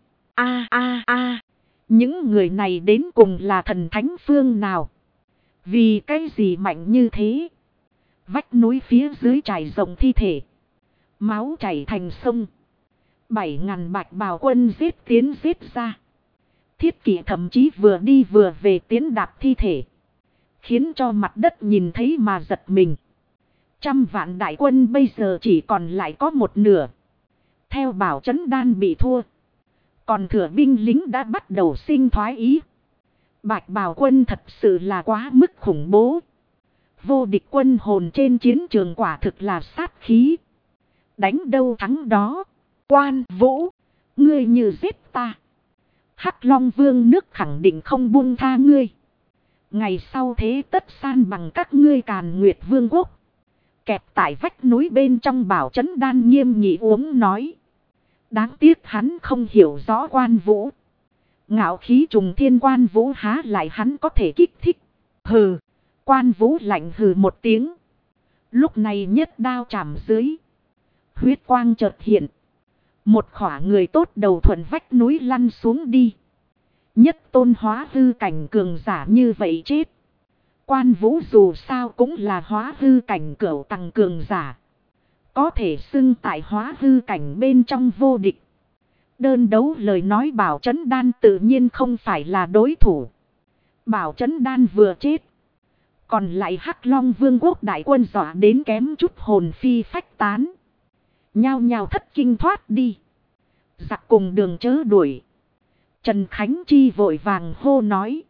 A. Những người này đến cùng là thần thánh phương nào? Vì cái gì mạnh như thế? Vách núi phía dưới trải rộng thi thể. Máu chảy thành sông. 7.000 bạch bào quân giết tiến giết ra. Thiết kỷ thậm chí vừa đi vừa về tiến đạp thi thể. Khiến cho mặt đất nhìn thấy mà giật mình. 100 vạn đại quân bây giờ chỉ còn lại có một nửa. Theo bảo trấn đan bị thua. Còn thừa binh lính đã bắt đầu sinh thoái ý. Bạch bào quân thật sự là quá mức khủng bố. Vô địch quân hồn trên chiến trường quả thực là sát khí. Đánh đâu thắng đó. Quan Vũ, ngươi như giết ta. Hắc Long Vương nước khẳng định không buông tha ngươi. Ngày sau thế tất san bằng các ngươi Càn Nguyệt Vương quốc. Kẹp tại vách núi bên trong bảo trấn đan nghiêm nghị uống nói. Đáng tiếc hắn không hiểu rõ Quan Vũ. Ngạo khí trùng thiên Quan Vũ há lại hắn có thể kích thích. Hừ. Quan Vũ lạnh hừ một tiếng. Lúc này nhất đao chạm dưới. Huyết quang chợt hiện. Một khỏa người tốt đầu thuận vách núi lăn xuống đi. Nhất tôn hóa hư cảnh cường giả như vậy chết. Quan Vũ dù sao cũng là hóa hư cảnh cửu tầng cường giả. Có thể xưng tại hóa hư cảnh bên trong vô địch. Đơn đấu lời nói bảo trấn đan tự nhiên không phải là đối thủ. Bảo trấn đan vừa chết. Còn lại Hắc Long Vương quốc đại quân dọa đến kém chút hồn phi phách tán. Nhao nhao thất kinh thoát đi. Giặc cùng đường chớ đuổi. Trần Khánh Chi vội vàng hô nói.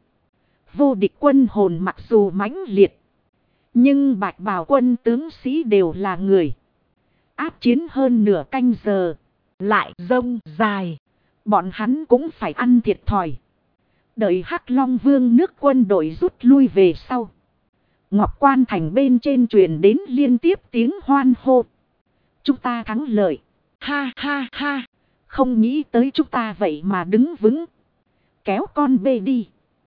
Vô địch quân hồn mặc dù mãnh liệt, nhưng bạch bào quân tướng sĩ đều là người. Áp chiến hơn nửa canh giờ, lại rông dài, bọn hắn cũng phải ăn thiệt thòi. Đợi Hắc Long Vương nước quân đội rút lui về sau, Ngọc Quan thành bên trên truyền đến liên tiếp tiếng hoan hô. Chúng ta thắng lợi. Ha ha ha. Không nghĩ tới chúng ta vậy mà đứng vững. Kéo con bê đi.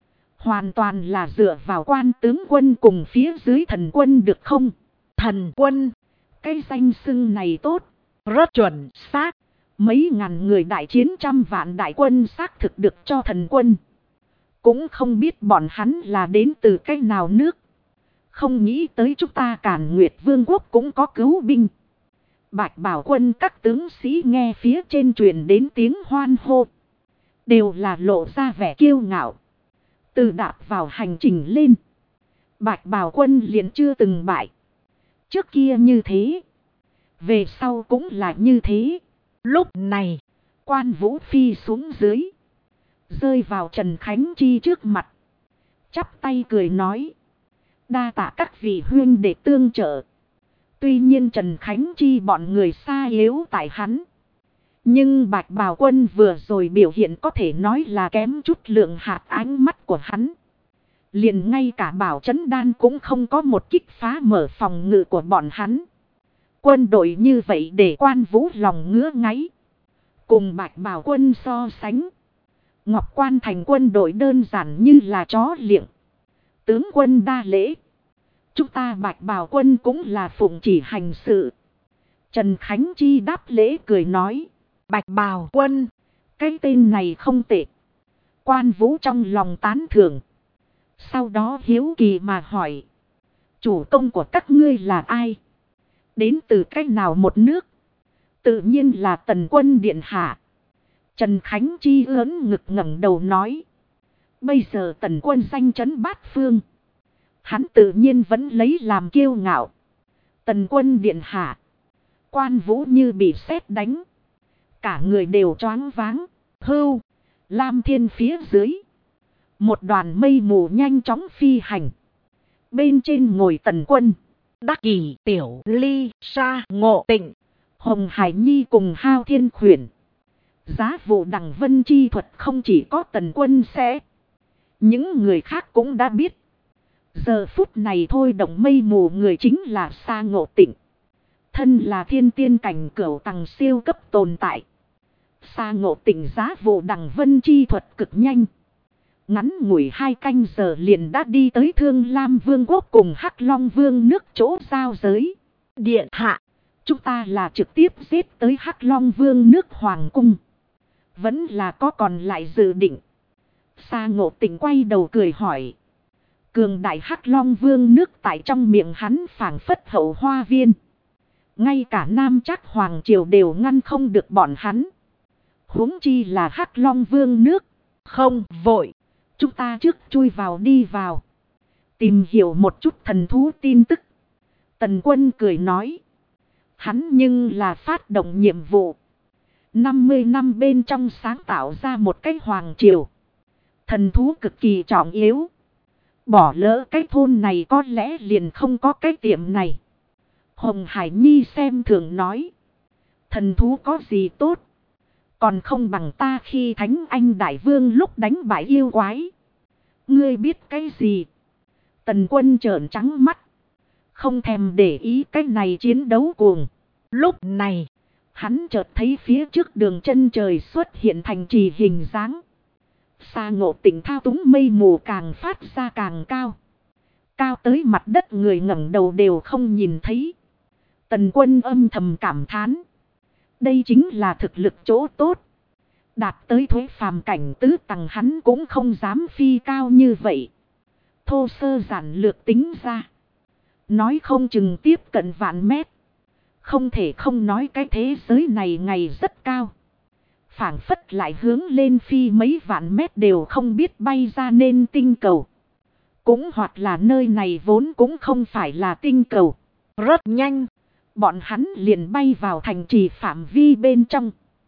Hoàn toàn là dựa vào Quan tướng quân cùng phía dưới thần quân được không? Thần quân, cái danh xưng này tốt, rất chuẩn xác. Mấy ngàn người đại chiến trăm vạn đại quân xác thực được cho thần quân. Cũng không biết bọn hắn là đến từ cái nào nước. Không nghĩ tới chúng ta Càn Nguyệt Vương quốc cũng có cứu binh. Bạch Bảo quân các tướng sĩ nghe phía trên truyền đến tiếng hoan hô, đều là lộ ra vẻ kiêu ngạo. Từ đạp vào hành trình lên, Bạch Bảo quân liền chưa từng bại. Trước kia như thế, về sau cũng là như thế. Lúc này, Quan Vũ phi xuống dưới, rơi vào Trần Khánh Chi trước mặt, chắp tay cười nói. Đa tạ các vị huynh để tương trợ. Tuy nhiên Trần Khánh Chi bọn người xa yếu tại hắn, nhưng Bạch Bào quân vừa rồi biểu hiện có thể nói là kém chút lượng hạt ánh mắt của hắn. Liền ngay cả Bảo Trấn Đan cũng không có một kích phá mở phòng ngự của bọn hắn. Quân đội như vậy để Quan Vũ lòng ngứa ngáy. Cùng Bạch Bào quân so sánh, Ngọc Quan thành quân đội đơn giản như là chó liệng. Tướng quân đa lễ. Chúng ta Bạch Bào quân cũng là phụng chỉ hành sự. Trần Khánh Chi đáp lễ cười nói. Bạch Bào quân, cái tên này không tệ. Quan Vũ trong lòng tán thưởng. Sau đó hiếu kỳ mà hỏi. Chủ công của các ngươi là ai? Đến từ cách nào một nước? Tự nhiên là Tần quân điện hạ. Trần Khánh Chi ớn ngực ngẩng đầu nói. Bây giờ Tần quân danh chấn bát phương, hắn tự nhiên vẫn lấy làm kiêu ngạo. Tần quân điện hạ. Quan Vũ như bị sét đánh, cả người đều choáng váng. Hưu, Lam Thiên phía dưới, một đoàn mây mù nhanh chóng phi hành. Bên trên ngồi Tần quân, Đắc Kỷ, Tiểu Ly, Sa Ngộ Tịnh, Hồng Hải Nhi cùng Hao Thiên Khuyển. Giá vụ đằng vân chi thuật không chỉ có Tần quân sẽ, những người khác cũng đã biết. Giờ phút này thôi động mây mù người chính là Sa Ngộ Tịnh. Thân là thiên tiên cảnh cửu tầng siêu cấp tồn tại. Sa Ngộ Tịnh giá vụ đằng vân chi thuật cực nhanh. Ngắn ngủi 2 canh giờ liền đã đi tới Thương Lam Vương quốc cùng Hắc Long Vương nước chỗ giao giới. Điện hạ, chúng ta là trực tiếp giết tới Hắc Long Vương nước Hoàng cung, vẫn là có còn lại dự định? Sa Ngộ Tịnh quay đầu cười hỏi. Cường đại Hắc Long Vương nước tại trong miệng hắn phảng phất hậu hoa viên. Ngay cả Nam Trác Hoàng triều đều ngăn không được bọn hắn. Huống chi là Hắc Long Vương nước. Không vội, chúng ta trước chui vào đi vào, tìm hiểu một chút thần thú tin tức. Tần quân cười nói. Hắn nhưng là phát động nhiệm vụ 50 năm bên trong sáng tạo ra một cái hoàng triều. Thần thú cực kỳ trọng yếu. Bỏ lỡ cái thôn này có lẽ liền không có cái tiệm này. Hồng Hải Nhi xem thường nói. Thần thú có gì tốt, còn không bằng ta khi Thánh Anh Đại Vương lúc đánh bại yêu quái. Ngươi biết cái gì? Tần quân trợn trắng mắt, không thèm để ý cái này chiến đấu cuồng. Lúc này, hắn chợt thấy phía trước đường chân trời xuất hiện thành trì hình dáng. Sa Ngộ Tịnh thao túng mây mù càng phát ra càng cao. Cao tới mặt đất người ngẩng đầu đều không nhìn thấy. Tần quân âm thầm cảm thán. Đây chính là thực lực chỗ tốt. Đạt tới thuế phàm cảnh tứ tầng hắn cũng không dám phi cao như vậy. Thô sơ giản lược tính ra, nói không chừng tiếp cận vạn mét. Không thể không nói cái thế giới này ngày rất cao. Phảng phất lại hướng lên phi mấy vạn mét đều không biết bay ra nên tinh cầu. Cũng hoặc là nơi này vốn cũng không phải là tinh cầu. Rất nhanh, bọn hắn liền bay vào thành trì phạm vi bên trong.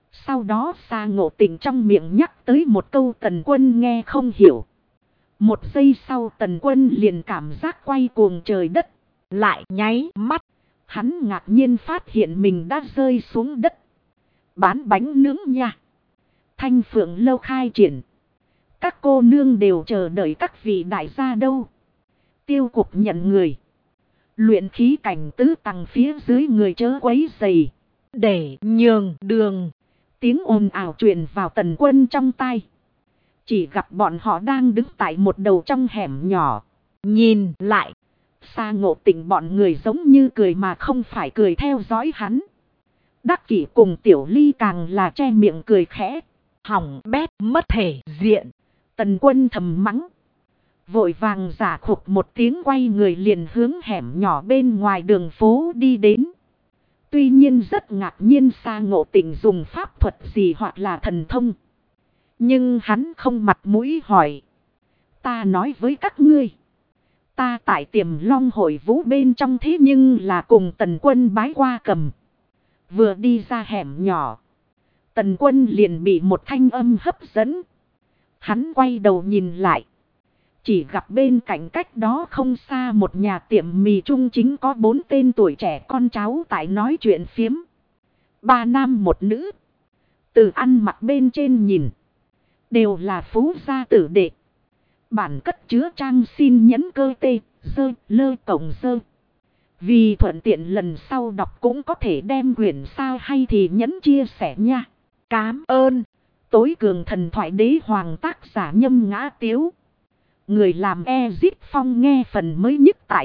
Sau đó Sa Ngộ Tịnh trong miệng nhắc tới một câu Tần Quân nghe không hiểu. Một giây sau Tần Quân liền cảm giác quay cuồng trời đất. Lại nháy mắt. Hắn ngạc nhiên phát hiện mình đã rơi xuống đất. Bán bánh nướng nha. Thanh Phượng lâu khai triển. Các cô nương đều chờ đợi các vị đại gia đâu. Tiêu Cục nhận người. Luyện khí cảnh tứ tầng phía dưới người chớ quấy rầy. Để nhường đường. Tiếng ồn ào truyền vào Tần Quân trong tai. Chỉ gặp bọn họ đang đứng tại một đầu trong hẻm nhỏ. Nhìn lại. Sa Ngộ Tịnh bọn người giống như cười mà không phải cười theo dõi hắn. Đắc Kỷ cùng Tiểu Ly càng là che miệng cười khẽ. Hỏng bét mất thể diện. Tần Quân thầm mắng. Vội vàng giả khục một tiếng quay người liền hướng hẻm nhỏ bên ngoài đường phố đi đến. Tuy nhiên rất ngạc nhiên Sa Ngộ Tịnh dùng pháp thuật gì hoặc là thần thông. Nhưng hắn không mặt mũi hỏi. Ta nói với các ngươi. Ta tại Tiềm Long hội vũ bên trong thế nhưng là cùng Tần Quân bái qua cầm. Vừa đi ra hẻm nhỏ. Tần Quân liền bị một thanh âm hấp dẫn. Hắn quay đầu nhìn lại. Chỉ gặp bên cạnh cách đó không xa một nhà tiệm mì trung chính có 4 tên tuổi trẻ con cháu tại nói chuyện phiếm. 3 nam 1 nữ. Từ ăn mặc bên trên nhìn. Đều là phú gia tử đệ. Bản cất chứa trang xin nhấn cơ tê, dơ, lơ cổng dơ. Vì thuận tiện lần sau đọc cũng có thể đem quyển sao hay thì nhấn chia sẻ nha. Cám ơn. Tối cường thần thoại đế hoàng tác giả Nhâm Ngã Tiếu. Người làm Ezip Phong nghe phần mới nhất tại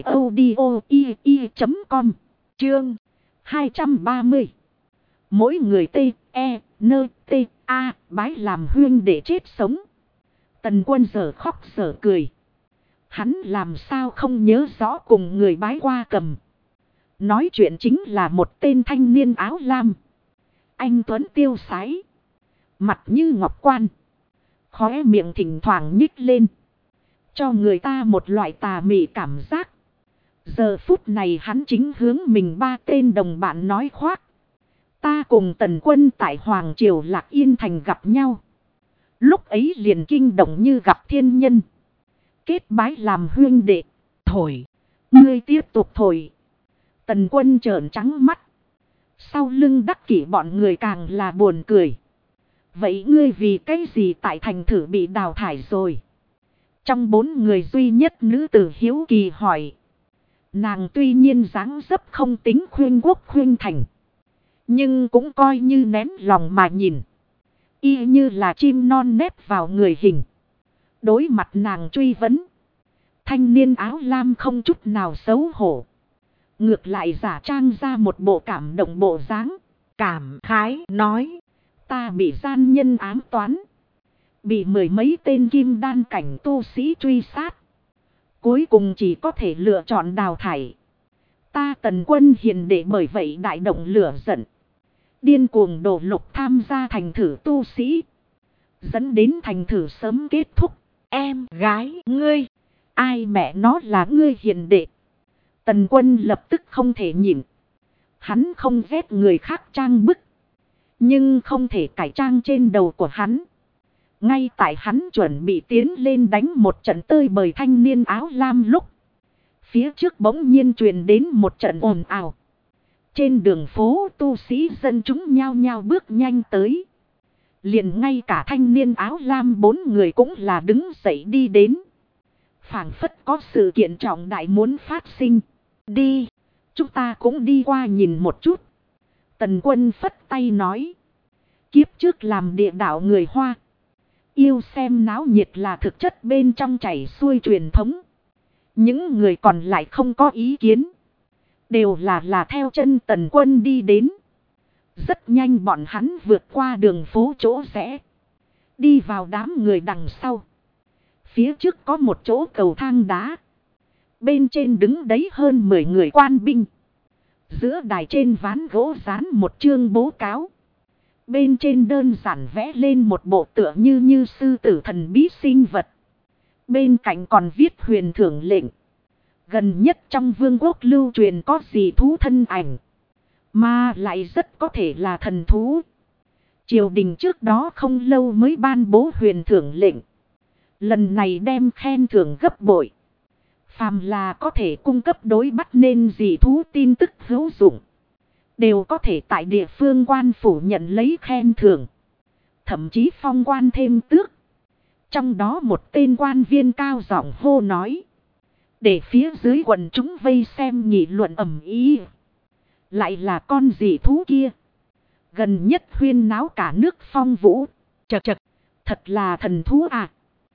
audio.com. Chương 230. Mỗi người T, E, N, T, A bái làm huyên để chết sống. Tần Quân giờ khóc giờ cười. Hắn làm sao không nhớ rõ cùng người bái qua cầm. Nói chuyện chính là một tên thanh niên áo lam. Anh tuấn tiêu sái. Mặt như ngọc quan. Khóe miệng thỉnh thoảng nhích lên. Cho người ta một loại tà mị cảm giác. Giờ phút này hắn chính hướng mình 3 tên đồng bạn nói khoác. Ta cùng Tần Quân tại Hoàng Triều Lạc Yên Thành gặp nhau. Lúc ấy liền kinh động như gặp thiên nhân. Kết bái làm huyên đệ. Thổi. Ngươi tiếp tục thổi. Tần Quân trợn trắng mắt. Sau lưng Đắc Kỷ bọn người càng là buồn cười. Vậy ngươi vì cái gì tại thành thử bị đào thải rồi? Trong 4 người duy nhất nữ tử hiếu kỳ hỏi. Nàng tuy nhiên dáng dấp không tính khuyên quốc khuyên thành. Nhưng cũng coi như nén lòng mà nhìn. Y như là chim non nép vào người hình. Đối mặt nàng truy vấn. Thanh niên áo lam không chút nào xấu hổ. Ngược lại giả trang ra một bộ cảm động bộ dáng. Cảm khái nói. Ta bị gian nhân ám toán. Bị 10 mấy tên kim đan cảnh tu sĩ truy sát. Cuối cùng chỉ có thể lựa chọn đào thải. Ta Tần Quân hiền đệ bởi vậy đại động lửa giận. Điên cuồng đổ lục tham gia thành thử tu sĩ. Dẫn đến thành thử sớm kết thúc. Em gái ngươi. Ai mẹ nó là ngươi hiền đệ. Tần Quân lập tức không thể nhịn. Hắn không ghét người khác trang bức. Nhưng không thể cải trang trên đầu của hắn. Ngay tại hắn chuẩn bị tiến lên đánh một trận tơi bời thanh niên áo lam lúc. Phía trước bỗng nhiên truyền đến một trận ồn ào. Trên đường phố tu sĩ dân chúng nhao nhao bước nhanh tới. Liền ngay cả thanh niên áo lam 4 người cũng là đứng dậy đi đến. Phảng phất có sự kiện trọng đại muốn phát sinh. Đi, chúng ta cũng đi qua nhìn một chút. Tần Quân phất tay nói. Kiếp trước làm địa đạo người Hoa. Yêu xem náo nhiệt là thực chất bên trong chảy xuôi truyền thống. Những người còn lại không có ý kiến. Đều là theo chân Tần Quân đi đến. Rất nhanh bọn hắn vượt qua đường phố chỗ rẽ. Đi vào đám người đằng sau. Phía trước có một chỗ cầu thang đá. Bên trên đứng đấy hơn 10 người quan binh. Giữa đài trên ván gỗ dán một chương bố cáo. Bên trên đơn giản vẽ lên một bộ tựa như sư tử thần bí sinh vật. Bên cạnh còn viết huyền thưởng lệnh. Gần nhất trong vương quốc lưu truyền có gì thú thân ảnh. Mà lại rất có thể là thần thú. Triều đình trước đó không lâu mới ban bố huyền thưởng lệnh. Lần này đem khen thưởng gấp bội. Phàm là có thể cung cấp đối bắt nên dị thú tin tức hữu dụng, đều có thể tại địa phương quan phủ nhận lấy khen thưởng. Thậm chí phong quan thêm tước. Trong đó một tên quan viên cao giọng hô nói. Để phía dưới quần chúng vây xem nghị luận ầm ĩ. Lại là con dị thú kia. Gần nhất huyên náo cả nước phong vũ. Chật chật, thật là thần thú à.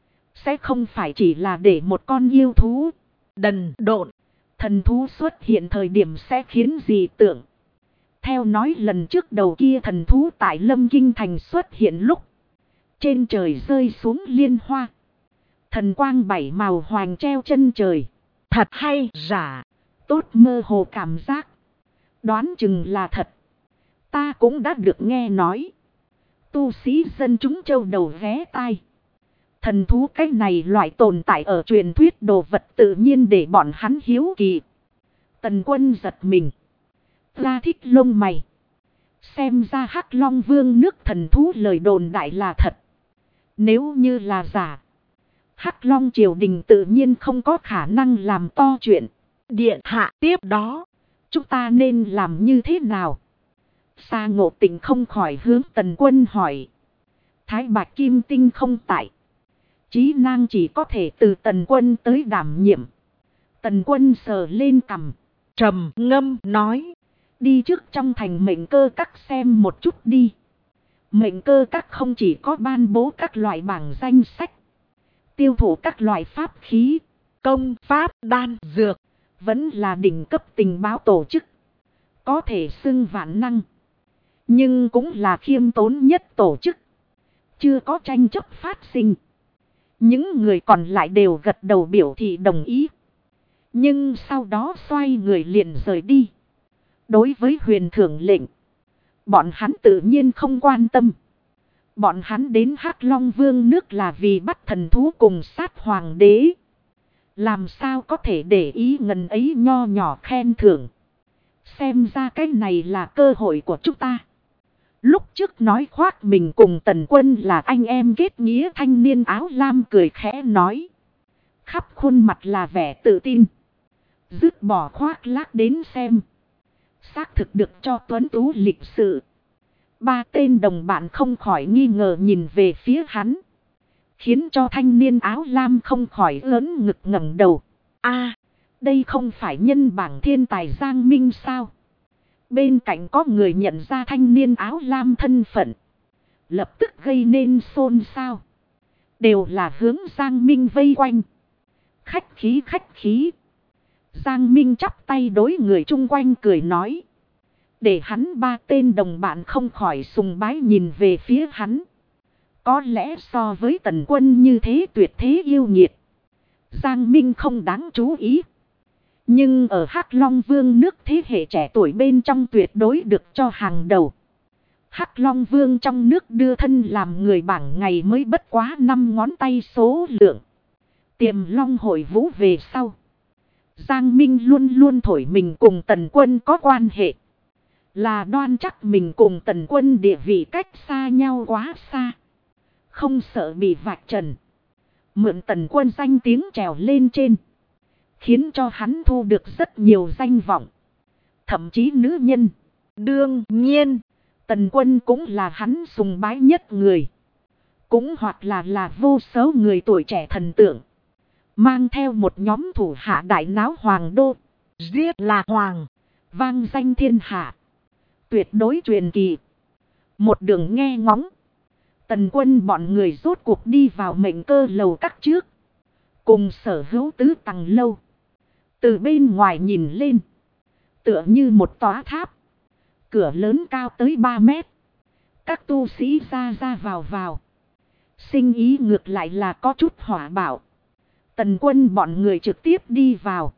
Sẽ không phải chỉ là để một con yêu thú đần độn. Thần thú xuất hiện thời điểm sẽ khiến dị tượng. Theo nói lần trước đầu kia thần thú tại Lâm Kinh Thành xuất hiện lúc. Trên trời rơi xuống liên hoa. Thần quang bảy màu hoàng treo chân trời. Thật hay giả. Tốt mơ hồ cảm giác. Đoán chừng là thật. Ta cũng đã được nghe nói. Tu sĩ dân chúng châu đầu ghé tai. Thần thú cái này loại tồn tại ở truyền thuyết đồ vật tự nhiên để bọn hắn hiếu kỳ. Tần Quân giật mình. Ra thích lông mày. Xem ra Hắc Long Vương nước thần thú lời đồn đại là thật. Nếu như là giả, Hắc Long triều đình tự nhiên không có khả năng làm to chuyện. Điện hạ tiếp đó, chúng ta nên làm như thế nào? Sa Ngộ Tịnh không khỏi hướng Tần Quân hỏi. Thái Bạch Kim Tinh không tại. Chí Nang chỉ có thể từ Tần Quân tới đảm nhiệm. Tần Quân sờ lên cằm, trầm ngâm nói. Đi trước trong thành Mệnh Cơ Các xem một chút đi. Mệnh Cơ Các không chỉ có ban bố các loại bảng danh sách, tiêu thụ các loại pháp khí, công pháp, đan, dược, vẫn là đỉnh cấp tình báo tổ chức. Có thể xưng vạn năng, nhưng cũng là khiêm tốn nhất tổ chức. Chưa có tranh chấp phát sinh. Những người còn lại đều gật đầu biểu thị đồng ý. Nhưng sau đó xoay người liền rời đi. Đối với huyền thưởng lệnh, bọn hắn tự nhiên không quan tâm. Bọn hắn đến Hắc Long Vương nước là vì bắt thần thú cùng sát hoàng đế. Làm sao có thể để ý ngần ấy nho nhỏ khen thưởng. Xem ra cái này là cơ hội của chúng ta. Lúc trước nói khoác mình cùng Tần Quân là anh em kết nghĩa thanh niên áo lam cười khẽ nói. Khắp khuôn mặt là vẻ tự tin. Dứt bỏ khoác lác đến xem. Xác thực được cho tuấn tú lịch sự. Ba tên đồng bạn không khỏi nghi ngờ nhìn về phía hắn. Khiến cho thanh niên áo lam không khỏi lớn ngực ngẩng đầu. A, đây không phải nhân bảng thiên tài Giang Minh sao? Bên cạnh có người nhận ra thanh niên áo lam thân phận. Lập tức gây nên xôn xao. Đều là hướng Giang Minh vây quanh. Khách khí khách khí. Giang Minh chắp tay đối người chung quanh cười nói. Để hắn ba tên đồng bạn không khỏi sùng bái nhìn về phía hắn. Có lẽ so với Tần Quân như thế tuyệt thế yêu nghiệt, Giang Minh không đáng chú ý. Nhưng ở Hắc Long Vương nước thế hệ trẻ tuổi bên trong tuyệt đối được cho hàng đầu. Hắc Long Vương trong nước đưa thân làm người bảng ngày mới bất quá 5 ngón tay số lượng. Tiềm Long hội vũ về sau, Giang Minh luôn luôn thổi mình cùng Tần Quân có quan hệ. Là đoan chắc mình cùng Tần Quân địa vị cách xa nhau quá xa. Không sợ bị vạch trần. Mượn Tần Quân danh tiếng trèo lên trên. Khiến cho hắn thu được rất nhiều danh vọng. Thậm chí nữ nhân. Đương nhiên, Tần Quân cũng là hắn sùng bái nhất người. Cũng hoặc là vô số người tuổi trẻ thần tượng. Mang theo một nhóm thủ hạ đại náo hoàng đô. Giết là hoàng. Vang danh thiên hạ. Tuyệt đối truyền kỳ. Một đường nghe ngóng. Tần Quân bọn người rốt cuộc đi vào Mệnh Cơ lầu các trước. Cùng sở hữu tứ tầng lâu. Từ bên ngoài nhìn lên. Tựa như một tòa tháp. Cửa lớn cao tới 3 mét. Các tu sĩ ra ra vào. Sinh ý ngược lại là có chút hỏa bạo. Tần Quân bọn người trực tiếp đi vào.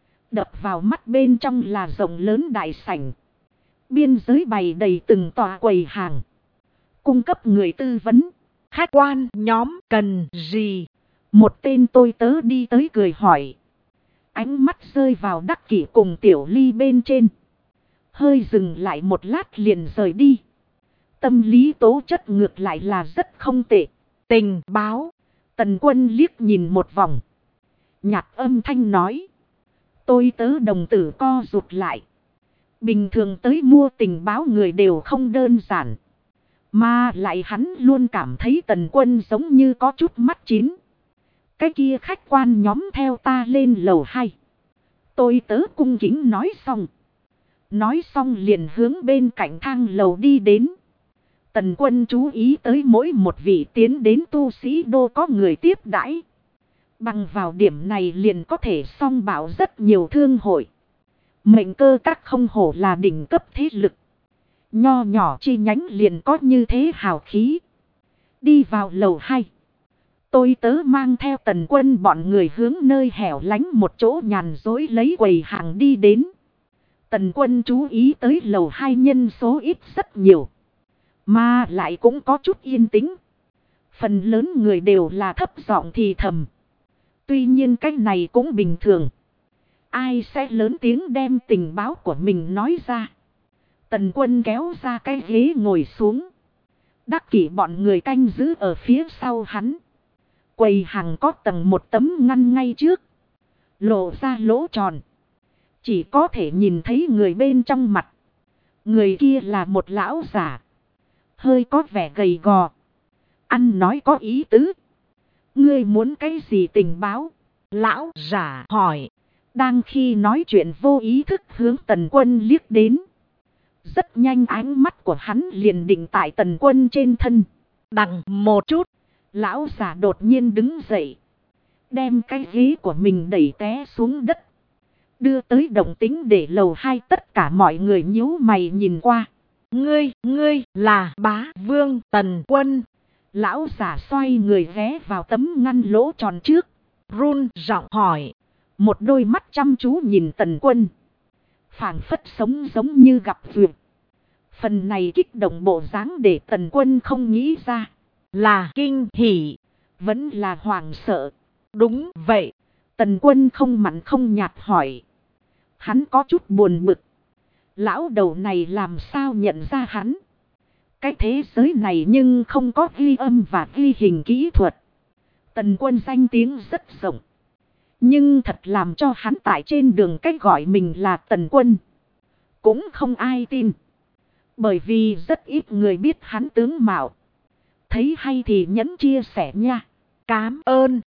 Đập vào mắt bên trong là rộng lớn đại sảnh. Biên giới bày đầy từng tòa quầy hàng. Cung cấp người tư vấn. Khách quan nhóm cần gì? Một tên tôi tớ đi tới cười hỏi. Ánh mắt rơi vào Đắc Kỷ cùng Tiểu Ly bên trên. Hơi dừng lại một lát liền rời đi. tâm lý tố chất ngược lại là rất không tệ. Tình báo. Tần Quân liếc nhìn một vòng. Nhạt âm thanh nói. Tôi tớ đồng tử co rụt lại. Bình thường tới mua tình báo người đều không đơn giản. Mà lại hắn luôn cảm thấy Tần Quân giống như có chút mắt chín. Cái kia khách quan nhóm theo ta lên lầu 2. Tôi tớ cung kính nói xong. Nói xong liền hướng bên cạnh thang lầu đi đến. Tần Quân chú ý tới mỗi một vị tiến đến tu sĩ đô có người tiếp đãi. Bằng vào điểm này liền có thể song bảo rất nhiều thương hội. Mệnh cơ các không hổ là đỉnh cấp thế lực. Nho nhỏ chi nhánh liền có như thế hào khí. Đi vào lầu 2. Tôi tớ mang theo Tần Quân bọn người hướng nơi hẻo lánh một chỗ nhàn dối lấy quầy hàng đi đến. Tần Quân chú ý tới lầu 2 nhân số ít rất nhiều. Mà lại cũng có chút yên tĩnh. Phần lớn người đều là thấp giọng thì thầm. Tuy nhiên cái này cũng bình thường. Ai sẽ lớn tiếng đem tình báo của mình nói ra. Tần Quân kéo ra cái ghế ngồi xuống. Đắc kỷ bọn người canh giữ ở phía sau hắn. Quầy hàng có tầng một tấm ngăn ngay trước. Lộ ra lỗ tròn. Chỉ có thể nhìn thấy người bên trong mặt. Người kia là một lão giả. Hơi có vẻ gầy gò. Ăn nói có ý tứ. Ngươi muốn cái gì tình báo? Lão giả hỏi. Đang khi nói chuyện vô ý thức hướng Tần Quân liếc đến. Rất nhanh ánh mắt của hắn liền định tại Tần Quân trên thân. Đằng một chút. Lão giả đột nhiên đứng dậy. Đem cái ghế của mình đẩy té xuống đất. Đưa tới động tĩnh để lầu 2 tất cả mọi người nhíu mày nhìn qua. Ngươi là bá vương Tần Quân. Lão giả xoay người ghé vào tấm ngăn lỗ tròn trước. Run giọng hỏi. Một đôi mắt chăm chú nhìn Tần Quân. Phảng phất sống giống như gặp vượt. Phần này kích động bộ dáng để Tần Quân không nghĩ ra. Là kinh hỉ. Vẫn là hoảng sợ. Đúng vậy. Tần Quân không mặn không nhạt hỏi. Hắn có chút buồn bực. Lão đầu này làm sao nhận ra hắn? Cái thế giới này nhưng không có ghi âm và ghi hình kỹ thuật. Tần Quân danh tiếng rất rộng. Nhưng thật làm cho hắn tại trên đường cách gọi mình là Tần Quân. Cũng không ai tin. Bởi vì rất ít người biết hắn tướng mạo. Thấy hay thì nhấn chia sẻ nha. Cám ơn.